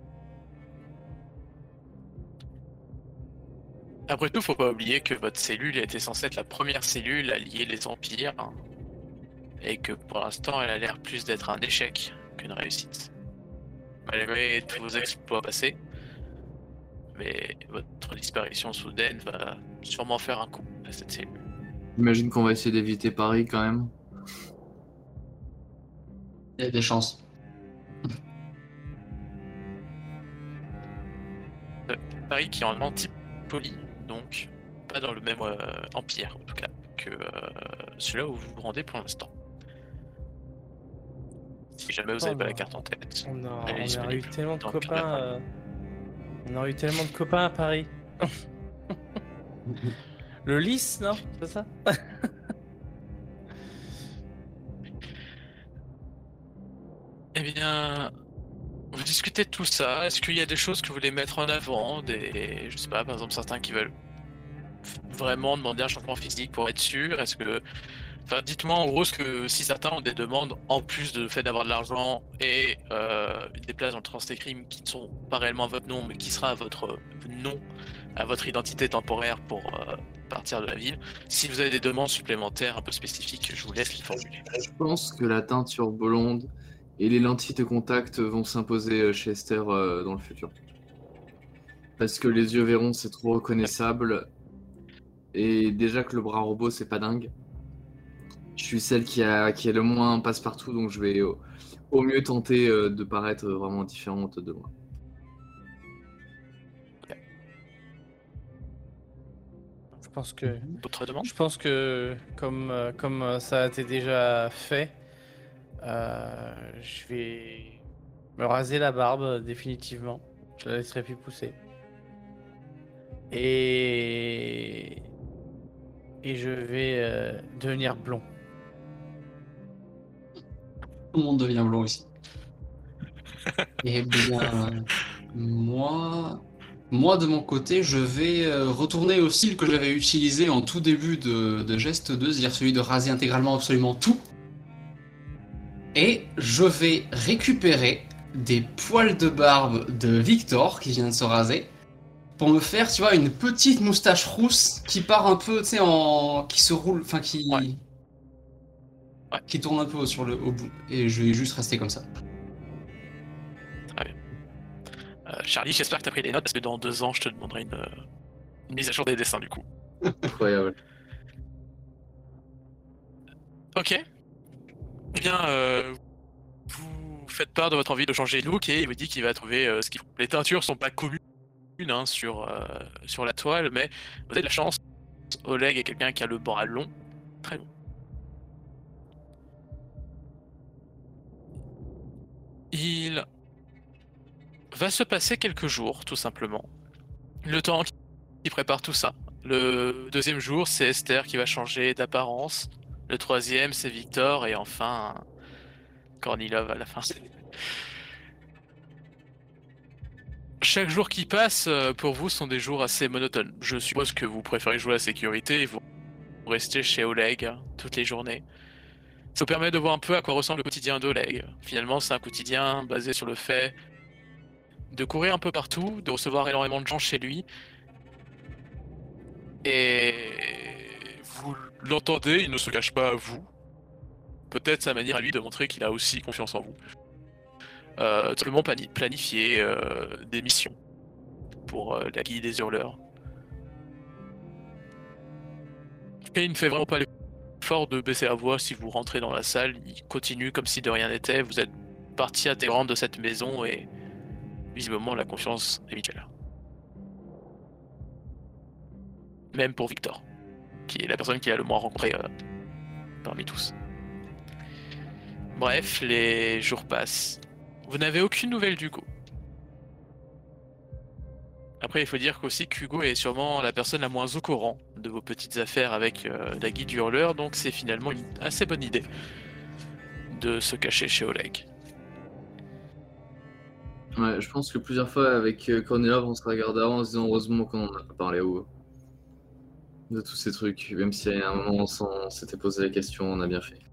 Après tout, faut pas oublier que votre cellule était censée être la première cellule à lier les empires, hein, et que pour l'instant, elle a l'air plus d'être un échec qu'une réussite. Malgré tous vos exploits passés, mais votre disparition soudaine va sûrement faire un coup à cette cellule. J'imagine qu'on va essayer d'éviter Paris quand même. Il y a des chances. Paris qui est en Antipolie, donc pas dans le même euh, empire en tout cas que euh, celui-là où vous vous rendez pour l'instant. Si jamais vous n'avez Oh pas la non. carte en tête. On a, Elle est on a eu disponible tellement de dans le copains. Canada. euh, On a eu tellement de copains à Paris. le lys, non? C'est ça? Eh bien, vous discutez de tout ça. Est-ce qu'il y a des choses que vous voulez mettre en avant? Des, je sais pas, par exemple, certains qui veulent vraiment demander un changement physique pour être sûr? Est-ce que, enfin, dites-moi en gros ce que si certains ont des demandes en plus de fait d'avoir de l'argent et euh, des places dans le Transtécrime qui ne sont pas réellement à votre nom, mais qui sera à votre nom, à votre identité temporaire pour euh, partir de la ville. Si vous avez des demandes supplémentaires un peu spécifiques, je vous laisse les formuler. Je pense que la teinture blonde et les lentilles de contact vont s'imposer chez Esther euh, dans le futur. Parce que les yeux verrons, c'est trop reconnaissable. Et déjà que le bras robot, c'est pas dingue. Je suis celle qui a, qui a le moins passe-partout, donc je vais au, au mieux tenter euh, de paraître vraiment différente de moi. Je pense que, D'autres demandes? je pense que comme, euh, comme euh, ça a été déjà fait, euh, je vais me raser la barbe euh, définitivement. Je la laisserai plus pousser. Et et je vais euh, devenir blond. Tout le monde devient blond ici. Eh bien, moi, moi de mon côté, je vais euh, retourner au style que j'avais utilisé en tout début de, de geste deux, c'est-à-dire celui de raser intégralement absolument tout. Et je vais récupérer des poils de barbe de Victor qui vient de se raser pour me faire, tu vois, une petite moustache rousse qui part un peu, tu sais, en, qui se roule, enfin qui, Ouais. Ouais. qui tourne un peu sur le au bout. Et je vais juste rester comme ça. Euh, Charlie, j'espère que t'as pris des notes parce que dans deux ans, je te demanderai une, euh, une mise à jour des dessins du coup. Incroyable. Ok. Eh bien, euh, vous faites part de votre envie de changer de look et il vous dit qu'il va trouver euh, ce qu'il faut. Les teintures sont pas communes hein, sur, euh, sur la toile, mais vous avez de la chance. Oleg est quelqu'un qui a le bras long, très long. Il va se passer quelques jours, tout simplement. Le temps qui prépare tout ça. Le deuxième jour, c'est Esther qui va changer d'apparence. Le troisième, c'est Victor. Et enfin, Kornilov à la fin. Chaque jour qui passe, euh, pour vous, sont des jours assez monotones. Je suppose que vous préférez jouer à la sécurité et vous restez chez Oleg hein, toutes les journées. Ça vous permet de voir un peu à quoi ressemble le quotidien d'Oleg. Finalement, c'est un quotidien basé sur le fait de courir un peu partout, de recevoir énormément de gens chez lui. Et vous l'entendez, il ne se cache pas à vous. Peut-être sa manière à lui de montrer qu'il a aussi confiance en vous. Euh, tout simplement plani planifier euh, des missions pour euh, la guilde des hurleurs. Et il ne fait vraiment pas l'effort de baisser la voix si vous rentrez dans la salle. Il continue comme si de rien n'était. Vous êtes partie intégrante de cette maison et visiblement la confiance est mutuelle. Même pour Victor, qui est la personne qui a le moins rencontré euh, parmi tous. Bref, les jours passent. Vous n'avez aucune nouvelle d'Hugo. Après, il faut dire qu'aussi qu'Hugo est sûrement la personne la moins au courant de vos petites affaires avec euh, la guilde hurleur, donc c'est finalement une assez bonne idée de se cacher chez Oleg. Ouais, je pense que plusieurs fois avec euh, Kornilov, on se regardait en se disant heureusement qu'on en a pas parlé au de tous ces trucs. Même si à un moment on s'en- on s'était posé la question, on a bien fait.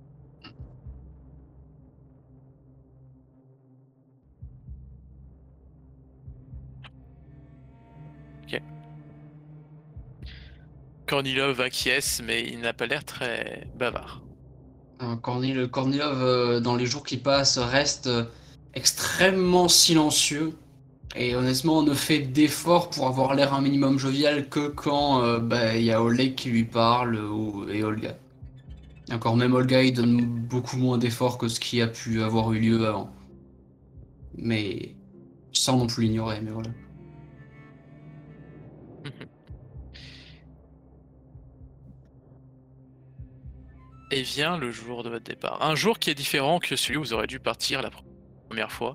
Kornilov acquiesce, mais il n'a pas l'air très bavard. Euh, Kornil- Kornilov, euh, dans les jours qui passent, reste euh, extrêmement silencieux et honnêtement ne fait d'efforts pour avoir l'air un minimum jovial que quand euh, bah, il y a Oleg qui lui parle ou, et Olga. Et encore même Olga, il donne beaucoup moins d'efforts que ce qui a pu avoir eu lieu avant. Mais sans non plus l'ignorer, mais voilà. Et vient le jour de votre départ. Un jour qui est différent que celui où vous aurez dû partir la première fois.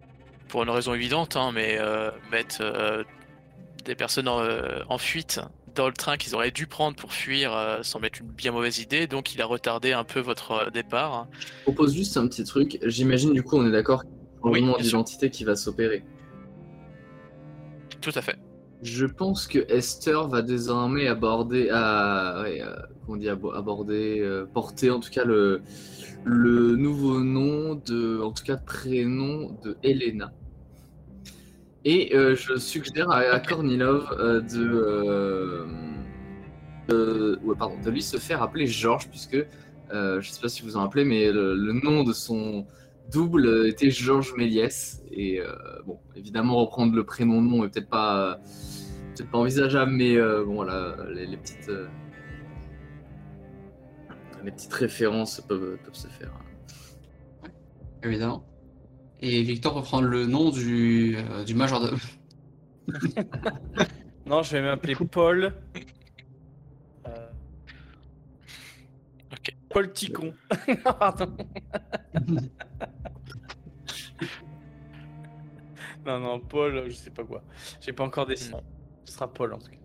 Pour une raison évidente, hein, mais euh, mettre euh, des personnes en, euh, en fuite dans le train qu'ils auraient dû prendre pour fuir euh, semble être une bien mauvaise idée, donc il a retardé un peu votre euh, départ. Je propose juste un petit truc. J'imagine du coup, on est d'accord qu'il y a un Oui, changement bien sûr. d'identité qui va s'opérer. Tout à fait. Je pense que Esther va désormais aborder, à, ouais, euh, comment on dit, abo- aborder, euh, porter en tout cas le, le nouveau nom de, en tout cas prénom de Elena. Et euh, je suggère à, à Ok. Kornilov euh, de, euh, de, ouais, pardon, de lui se faire appeler Georges, puisque euh, je ne sais pas si vous en rappelez, mais le, le nom de son double était Georges Méliès. Et euh, bon, évidemment, reprendre le prénom nom est peut-être pas, peut-être pas envisageable, mais euh, bon, voilà, les, les petites, euh, les petites références peuvent, peuvent se faire. Évidemment. Et Victor peut prendre le nom du, euh, du majordome. Non, je vais m'appeler Paul. Euh, Ok. Paul Ticon. Non, pardon. Non, non, Paul, je sais pas quoi. J'ai pas encore décidé. Non. Ce sera Paul en tout cas.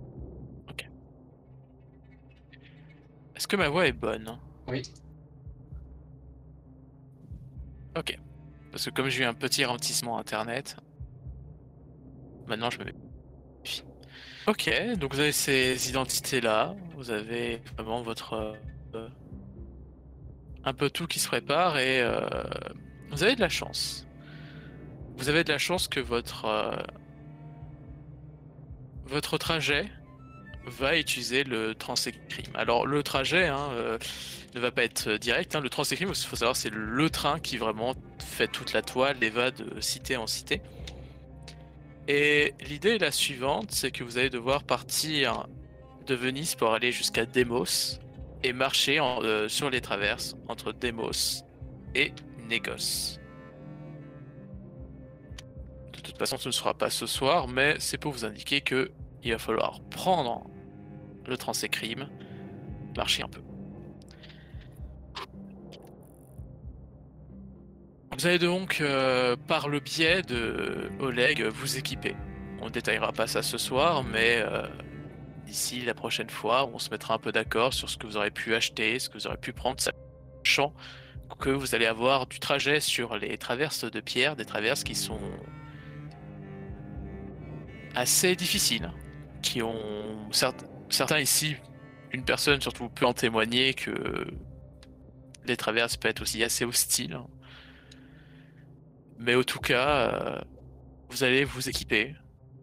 Est-ce que ma voix est bonne? Oui. Ok. Parce que comme j'ai eu un petit ralentissement internet, maintenant je me mets. Ok, donc vous avez ces identités-là, vous avez vraiment votre euh, un peu tout qui se prépare et euh, vous avez de la chance. Vous avez de la chance que votre euh, votre trajet va utiliser le Transécrime. Alors le trajet hein, euh, ne va pas être direct. Hein. Le Transécrime, il faut savoir, c'est le train qui vraiment fait toute la toile et va de cité en cité. Et l'idée est la suivante, c'est que vous allez devoir partir de Venise pour aller jusqu'à Démos et marcher en, euh, sur les traverses entre Démos et Négoce. De toute façon, ce ne sera pas ce soir, mais c'est pour vous indiquer que il va falloir prendre le Transécrime, marcher un peu. Vous allez donc, euh, par le biais de Oleg, vous équiper. On ne détaillera pas ça ce soir, mais euh, d'ici la prochaine fois, on se mettra un peu d'accord sur ce que vous aurez pu acheter, ce que vous aurez pu prendre, sachant que vous allez avoir du trajet sur les traverses de pierre, des traverses qui sont assez difficiles, qui ont certes, certains ici, une personne surtout peut en témoigner que les traverses peuvent être aussi assez hostiles. Mais en tout cas, euh, vous allez vous équiper.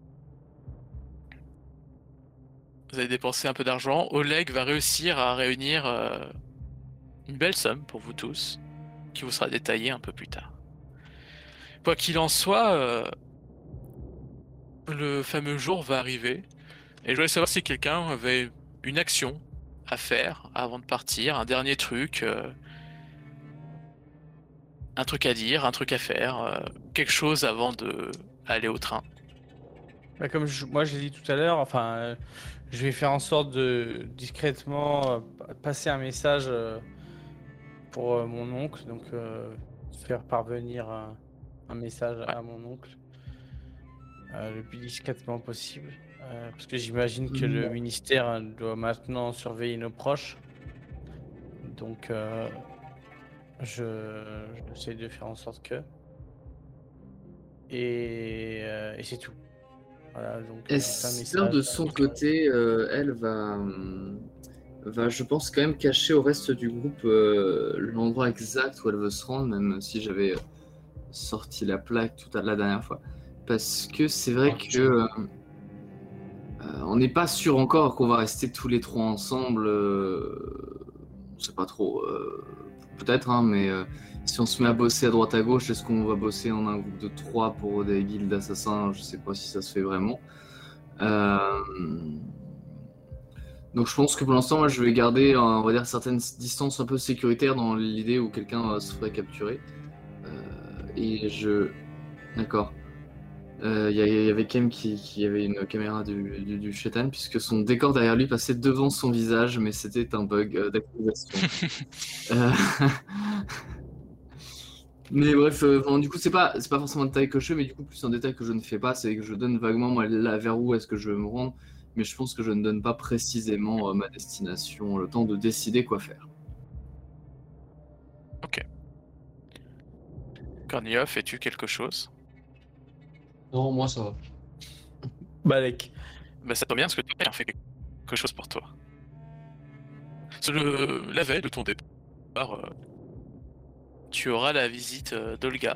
Vous allez dépenser un peu d'argent. Oleg va réussir à réunir euh, une belle somme pour vous tous, qui vous sera détaillée un peu plus tard. Quoi qu'il en soit, euh, le fameux jour va arriver. Et je voulais savoir si quelqu'un avait une action à faire avant de partir, un dernier truc, euh, un truc à dire, un truc à faire, euh, quelque chose avant de aller au train. Bah, comme je- moi je l'ai dit tout à l'heure, enfin, euh, je vais faire en sorte de discrètement euh, pa- passer un message euh, pour euh, mon oncle, donc euh, faire parvenir un, un message Ouais. à mon oncle euh, le plus discrètement possible, euh, parce que j'imagine que le Mhm. ministère euh, doit maintenant surveiller nos proches, donc euh, je j'essaie de faire en sorte que et, euh, et c'est tout. Voilà, donc euh, c'est un Esther, message. de son côté, euh, elle va, hum, va, je pense, quand même cacher au reste du groupe euh, l'endroit exact où elle veut se rendre, même si j'avais euh, sorti la plaque tout à la dernière fois. Parce que c'est vrai Ok. que euh, euh, on n'est pas sûr encore qu'on va rester tous les trois ensemble. Euh, on sait pas trop. Euh, peut-être, hein, mais euh, si on se met à bosser à droite à gauche, est-ce qu'on va bosser en un groupe de trois pour des guildes d'assassins? Je sais pas si ça se fait vraiment. Euh, donc je pense que pour l'instant, moi, je vais garder, euh, on va dire, certaines distances un peu sécuritaires dans l'idée où quelqu'un euh, se ferait capturer. Euh, et je... D'accord. Il euh, y, y avait Kem qui, qui avait une caméra du, du, du Shetan, puisque son décor derrière lui passait devant son visage, mais c'était un bug euh, d'activation. euh... Mais bref, euh, bon, du coup, c'est pas, c'est pas forcément un détail que je fais, mais du coup, plus un détail que je ne fais pas, c'est que je donne vaguement moi, là, vers où est-ce que je veux me rendre. mais je pense que je ne donne pas précisément euh, ma destination, le temps de décider quoi faire. Cornilla, fais-tu quelque chose? Non, moi ça va. Balek. Bah ça tombe bien parce que tu as fait quelque chose pour toi. C'est le... La veille de ton départ, euh, tu auras la visite euh, d'Olga,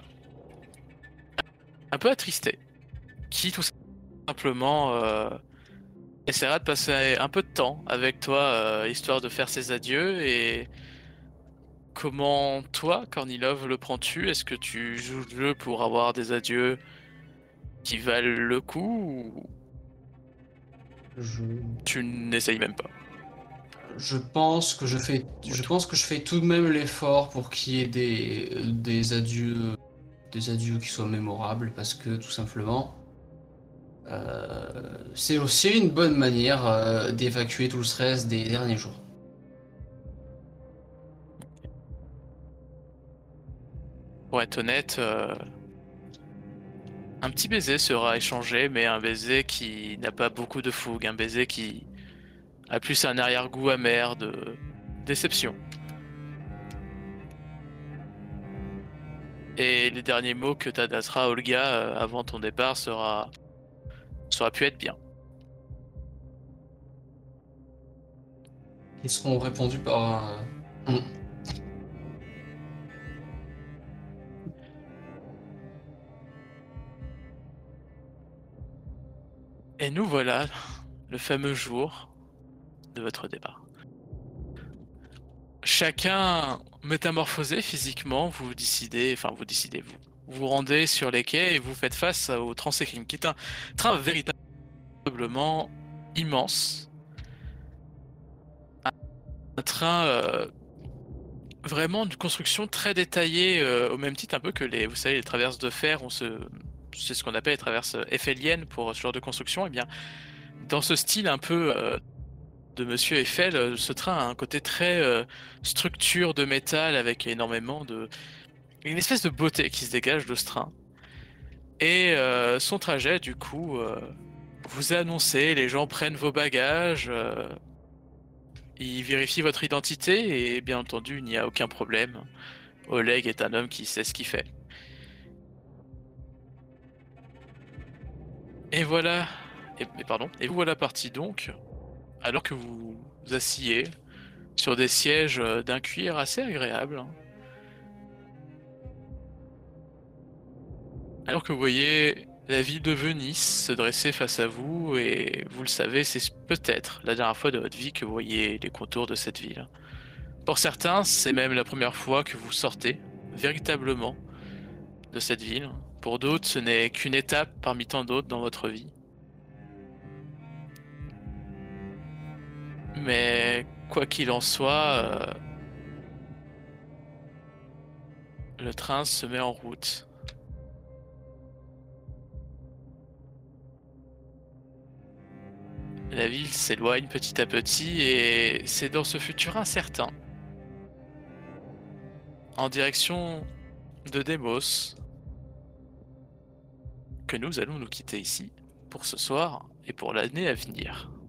un peu attristée, qui tout simplement euh, essaiera de passer un peu de temps avec toi, euh, histoire de faire ses adieux. Et comment toi, Kornilov, le prends-tu? Est-ce que tu joues le jeu pour avoir des adieux qui valent le coup, ou Je, tu n'essayes même pas? je pense que je fais, je pense que je fais tout de même l'effort pour qu'il y ait des, des adieux, des adieux qui soient mémorables, parce que tout simplement, euh, c'est aussi une bonne manière euh, d'évacuer tout le stress des derniers jours. Pour être honnête, euh, un petit baiser sera échangé, mais un baiser qui n'a pas beaucoup de fougue, un baiser qui a plus un arrière-goût amer de déception. Et les derniers mots que t'adressera Olga euh, avant ton départ sera... sera pu être bien. Ils seront répondus par un... Hum. Et nous voilà, le fameux jour de votre départ. Chacun métamorphosé physiquement, vous décidez, enfin vous décidez, vous vous rendez sur les quais et vous faites face au Transécrine, qui est un train véritablement immense. Un train euh, vraiment d'une construction très détaillée, euh, au même titre un peu que les, vous savez, les traverses de fer, on se, c'est ce qu'on appelle les traverses eiffeliennes pour ce genre de construction. Et bien, dans ce style un peu euh, de Monsieur Eiffel, euh, ce train a un côté très euh, structure de métal avec énormément de, une espèce de beauté qui se dégage de ce train. Et euh, son trajet, du coup, euh, vous est annoncé, les gens prennent vos bagages. Euh, ils vérifient votre identité et bien entendu, il n'y a aucun problème. Oleg est un homme qui sait ce qu'il fait. Et voilà, et, et pardon, et vous voilà parti donc, alors que vous vous asseyez sur des sièges d'un cuir assez agréable. Hein. Alors que vous voyez la ville de Venise se dresser face à vous, et vous le savez, c'est peut-être la dernière fois de votre vie que vous voyez les contours de cette ville. Pour certains, c'est même la première fois que vous sortez véritablement de cette ville. Pour d'autres, ce n'est qu'une étape parmi tant d'autres dans votre vie. Mais quoi qu'il en soit, euh, le train se met en route. La ville s'éloigne petit à petit et c'est dans ce futur incertain, en direction de Demos, que nous allons nous quitter ici pour ce soir et pour l'année à venir.